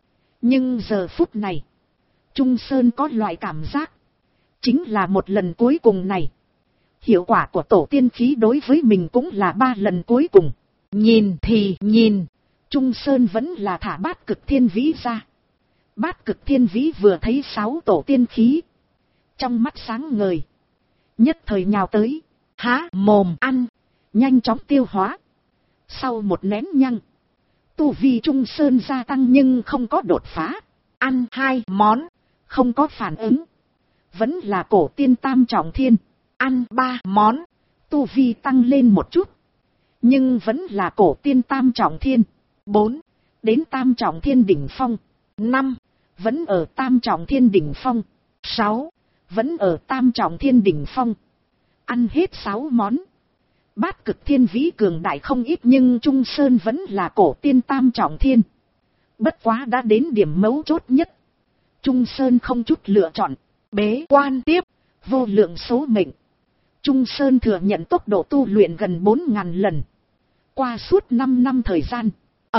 Nhưng giờ phút này, Trung Sơn có loại cảm giác. Chính là một lần cuối cùng này. Hiệu quả của tổ tiên khí đối với mình cũng là 3 lần cuối cùng. Nhìn thì nhìn, Trung Sơn vẫn là thả Bát Cực Thiên Vĩ ra. Bát Cực Thiên Vĩ vừa thấy 6 tổ tiên khí. Trong mắt sáng ngời. Nhất thời nhào tới. Há mồm ăn. Nhanh chóng tiêu hóa. Sau một nén nhăng. Tu vi Trung Sơn gia tăng nhưng không có đột phá. Ăn 2 món. Không có phản ứng. Vẫn là cổ tiên tam trọng thiên. Ăn 3 món. Tu vi tăng lên một chút. Nhưng vẫn là cổ tiên tam trọng thiên. 4. Đến tam trọng thiên đỉnh phong. 5. Vẫn ở tam trọng thiên đỉnh phong. 6. Vẫn ở tam trọng thiên đỉnh phong. Ăn hết 6 món. Bát Cực Thiên Vĩ cường đại không ít nhưng Trung Sơn vẫn là cổ tiên tam trọng thiên. Bất quá đã đến điểm mấu chốt nhất. Trung Sơn không chút lựa chọn. Bế quan tiếp. Vô lượng số mệnh. Trung Sơn thừa nhận tốc độ tu luyện gần 4.000 lần. Qua suốt 5 năm thời gian.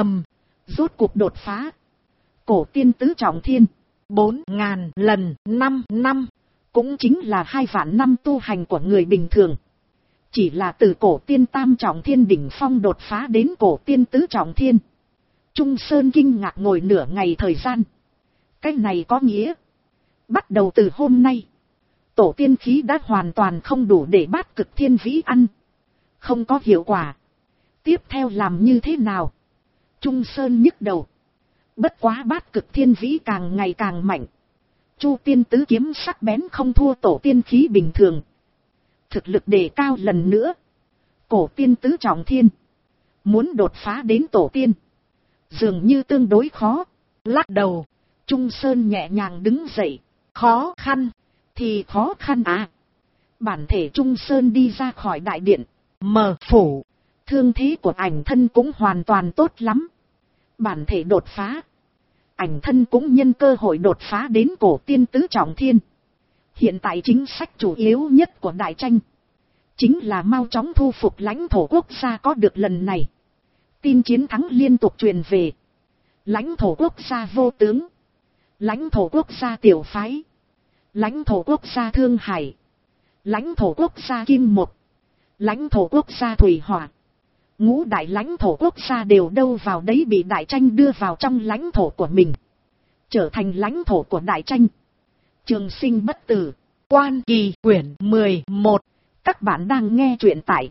Rốt cuộc đột phá. Cổ tiên tứ trọng thiên. 4.000 lần 5 năm. Cũng chính là 2 vạn năm tu hành của người bình thường. Chỉ là từ cổ tiên tam trọng thiên đỉnh phong đột phá đến cổ tiên tứ trọng thiên. Trung Sơn kinh ngạc ngồi nửa ngày thời gian. Cái này có nghĩa. Bắt đầu từ hôm nay. Tổ tiên khí đã hoàn toàn không đủ để Bát Cực Thiên Vĩ ăn. Không có hiệu quả. Tiếp theo làm như thế nào? Trung Sơn nhức đầu. Bất quá Bát Cực Thiên Vĩ càng ngày càng mạnh. Chu tiên tứ kiếm sắc bén không thua tổ tiên khí bình thường. Thực lực đề cao lần nữa. Cổ tiên tứ trọng thiên. Muốn đột phá đến tổ tiên. Dường như tương đối khó. Lắc đầu. Trung Sơn nhẹ nhàng đứng dậy. Khó khăn. Thì khó khăn à. Bản thể Trung Sơn đi ra khỏi đại điện. Mờ phủ. Thương thế của ảnh thân cũng hoàn toàn tốt lắm. Bản thể đột phá. Ảnh thân cũng nhân cơ hội đột phá đến cổ tiên tứ trọng thiên. Hiện tại chính sách chủ yếu nhất của đại tranh. Chính là mau chóng thu phục lãnh thổ quốc gia có được lần này. Tin chiến thắng liên tục truyền về. Lãnh thổ quốc gia vô tướng. Lãnh thổ quốc gia tiểu phái. Lãnh thổ quốc gia Thương Hải. Lãnh thổ quốc gia Kim Mộc. Lãnh thổ quốc gia Thủy Hỏa. Ngũ đại lãnh thổ quốc gia đều đâu vào đấy bị đại tranh đưa vào trong lãnh thổ của mình. Trở thành lãnh thổ của đại tranh. Trường sinh bất tử. Quan Kỳ quyển 11. Các bạn đang nghe truyện tại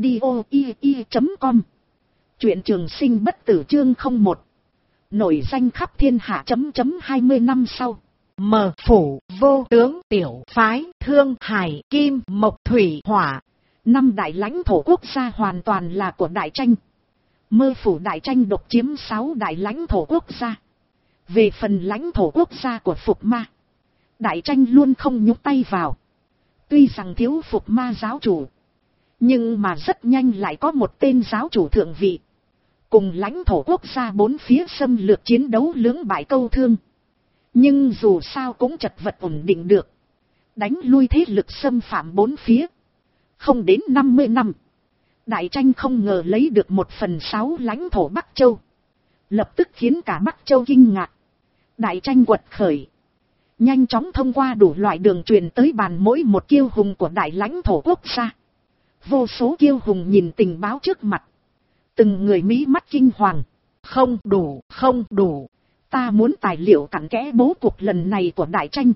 audio.com. Truyện Trường Sinh bất tử chương 01. Nổi danh khắp thiên hạ chấm 20 năm sau. Mờ phủ, vô tướng, tiểu phái, Thương Hải, Kim, Mộc, Thủy, Hỏa. 5 đại lãnh thổ quốc gia hoàn toàn là của đại tranh. Mơ phủ đại tranh độc chiếm 6 đại lãnh thổ quốc gia. Về phần lãnh thổ quốc gia của Phục Ma, đại tranh luôn không nhúc tay vào. Tuy rằng thiếu Phục Ma giáo chủ, nhưng mà rất nhanh lại có một tên giáo chủ thượng vị. Cùng lãnh thổ quốc gia 4 phía xâm lược chiến đấu lưỡng bại câu thương. Nhưng dù sao cũng chật vật ổn định được. Đánh lui thế lực xâm phạm 4 phía. Không đến 50 năm. Đại tranh không ngờ lấy được 1/6 lãnh thổ Bắc Châu. Lập tức khiến cả Bắc Châu kinh ngạc. Đại tranh quật khởi. Nhanh chóng thông qua đủ loại đường truyền tới bàn mỗi một kiêu hùng của đại lãnh thổ quốc gia. Vô số kiêu hùng nhìn tình báo trước mặt. Từng người mí mắt kinh hoàng. Không đủ, không đủ. Ta muốn tài liệu cặn kẽ bố cục lần này của đại tranh.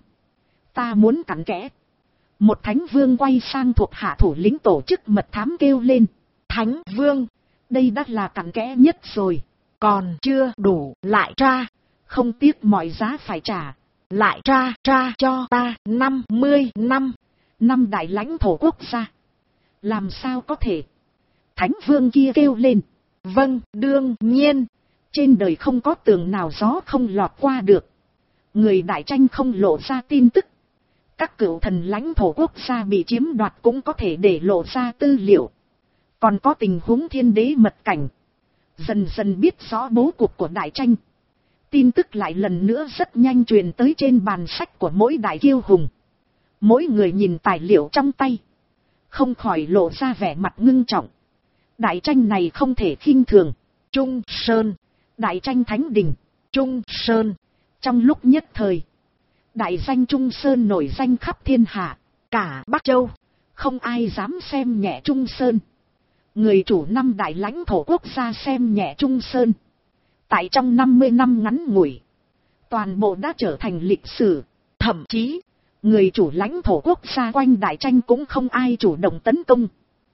Ta muốn cặn kẽ. Một thánh vương quay sang thuộc hạ thủ lĩnh tổ chức mật thám kêu lên. Thánh vương, đây đã là cặn kẽ nhất rồi. Còn chưa đủ, lại tra. Không tiếc mọi giá phải trả. Lại tra cho ta 50 năm. 5 đại lãnh thổ quốc gia. Làm sao có thể? Thánh vương kia kêu lên. Vâng, đương nhiên. Trên đời không có tường nào gió không lọt qua được. Người đại tranh không lộ ra tin tức. Các cựu thần lãnh thổ quốc gia bị chiếm đoạt cũng có thể để lộ ra tư liệu. Còn có tình huống thiên đế mật cảnh. Dần dần biết rõ bố cục của đại tranh. Tin tức lại lần nữa rất nhanh truyền tới trên bàn sách của mỗi đại kiêu hùng. Mỗi người nhìn tài liệu trong tay. Không khỏi lộ ra vẻ mặt ngưng trọng. Đại tranh này không thể khinh thường. Trung Sơn. Đại tranh thánh đình. Trung Sơn. Trong lúc nhất thời. Đại danh Trung Sơn nổi danh khắp thiên hạ. Cả Bắc Châu. Không ai dám xem nhẹ Trung Sơn. Người chủ 5 đại lãnh thổ quốc gia xem nhẹ Trung Sơn. Tại trong 50 năm ngắn ngủi. Toàn bộ đã trở thành lịch sử. Thậm chí. Người chủ lãnh thổ quốc gia quanh đại tranh cũng không ai chủ động tấn công.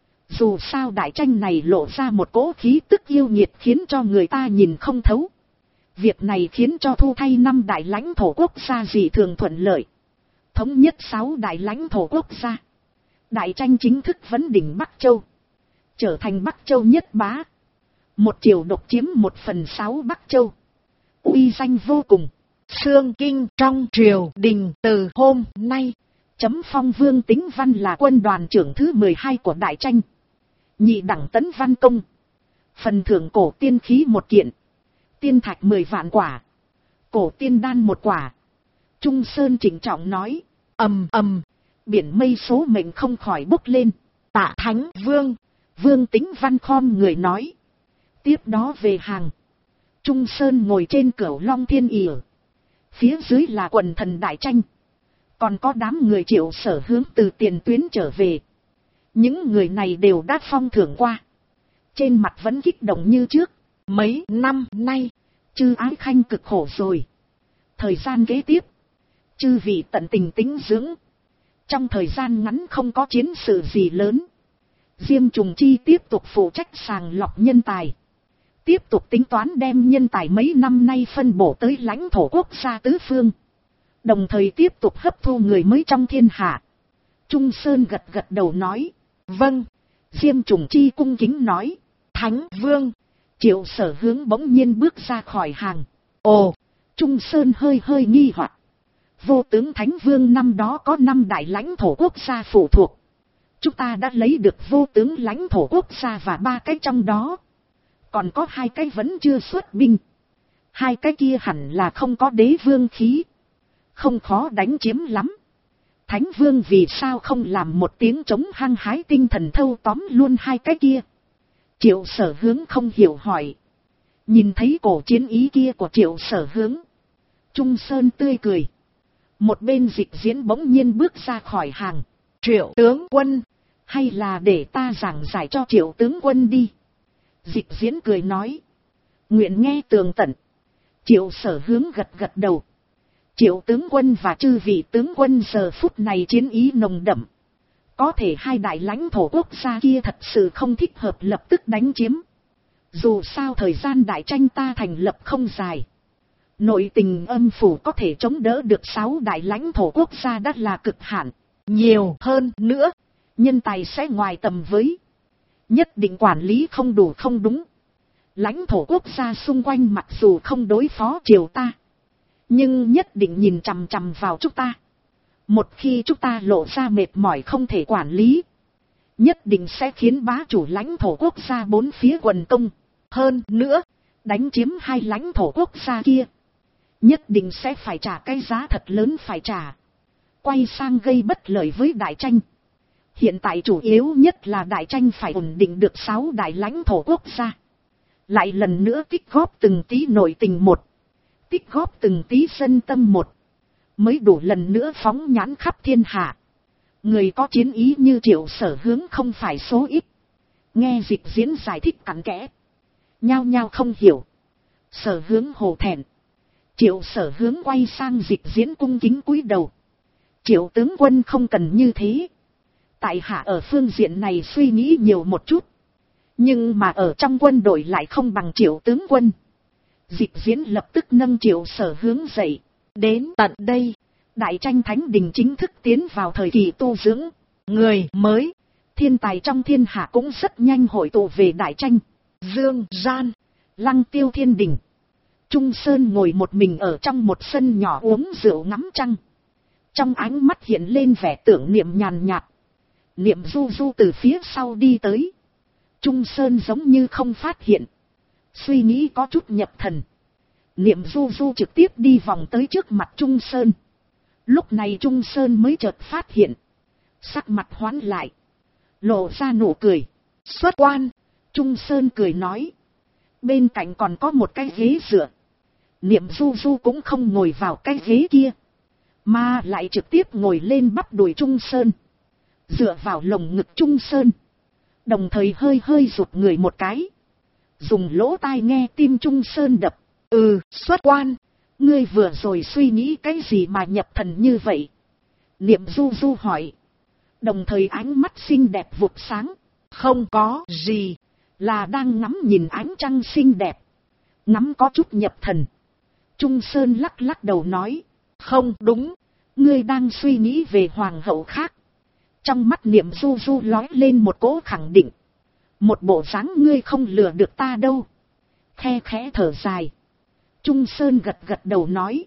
Dù sao đại tranh này lộ ra một cỗ khí tức yêu nghiệt khiến cho người ta nhìn không thấu. Việc này khiến cho thu thay 5 đại lãnh thổ quốc gia dị thường thuận lợi. Thống nhất 6 đại lãnh thổ quốc gia. Đại tranh chính thức vấn đỉnh Bắc Châu. Trở thành Bắc Châu nhất bá. Một triều độc chiếm 1/6 Bắc Châu. Uy danh vô cùng. Xương kinh trong triều đình từ hôm nay. Chấm phong Vương Tính Văn là quân đoàn trưởng thứ 12 của đại tranh. Nhị đẳng tấn văn công. Phần thưởng cổ tiên khí 1 kiện. Tiên thạch 10 vạn quả. Cổ tiên đan 1 quả. Trung Sơn trịnh trọng nói. Ầm ầm. Biển mây số mệnh không khỏi bốc lên. Tạ Thánh Vương. Vương Tính Văn khom người nói. Tiếp đó về hàng. Trung Sơn ngồi trên cửu long thiên ỉa. Phía dưới là quần thần đại tranh. Còn có đám người Triệu Sở Hướng từ tiền tuyến trở về. Những người này đều đã phong thưởng qua. Trên mặt vẫn kích động như trước. Mấy năm nay, chư ái khanh cực khổ rồi. Thời gian kế tiếp, chư vị tận tình tĩnh dưỡng. Trong thời gian ngắn không có chiến sự gì lớn. Diêm Trùng Chi tiếp tục phụ trách sàng lọc nhân tài. Tiếp tục tính toán đem nhân tài mấy năm nay phân bổ tới lãnh thổ quốc gia tứ phương. Đồng thời tiếp tục hấp thu người mới trong thiên hạ. Trung Sơn gật gật đầu nói. Vâng. Diêm Trùng Chi cung kính nói. Thánh Vương. Triệu Sở Hướng bỗng nhiên bước ra khỏi hàng. Ồ. Trung Sơn hơi hơi nghi hoặc. Vô tướng Thánh Vương năm đó có 5 đại lãnh thổ quốc gia phụ thuộc. Chúng ta đã lấy được vô tướng lãnh thổ quốc gia và 3 cái trong đó. Còn có 2 cái vẫn chưa xuất binh. 2 cái kia hẳn là không có đế vương khí. Không khó đánh chiếm lắm. Thánh Vương vì sao không làm một tiếng chống hăng hái tinh thần thâu tóm luôn 2 cái kia? Triệu Sở Hướng không hiểu hỏi. Nhìn thấy cổ chiến ý kia của Triệu Sở Hướng. Trung Sơn tươi cười. Một bên Dịch Diễn bỗng nhiên bước ra khỏi hàng. Triệu tướng quân. Hay là để ta giảng giải cho Triệu tướng quân đi. Dịch Diễn cười nói. Nguyện nghe tường tận. Triệu Sở Hướng gật gật đầu. Triệu tướng quân và chư vị tướng quân giờ phút này chiến ý nồng đậm. Có thể 2 đại lãnh thổ quốc gia kia thật sự không thích hợp lập tức đánh chiếm. Dù sao thời gian đại tranh ta thành lập không dài. Nội tình âm phủ có thể chống đỡ được 6 đại lãnh thổ quốc gia đã là cực hạn. Nhiều hơn nữa, nhân tài sẽ ngoài tầm với. Nhất định quản lý không đủ không đúng. Lãnh thổ quốc gia xung quanh mặc dù không đối phó triều ta. Nhưng nhất định nhìn chằm chằm vào chúng ta. Một khi chúng ta lộ ra mệt mỏi không thể quản lý. Nhất định sẽ khiến bá chủ lãnh thổ quốc gia 4 phía quần công. Hơn nữa, đánh chiếm 2 lãnh thổ quốc gia kia. Nhất định sẽ phải trả cái giá thật lớn phải trả. Quay sang gây bất lợi với đại tranh. Hiện tại chủ yếu nhất là đại tranh phải ổn định được 6 đại lãnh thổ quốc gia. Lại lần nữa tích góp từng tí nội tình một. Tích góp từng tí dân tâm một. Mới đủ lần nữa phóng nhãn khắp thiên hạ. Người có chiến ý như Triệu Sở Hướng không phải số ít. Nghe Dịch Diễn giải thích cặn kẽ. Nhao nhao không hiểu. Sở Hướng hổ thẹn. Triệu Sở Hướng quay sang Dịch Diễn cung kính cúi đầu. Triệu tướng quân không cần như thế. Tại hạ ở phương diện này suy nghĩ nhiều một chút. Nhưng mà ở trong quân đội lại không bằng Triệu tướng quân. Dịch Diễn lập tức nâng Triệu Sở Hướng dậy. Đến tận đây, đại tranh thánh đình chính thức tiến vào thời kỳ tu dưỡng. Người mới, thiên tài trong thiên hạ cũng rất nhanh hội tụ về đại tranh. Dương Gian, Lăng Tiêu thiên đình. Trung Sơn ngồi một mình ở trong một sân nhỏ uống rượu ngắm trăng. Trong ánh mắt hiện lên vẻ tưởng niệm nhàn nhạt. Niệm Du Du từ phía sau đi tới. Trung Sơn giống như không phát hiện. Suy nghĩ có chút nhập thần. Niệm Du Du trực tiếp đi vòng tới trước mặt Trung Sơn. Lúc này Trung Sơn mới chợt phát hiện. Sắc mặt hoán lại. Lộ ra nụ cười. Xuất quan. Trung Sơn cười nói. Bên cạnh còn có một cái ghế dựa. Niệm Du Du cũng không ngồi vào cái ghế kia. Mà lại trực tiếp ngồi lên bắp đùi Trung Sơn. Dựa vào lồng ngực Trung Sơn. Đồng thời hơi hơi rụt người một cái. Dùng lỗ tai nghe tim Trung Sơn đập. Xuất quan. Ngươi vừa rồi suy nghĩ cái gì mà nhập thần như vậy? Niệm Du Du hỏi. Đồng thời ánh mắt xinh đẹp vụt sáng. Không có gì. Là đang ngắm nhìn ánh trăng xinh đẹp. Ngắm có chút nhập thần. Trung Sơn lắc lắc đầu nói. Không đúng. Ngươi đang suy nghĩ về hoàng hậu khác. Trong mắt Niệm Du Du lói lên một cỗ khẳng định. Một bộ dáng ngươi không lừa được ta đâu. Khe khẽ thở dài. Trung Sơn gật gật đầu nói.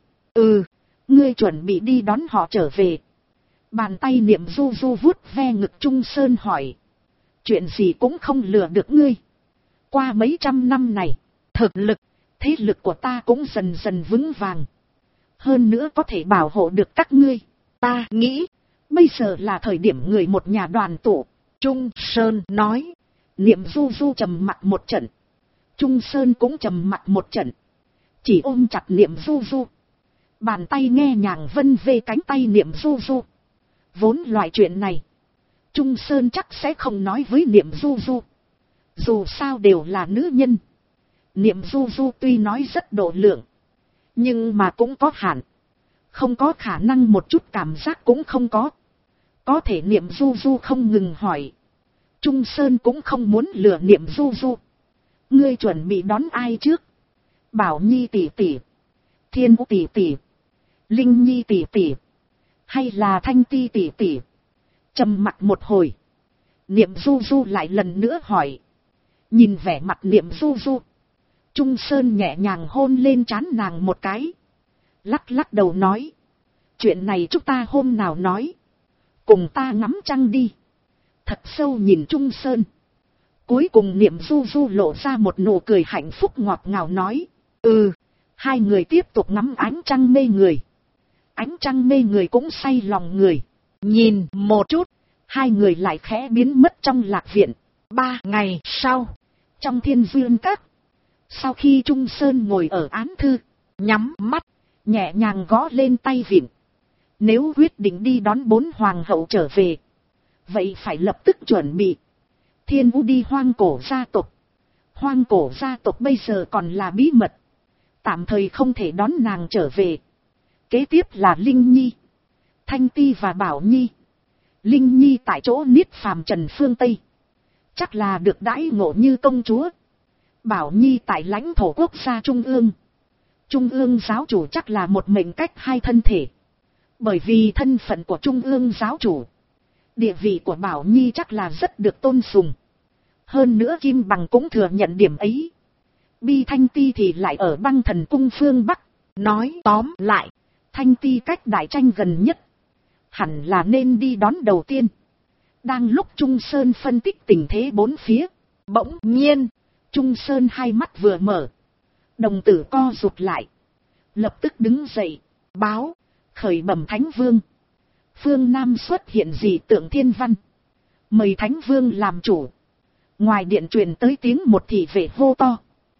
Ngươi chuẩn bị đi đón họ trở về. Bàn tay Niệm Du Du vuốt ve ngực Trung Sơn hỏi. Chuyện gì cũng không lừa được ngươi. Qua mấy trăm năm này, thực lực, thế lực của ta cũng dần dần vững vàng. Hơn nữa có thể bảo hộ được các ngươi. Ta nghĩ, bây giờ là thời điểm người một nhà đoàn tụ. Trung Sơn nói. Niệm Du Du trầm mặc một trận. Trung Sơn cũng trầm mặc một trận. Chỉ ôm chặt Niệm Du Du. Bàn tay nghe nhàng vân về cánh tay Niệm Du Du. Vốn loại chuyện này, Trung Sơn chắc sẽ không nói với Niệm Du Du. Dù sao đều là nữ nhân. Niệm Du Du tuy nói rất độ lượng, nhưng mà cũng có hạn. Không có khả năng một chút cảm giác cũng không có. Có thể Niệm Du Du không ngừng hỏi. Trung Sơn cũng không muốn lừa Niệm Du Du. Ngươi chuẩn bị đón ai trước? Bảo Nhi tỷ tỷ, Thiên Vũ tỷ tỷ, Linh Nhi tỷ tỷ, hay là Thanh Ti tỷ tỷ? Trầm mặt một hồi, Niệm Du Du lại lần nữa hỏi. Nhìn vẻ mặt Niệm Du Du, Trung Sơn nhẹ nhàng hôn lên trán nàng một cái. Lắc lắc đầu nói. Chuyện này chúng ta hôm nào nói. Cùng ta ngắm trăng đi. Thật sâu nhìn Trung Sơn. Cuối cùng Niệm Du Du lộ ra một nụ cười hạnh phúc ngọt ngào nói. Hai người tiếp tục ngắm ánh trăng mê người. Ánh trăng mê người cũng say lòng người. Nhìn một chút, hai người lại khẽ biến mất trong lạc viện. 3 ngày sau, trong Thiên Dương Các, sau khi Trung Sơn ngồi ở án thư, nhắm mắt, nhẹ nhàng gõ lên tay vịn. Nếu quyết định đi đón 4 hoàng hậu trở về, vậy phải lập tức chuẩn bị. Thiên Vũ đi Hoang Cổ gia tộc. Hoang Cổ gia tộc bây giờ còn là bí mật, tạm thời không thể đón nàng trở về. Kế tiếp là Linh Nhi, Thanh Ti và Bảo Nhi. Linh Nhi tại chỗ niết phàm trần phương Tây, chắc là được đãi ngộ như công chúa. Bảo Nhi tại lãnh thổ quốc gia Trung ương. Trung ương giáo chủ chắc là một mệnh cách hai thân thể. Bởi vì thân phận của Trung ương giáo chủ, địa vị của Bảo Nhi chắc là rất được tôn sùng. Hơn nữa Kim Bằng cũng thừa nhận điểm ấy. Bi Thanh Ti thì lại ở Băng Thần Cung phương Bắc. Nói tóm lại, Thanh Ti cách đại tranh gần nhất, hẳn là nên đi đón đầu tiên. Đang lúc Trung Sơn phân tích tình thế bốn phía, bỗng nhiên, Trung Sơn hai mắt vừa mở, đồng tử co rụt lại. Lập tức đứng dậy, báo, khởi bẩm Thánh Vương. Phương Nam xuất hiện dị tượng thiên văn. Mời Thánh Vương làm chủ. Ngoài điện truyền tới tiếng một thị vệ hô to.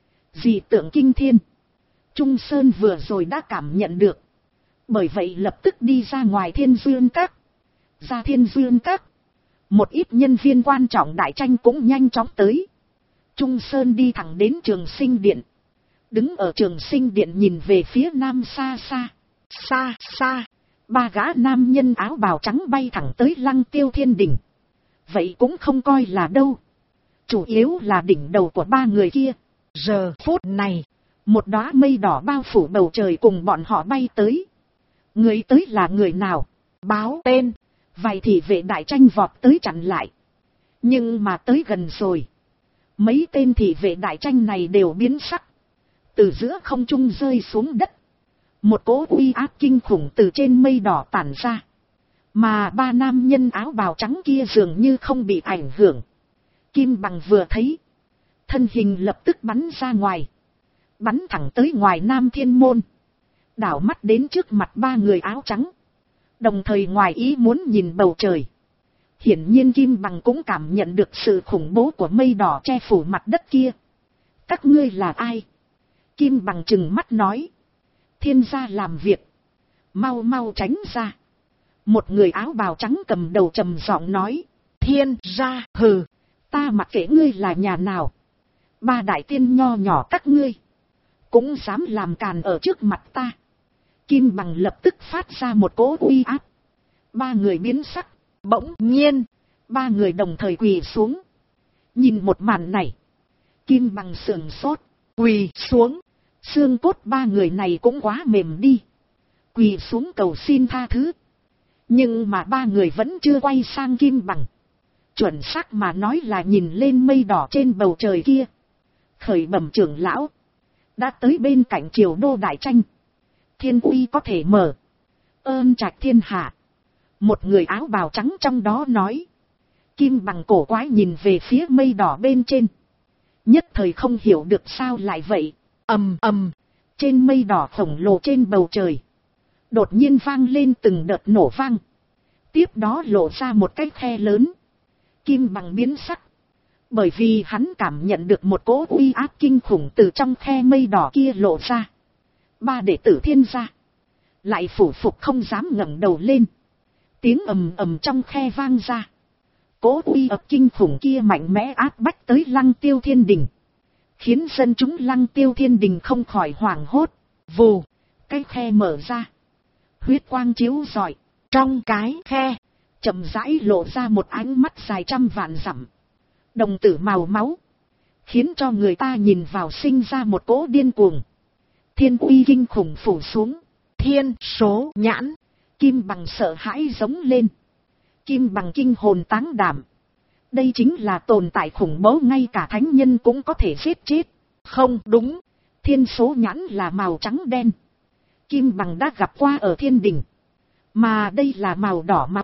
Dị tượng kinh thiên. Trung Sơn vừa rồi đã cảm nhận được. Bởi vậy lập tức đi ra ngoài Thiên Dương Các. Ra Thiên Dương Các. Một ít nhân viên quan trọng đại tranh cũng nhanh chóng tới. Trung Sơn đi thẳng đến Trường Sinh Điện. Đứng ở Trường Sinh Điện nhìn về phía nam xa xa. Xa xa. Ba gã nam nhân áo bào trắng bay thẳng tới Lăng Tiêu Thiên Đình. Vậy cũng không coi là đâu. Chủ yếu là đỉnh đầu của ba người kia. Giờ phút này, một đóa mây đỏ bao phủ bầu trời cùng bọn họ bay tới. Người tới là người nào? Báo tên. Vài thị vệ đại tranh vọt tới chặn lại. Nhưng mà tới gần rồi. Mấy tên thị vệ đại tranh này đều biến sắc. Từ giữa không trung rơi xuống đất. Một cỗ uy áp kinh khủng từ trên mây đỏ tản ra. Mà ba nam nhân áo bào trắng kia dường như không bị ảnh hưởng. Kim Bằng vừa thấy. Thân hình lập tức bắn ra ngoài. Bắn thẳng tới ngoài Nam Thiên Môn. Đảo mắt đến trước mặt ba người áo trắng. Đồng thời ngoài ý muốn nhìn bầu trời. Hiển nhiên Kim Bằng cũng cảm nhận được sự khủng bố của mây đỏ che phủ mặt đất kia. Các ngươi là ai? Kim Bằng trừng mắt nói. Thiên gia làm việc. Mau mau tránh ra. Một người áo bào trắng cầm đầu trầm giọng nói. Thiên gia, hừ. Ta mặc kệ ngươi là nhà nào. Ba đại tiên nho nhỏ các ngươi. Cũng dám làm càn ở trước mặt ta. Kim Bằng lập tức phát ra một cỗ uy áp. Ba người biến sắc. Bỗng nhiên. Ba người đồng thời quỳ xuống. Nhìn một màn này. Kim Bằng sườn sốt. Quỳ xuống. Xương cốt ba người này cũng quá mềm đi. Quỳ xuống cầu xin tha thứ. Nhưng mà ba người vẫn chưa quay sang Kim Bằng. Chuẩn xác mà nói là nhìn lên mây đỏ trên bầu trời kia. Khởi bẩm trưởng lão. Đã tới bên cạnh Triều Đô đại tranh. Thiên uy có thể mở. Ơn trạch thiên hạ. Một người áo bào trắng trong đó nói. Kim Bằng cổ quái nhìn về phía mây đỏ bên trên. Nhất thời không hiểu được sao lại vậy. Ầm ầm. Trên mây đỏ khổng lồ trên bầu trời. Đột nhiên vang lên từng đợt nổ vang. Tiếp đó lộ ra một cái khe lớn. Kim Bằng biến sắc. Bởi vì hắn cảm nhận được một cỗ uy áp kinh khủng từ trong khe mây đỏ kia lộ ra. Ba đệ tử Thiên gia lại phủ phục không dám ngẩng đầu lên. Tiếng ầm ầm trong khe vang ra. Cỗ uy áp kinh khủng kia mạnh mẽ áp bách tới Lăng Tiêu Thiên Đình. Khiến dân chúng Lăng Tiêu Thiên Đình không khỏi hoảng hốt. Vù, cái khe mở ra. Huyết quang chiếu rọi. Trong cái khe chậm rãi lộ ra một ánh mắt dài trăm vạn dặm. Đồng tử màu máu. Khiến cho người ta nhìn vào sinh ra một cỗ điên cuồng. Thiên uy kinh khủng phủ xuống. Thiên số nhãn. Kim Bằng sợ hãi giống lên. Kim Bằng kinh hồn táng đảm. Đây chính là tồn tại khủng bố ngay cả thánh nhân cũng có thể giết chết. Không đúng. Thiên số nhãn là màu trắng đen. Kim Bằng đã gặp qua ở thiên đình. Mà đây là màu đỏ máu.